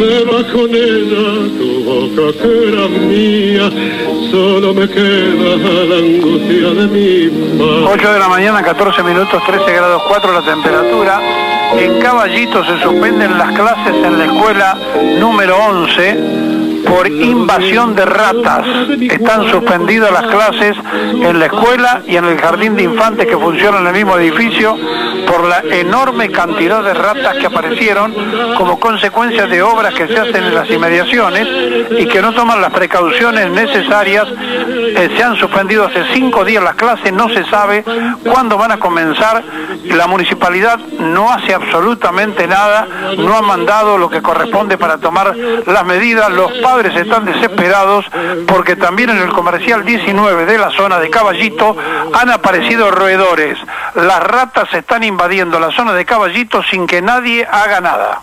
con ella tu boca que era mía, solo me queda la angustia de mi madre. 8 de la mañana, 14 minutos, 13 grados 4 la temperatura. En Caballito se suspenden las clases en la escuela número 11 por invasión de ratas. Están suspendidas las clases en la escuela y en el jardín de infantes que funciona en el mismo edificio por la enorme cantidad de ratas que aparecieron como consecuencia de obras que se hacen en las inmediaciones y que no toman las precauciones necesarias. Se han suspendido hace 5 días las clases, no se sabe cuándo van a comenzar. La municipalidad no hace absolutamente nada, no ha mandado lo que corresponde para tomar las medidas. Los padres están desesperados porque también en el comercial 19 de la zona de Caballito han aparecido roedores. Las ratas están invadiendo la zona de Caballito sin que nadie haga nada.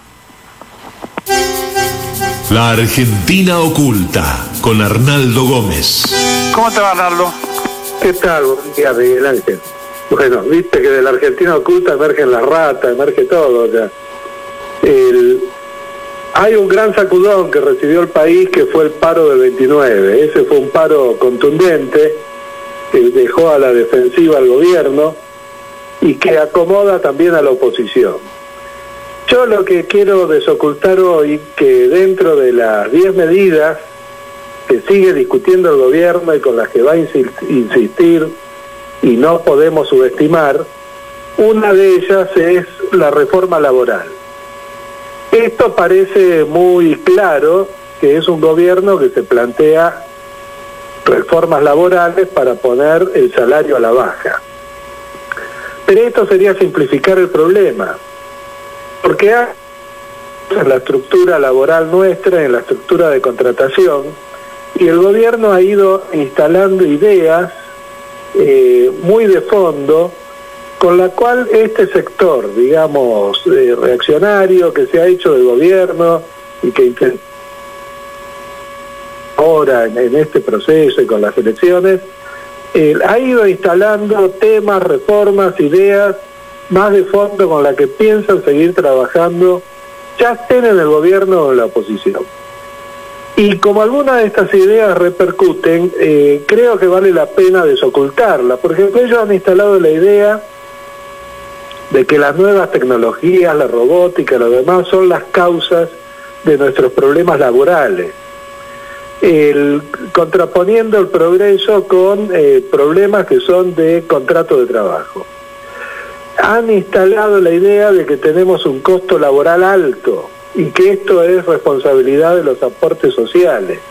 La Argentina oculta con Arnaldo Gómez. ¿Cómo te va, Arnaldo? ¿Qué tal? Buen día, Miguel Ángel. Bueno, viste que de la Argentina oculta emergen las ratas, emerge todo. O sea, hay un gran sacudón que recibió el país, que fue el paro del 29. Ese fue un paro contundente que dejó a la defensiva al gobierno y que acomoda también a la oposición. Yo lo que quiero desocultar hoy, que dentro de las 10 medidas que sigue discutiendo el gobierno y con las que va a insistir y no podemos subestimar, una de ellas es la reforma laboral. Esto parece muy claro que es un gobierno que se plantea reformas laborales para poner el salario a la baja. Pero esto sería simplificar el problema, porque en la estructura laboral nuestra, en la estructura de contratación, y el gobierno ha ido instalando ideas muy de fondo, con la cual este sector, digamos, reaccionario que se ha hecho del gobierno y que intenta ahora en este proceso y con las elecciones, ha ido instalando temas, reformas, ideas más de fondo con las que piensan seguir trabajando, ya estén en el gobierno o en la oposición. Y como algunas de estas ideas repercuten, creo que vale la pena desocultarlas. Por ejemplo, ellos han instalado la idea de que las nuevas tecnologías, la robótica, lo demás, son las causas de nuestros problemas laborales, contraponiendo el progreso con problemas que son de contrato de trabajo. Han instalado la idea de que tenemos un costo laboral alto y que esto es responsabilidad de los aportes sociales,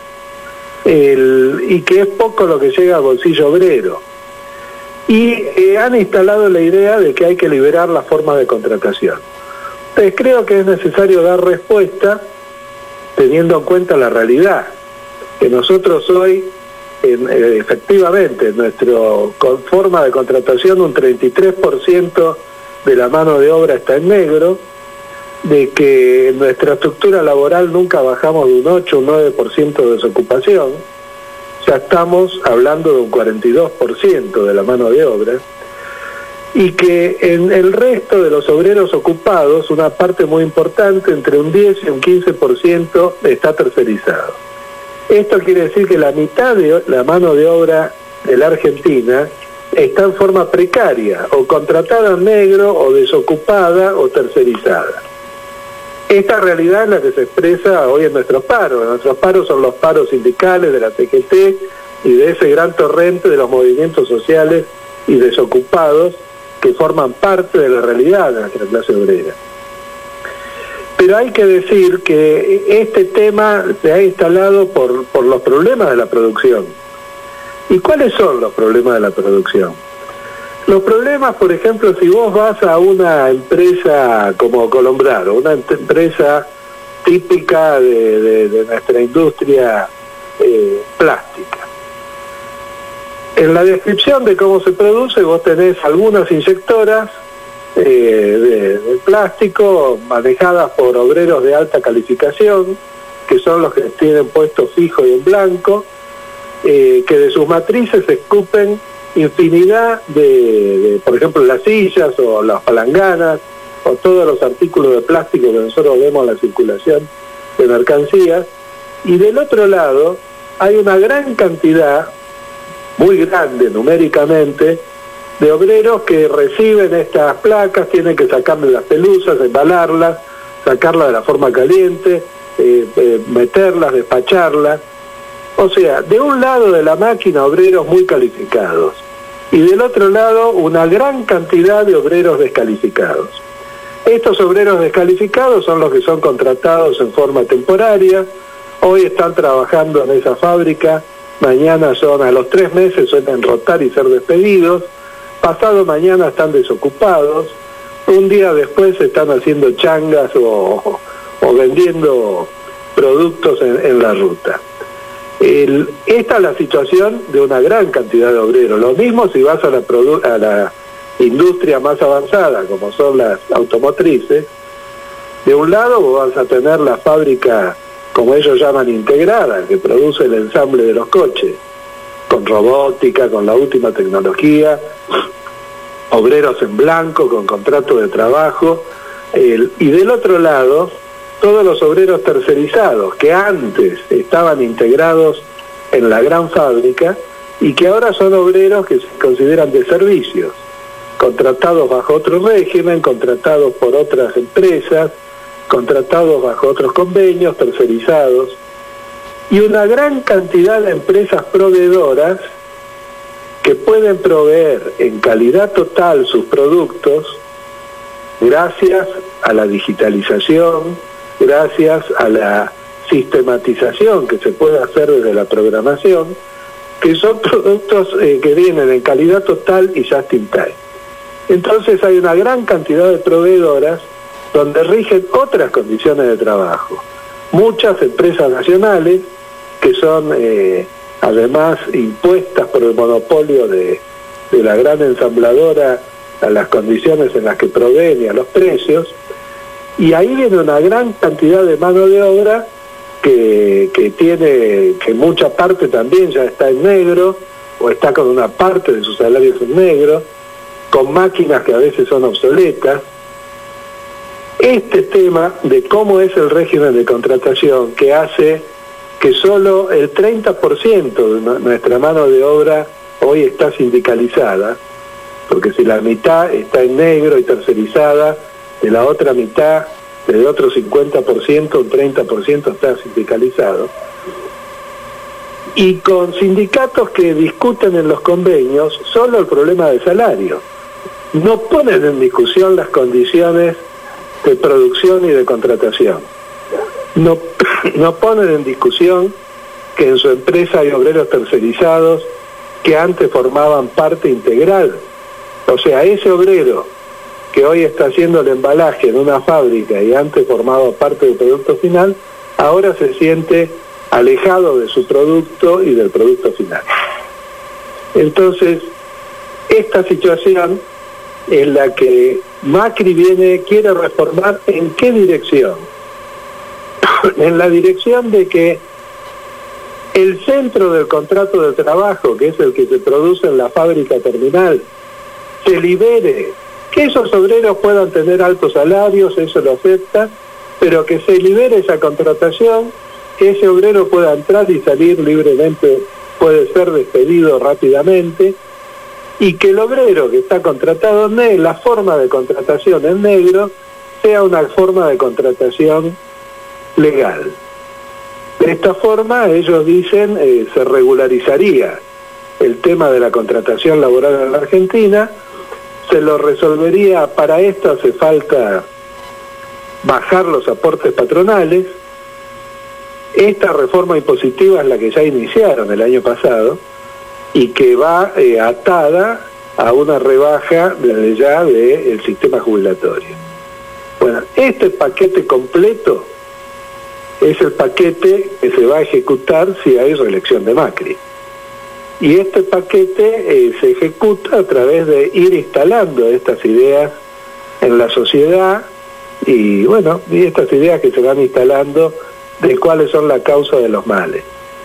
y que es poco lo que llega al bolsillo obrero. Y han instalado la idea de que hay que liberar las formas de contratación. Entonces creo que es necesario dar respuesta teniendo en cuenta la realidad, que nosotros hoy, efectivamente, en nuestra forma de contratación un 33% de la mano de obra está en negro, de que en nuestra estructura laboral nunca bajamos de un 8 o un 9% de desocupación, ya estamos hablando de un 42% de la mano de obra, y que en el resto de los obreros ocupados, una parte muy importante, entre un 10 y un 15%, está tercerizado. Esto quiere decir que la mitad de la mano de obra de la Argentina está en forma precaria, o contratada en negro, o desocupada, o tercerizada. Esta realidad es la que se expresa hoy en nuestros paros. Nuestros paros son los paros sindicales de la CGT y de ese gran torrente de los movimientos sociales y desocupados que forman parte de la realidad de nuestra clase obrera. Pero hay que decir que este tema se ha instalado por los problemas de la producción. ¿Y cuáles son los problemas de la producción? Los problemas, por ejemplo, si vos vas a una empresa como Colombrano, una empresa típica de nuestra industria plástica, en la descripción de cómo se produce vos tenés algunas inyectoras de plástico manejadas por obreros de alta calificación, que son los que tienen puesto fijo y en blanco, que de sus matrices escupen infinidad de, por ejemplo, las sillas o las palanganas o todos los artículos de plástico que nosotros vemos en la circulación de mercancías, y del otro lado hay una gran cantidad, muy grande numéricamente, de obreros que reciben estas placas, tienen que sacarle las pelusas, embalarlas, sacarlas de la forma caliente, meterlas, despacharlas. O sea, de un lado de la máquina obreros muy calificados y del otro lado una gran cantidad de obreros descalificados. Estos obreros descalificados son los que son contratados en forma temporaria, hoy están trabajando en esa fábrica, mañana son, a los 3 meses suelen rotar y ser despedidos, pasado mañana están desocupados, un día después están haciendo changas o vendiendo productos en la ruta. Esta es la situación de una gran cantidad de obreros. Lo mismo si vas a la industria más avanzada, como son las automotrices. De un lado vos vas a tener la fábrica, como ellos llaman, integrada, que produce el ensamble de los coches, con robótica, con la última tecnología, obreros en blanco, con contrato de trabajo, y del otro lado, todos los obreros tercerizados, que antes estaban integrados en la gran fábrica, y que ahora son obreros que se consideran de servicios, contratados bajo otro régimen, contratados por otras empresas, contratados bajo otros convenios, tercerizados, y una gran cantidad de empresas proveedoras que pueden proveer en calidad total sus productos gracias a la digitalización, gracias a la sistematización que se puede hacer desde la programación, que son productos que vienen en calidad total y just in time. Entonces hay una gran cantidad de proveedoras donde rigen otras condiciones de trabajo. Muchas empresas nacionales que son además impuestas por el monopolio de la gran ensambladora a las condiciones en las que proveen y a los precios, y ahí viene una gran cantidad de mano de obra que mucha parte también ya está en negro, o está con una parte de sus salarios en negro, con máquinas que a veces son obsoletas. Este tema de cómo es el régimen de contratación, que hace que solo el 30% de nuestra mano de obra hoy está sindicalizada, porque si la mitad está en negro y tercerizada, de la otra mitad, del otro 50%, un 30% está sindicalizado. Y con sindicatos que discuten en los convenios solo el problema de salario. No ponen en discusión las condiciones de producción y de contratación. No ponen en discusión que en su empresa hay obreros tercerizados que antes formaban parte integral. O sea, ese obrero que hoy está haciendo el embalaje en una fábrica y antes formaba parte del producto final, ahora se siente alejado de su producto y del producto final. Entonces, esta situación es la que Macri quiere reformar. ¿En qué dirección? En la dirección de que el centro del contrato de trabajo, que es el que se produce en la fábrica terminal, se libere, que esos obreros puedan tener altos salarios, eso lo acepta, pero que se libere esa contratación, que ese obrero pueda entrar y salir libremente, puede ser despedido rápidamente, y que el obrero que está contratado en negro, la forma de contratación en negro, sea una forma de contratación legal. De esta forma, ellos dicen, se regularizaría el tema de la contratación laboral en la Argentina, se lo resolvería. Para esto hace falta bajar los aportes patronales. Esta reforma impositiva es la que ya iniciaron el año pasado y que va atada a una rebaja desde ya del sistema jubilatorio. Bueno, este paquete completo es el paquete que se va a ejecutar si hay reelección de Macri. Y este paquete se ejecuta a través de ir instalando estas ideas en la sociedad y estas ideas que se van instalando de cuáles son la causa de los males.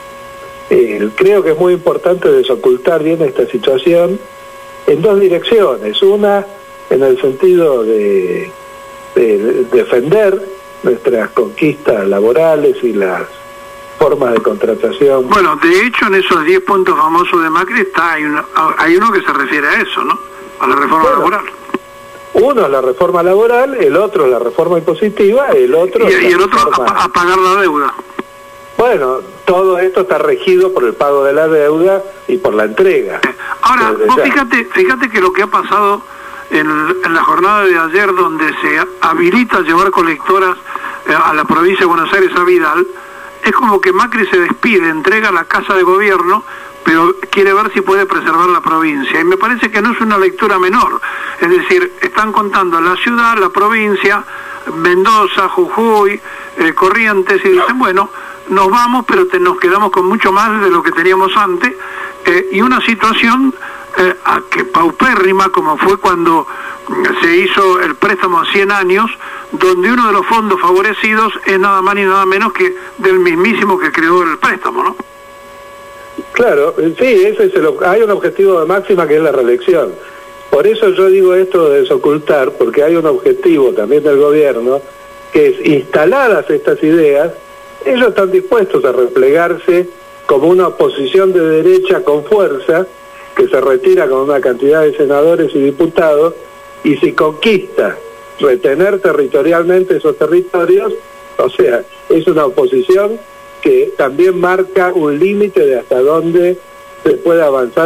Creo que es muy importante desocultar bien esta situación en dos direcciones. Una, en el sentido de defender nuestras conquistas laborales y las formas de contratación. Bueno, de hecho, en esos 10 puntos famosos de Macri hay uno que se refiere a eso, ¿no? A la reforma laboral. Uno es la reforma laboral, el otro es la reforma impositiva, el otro y el otro a pagar la deuda. Bueno, todo esto está regido por el pago de la deuda y por la entrega. Ahora, vos fíjate que lo que ha pasado en la jornada de ayer, donde se habilita llevar colectoras a la provincia de Buenos Aires, a Vidal, es como que Macri se despide, entrega la casa de gobierno, pero quiere ver si puede preservar la provincia. Y me parece que no es una lectura menor. Es decir, están contando la ciudad, la provincia, Mendoza, Jujuy, Corrientes, y dicen, bueno, nos vamos, pero nos quedamos con mucho más de lo que teníamos antes, y una situación que paupérrima, como fue cuando se hizo el préstamo a 100 años, donde uno de los fondos favorecidos es nada más ni nada menos que del mismísimo que creó el préstamo, ¿no? Claro, sí, hay un objetivo de máxima que es la reelección. Por eso yo digo esto de desocultar, porque hay un objetivo también del gobierno, que es, instaladas estas ideas, ellos están dispuestos a replegarse como una oposición de derecha con fuerza, que se retira con una cantidad de senadores y diputados, y si conquista retener territorialmente esos territorios, o sea, es una oposición que también marca un límite de hasta dónde se puede avanzar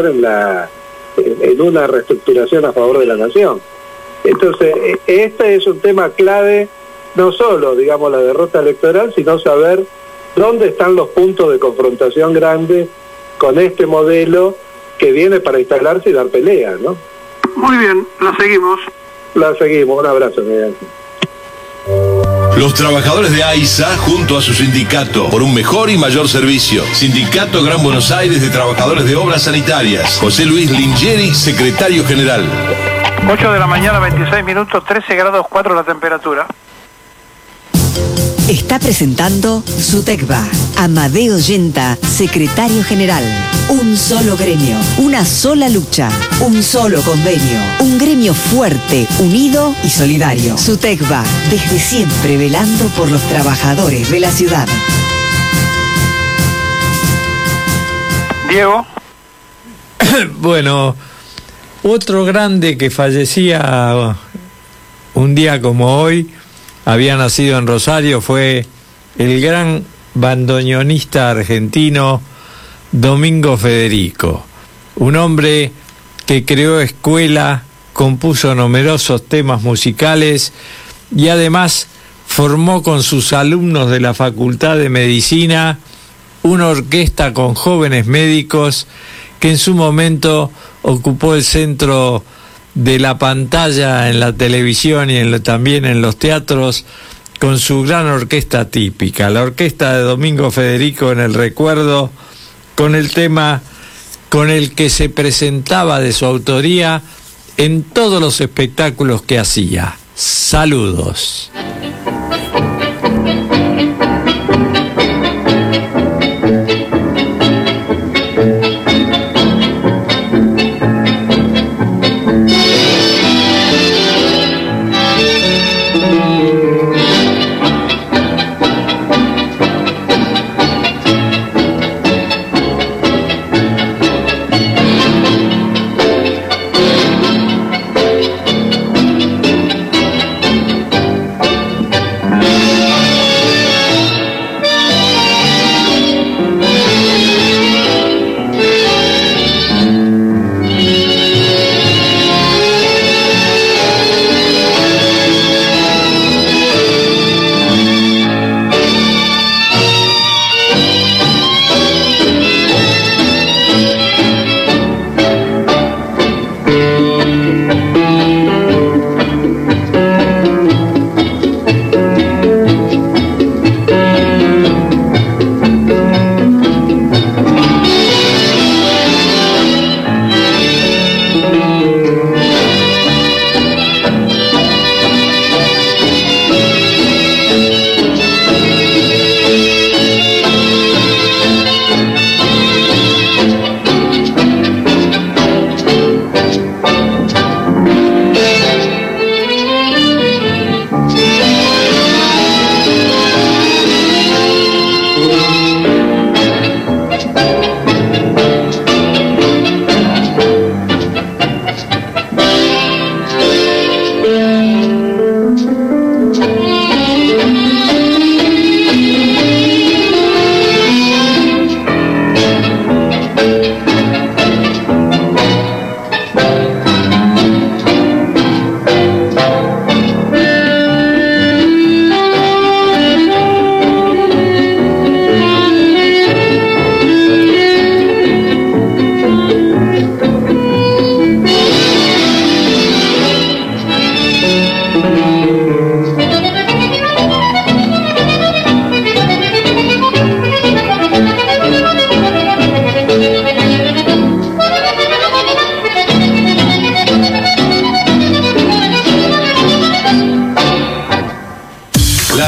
en una reestructuración a favor de la nación. Entonces, este es un tema clave, no solo, digamos, la derrota electoral, sino saber dónde están los puntos de confrontación grandes con este modelo que viene para instalarse y dar pelea, ¿no? Muy bien, la seguimos. La seguimos, un abrazo, Miguel. Los trabajadores de AISA junto a su sindicato por un mejor y mayor servicio. Sindicato Gran Buenos Aires de Trabajadores de Obras Sanitarias. José Luis Lingeri, secretario general. 8 de la mañana, 26 minutos, 13 grados 4 la temperatura. Está presentando SUTECBA. Amadeo Yenta, secretario general. Un solo gremio, una sola lucha, un solo convenio. Un gremio fuerte, unido y solidario. SUTECBA, desde siempre velando por los trabajadores de la ciudad. Diego. Bueno, otro grande que fallecía un día como hoy, había nacido en Rosario, fue el gran bandoneonista argentino Domingo Federico, un hombre que creó escuela, compuso numerosos temas musicales y además formó con sus alumnos de la Facultad de Medicina una orquesta con jóvenes médicos que en su momento ocupó el centro de la pantalla en la televisión y también en los teatros, con su gran orquesta típica, la orquesta de Domingo Federico en el recuerdo, con el tema con el que se presentaba de su autoría en todos los espectáculos que hacía. Saludos.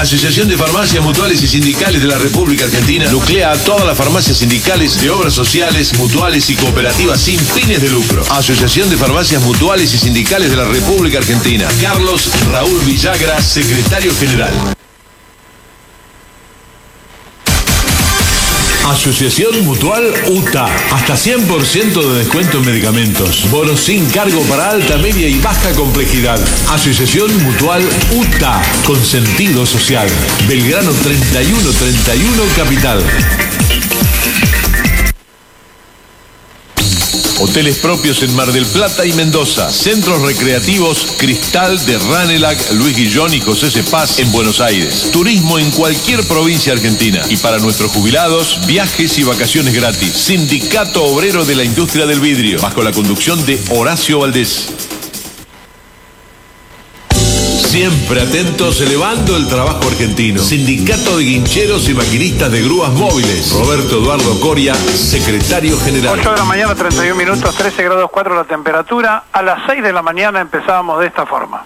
Asociación de Farmacias Mutuales y Sindicales de la República Argentina nuclea a todas las farmacias sindicales de obras sociales, mutuales y cooperativas sin fines de lucro. Asociación de Farmacias Mutuales y Sindicales de la República Argentina. Carlos Raúl Villagra, secretario general. Asociación Mutual UTA. Hasta 100% de descuento en medicamentos. Bonos sin cargo para alta, media y baja complejidad. Asociación Mutual UTA. Con sentido social. Belgrano 3131 Capital. Hoteles propios en Mar del Plata y Mendoza. Centros recreativos Cristal de Ranelagh, Luis Guillón y José Cepaz en Buenos Aires. Turismo en cualquier provincia argentina. Y para nuestros jubilados, viajes y vacaciones gratis. Sindicato Obrero de la Industria del Vidrio, bajo la conducción de Horacio Valdés. Siempre atentos, elevando el trabajo argentino. Sindicato de Guincheros y Maquinistas de Grúas Móviles. Roberto Eduardo Coria, secretario general. 8 de la mañana, 31 minutos, 13 grados 4 la temperatura. A las 6 de la mañana empezábamos de esta forma.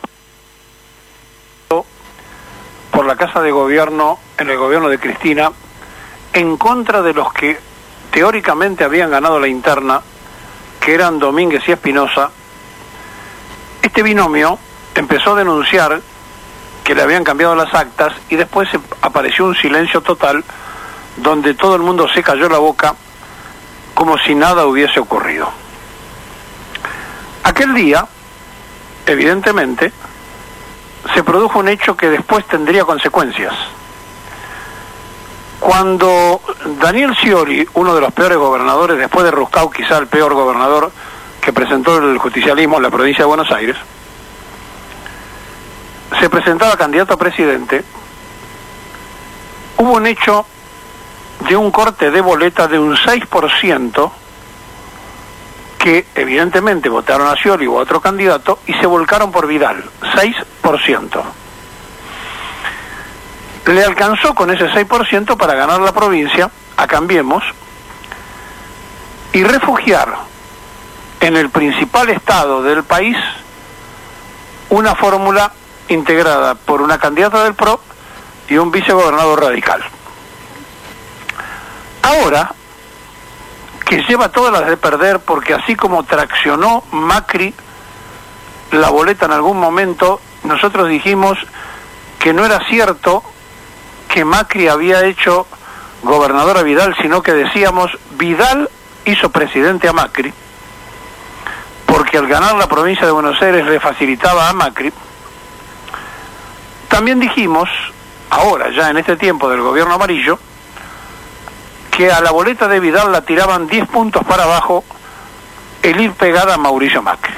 Por la Casa de Gobierno, en el gobierno de Cristina, en contra de los que teóricamente habían ganado la interna, que eran Domínguez y Espinosa. Este binomio empezó a denunciar que le habían cambiado las actas y después apareció un silencio total donde todo el mundo se cayó la boca como si nada hubiese ocurrido. Aquel día, evidentemente, se produjo un hecho que después tendría consecuencias. Cuando Daniel Scioli, uno de los peores gobernadores, después de Ruscau, quizá el peor gobernador que presentó el justicialismo en la provincia de Buenos Aires, se presentaba candidato a presidente, hubo un hecho de un corte de boleta de un 6% que evidentemente votaron a Scioli o a otro candidato y se volcaron por Vidal, 6%. Le alcanzó con ese 6% para ganar la provincia a Cambiemos y refugiar en el principal estado del país una fórmula integrada por una candidata del PRO y un vicegobernador radical. Ahora, que lleva todas las de perder, porque así como traccionó Macri la boleta en algún momento, nosotros dijimos que no era cierto que Macri había hecho gobernador a Vidal, sino que decíamos Vidal hizo presidente a Macri, porque al ganar la provincia de Buenos Aires le facilitaba a Macri. También dijimos, ahora ya en este tiempo del gobierno amarillo, que a la boleta de Vidal la tiraban 10 puntos para abajo el ir pegada a Mauricio Macri.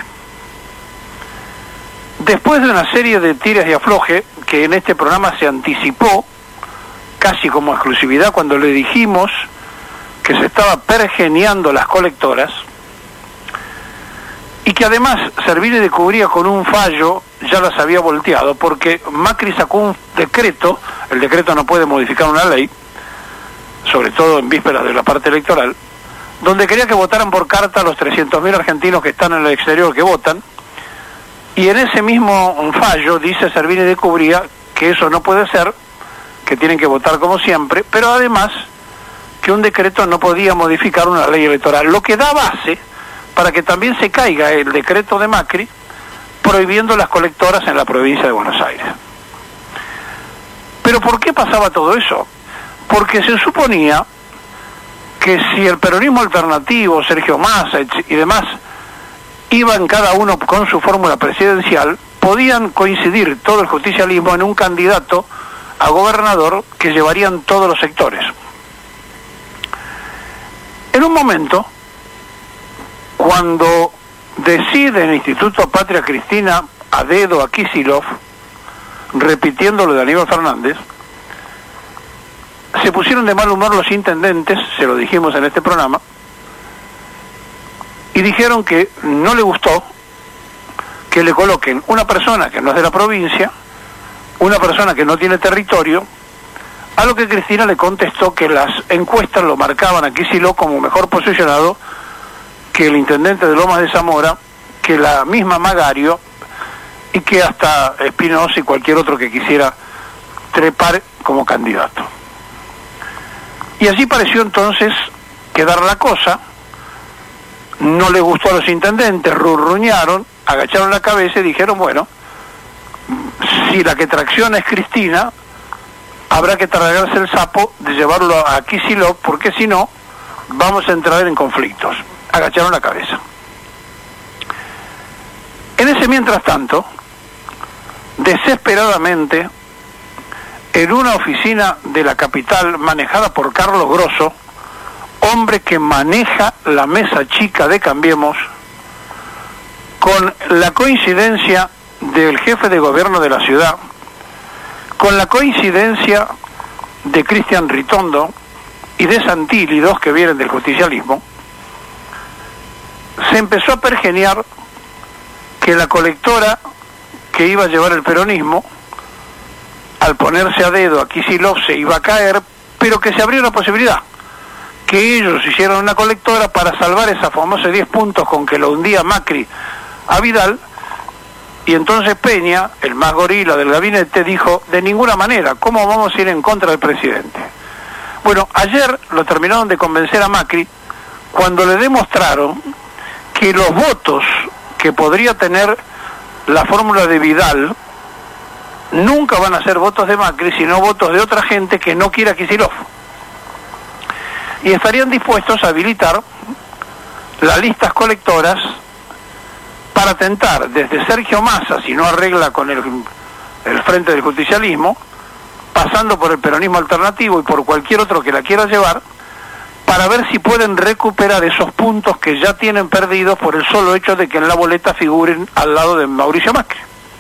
Después de una serie de tires y afloje, que en este programa se anticipó, casi como exclusividad, cuando le dijimos que se estaba pergeñando las colectoras, y que además Servini de cubría con un fallo, ya las había volteado, porque Macri sacó un decreto, el decreto no puede modificar una ley, sobre todo en vísperas de la parte electoral, donde quería que votaran por carta a los 300.000 argentinos que están en el exterior que votan, y en ese mismo fallo dice Servini de cubría que eso no puede ser, que tienen que votar como siempre, pero además que un decreto no podía modificar una ley electoral, lo que da base para que también se caiga el decreto de Macri prohibiendo las colectoras en la provincia de Buenos Aires. ¿Pero por qué pasaba todo eso? Porque se suponía que si el peronismo alternativo, Sergio Massa y demás, iban cada uno con su fórmula presidencial, podían coincidir todo el justicialismo en un candidato a gobernador que llevarían todos los sectores. En un momento, cuando decide el Instituto Patria Cristina a dedo a Kicillof, repitiendo lo de Aníbal Fernández, se pusieron de mal humor los intendentes, se lo dijimos en este programa, y dijeron que no le gustó que le coloquen una persona que no es de la provincia, una persona que no tiene territorio, a lo que Cristina le contestó que las encuestas lo marcaban a Kicillof como mejor posicionado que el intendente de Lomas de Zamora, que la misma Magario y que hasta Espinosa y cualquier otro que quisiera trepar como candidato. Y así pareció entonces quedar la cosa. No le gustó a los intendentes, rurruñaron, agacharon la cabeza y dijeron, bueno, si la que tracciona es Cristina, habrá que tragarse el sapo de llevarlo a Kicillof, porque si no, vamos a entrar en conflictos. Agacharon la cabeza. En ese mientras tanto, desesperadamente, en una oficina de la capital manejada por Carlos Grosso, hombre que maneja la mesa chica de Cambiemos, con la coincidencia del jefe de gobierno de la ciudad, con la coincidencia de Cristian Ritondo y de Santilli, dos que vienen del justicialismo, se empezó a pergeniar que la colectora que iba a llevar el peronismo, al ponerse a dedo a Kicillof, se iba a caer, pero que se abrió una posibilidad, que ellos hicieron una colectora para salvar esa famosa 10 puntos con que lo hundía Macri a Vidal, y entonces Peña, el más gorila del gabinete, dijo, de ninguna manera, ¿cómo vamos a ir en contra del presidente? Bueno, ayer lo terminaron de convencer a Macri cuando le demostraron que los votos que podría tener la fórmula de Vidal nunca van a ser votos de Macri, sino votos de otra gente que no quiera Kicillof. Y estarían dispuestos a habilitar las listas colectoras para tentar desde Sergio Massa, si no arregla con el Frente del Justicialismo, pasando por el peronismo alternativo y por cualquier otro que la quiera llevar, para ver si pueden recuperar esos puntos que ya tienen perdidos por el solo hecho de que en la boleta figuren al lado de Mauricio Macri.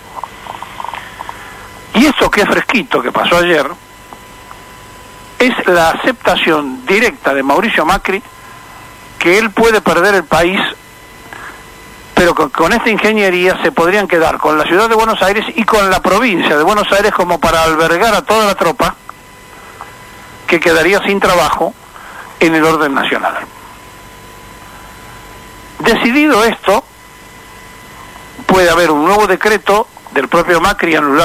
Y esto que es fresquito, que pasó ayer, es la aceptación directa de Mauricio Macri que él puede perder el país, pero con esta ingeniería se podrían quedar con la ciudad de Buenos Aires y con la provincia de Buenos Aires como para albergar a toda la tropa que quedaría sin trabajo en el orden nacional. Decidido esto, puede haber un nuevo decreto del propio Macri anular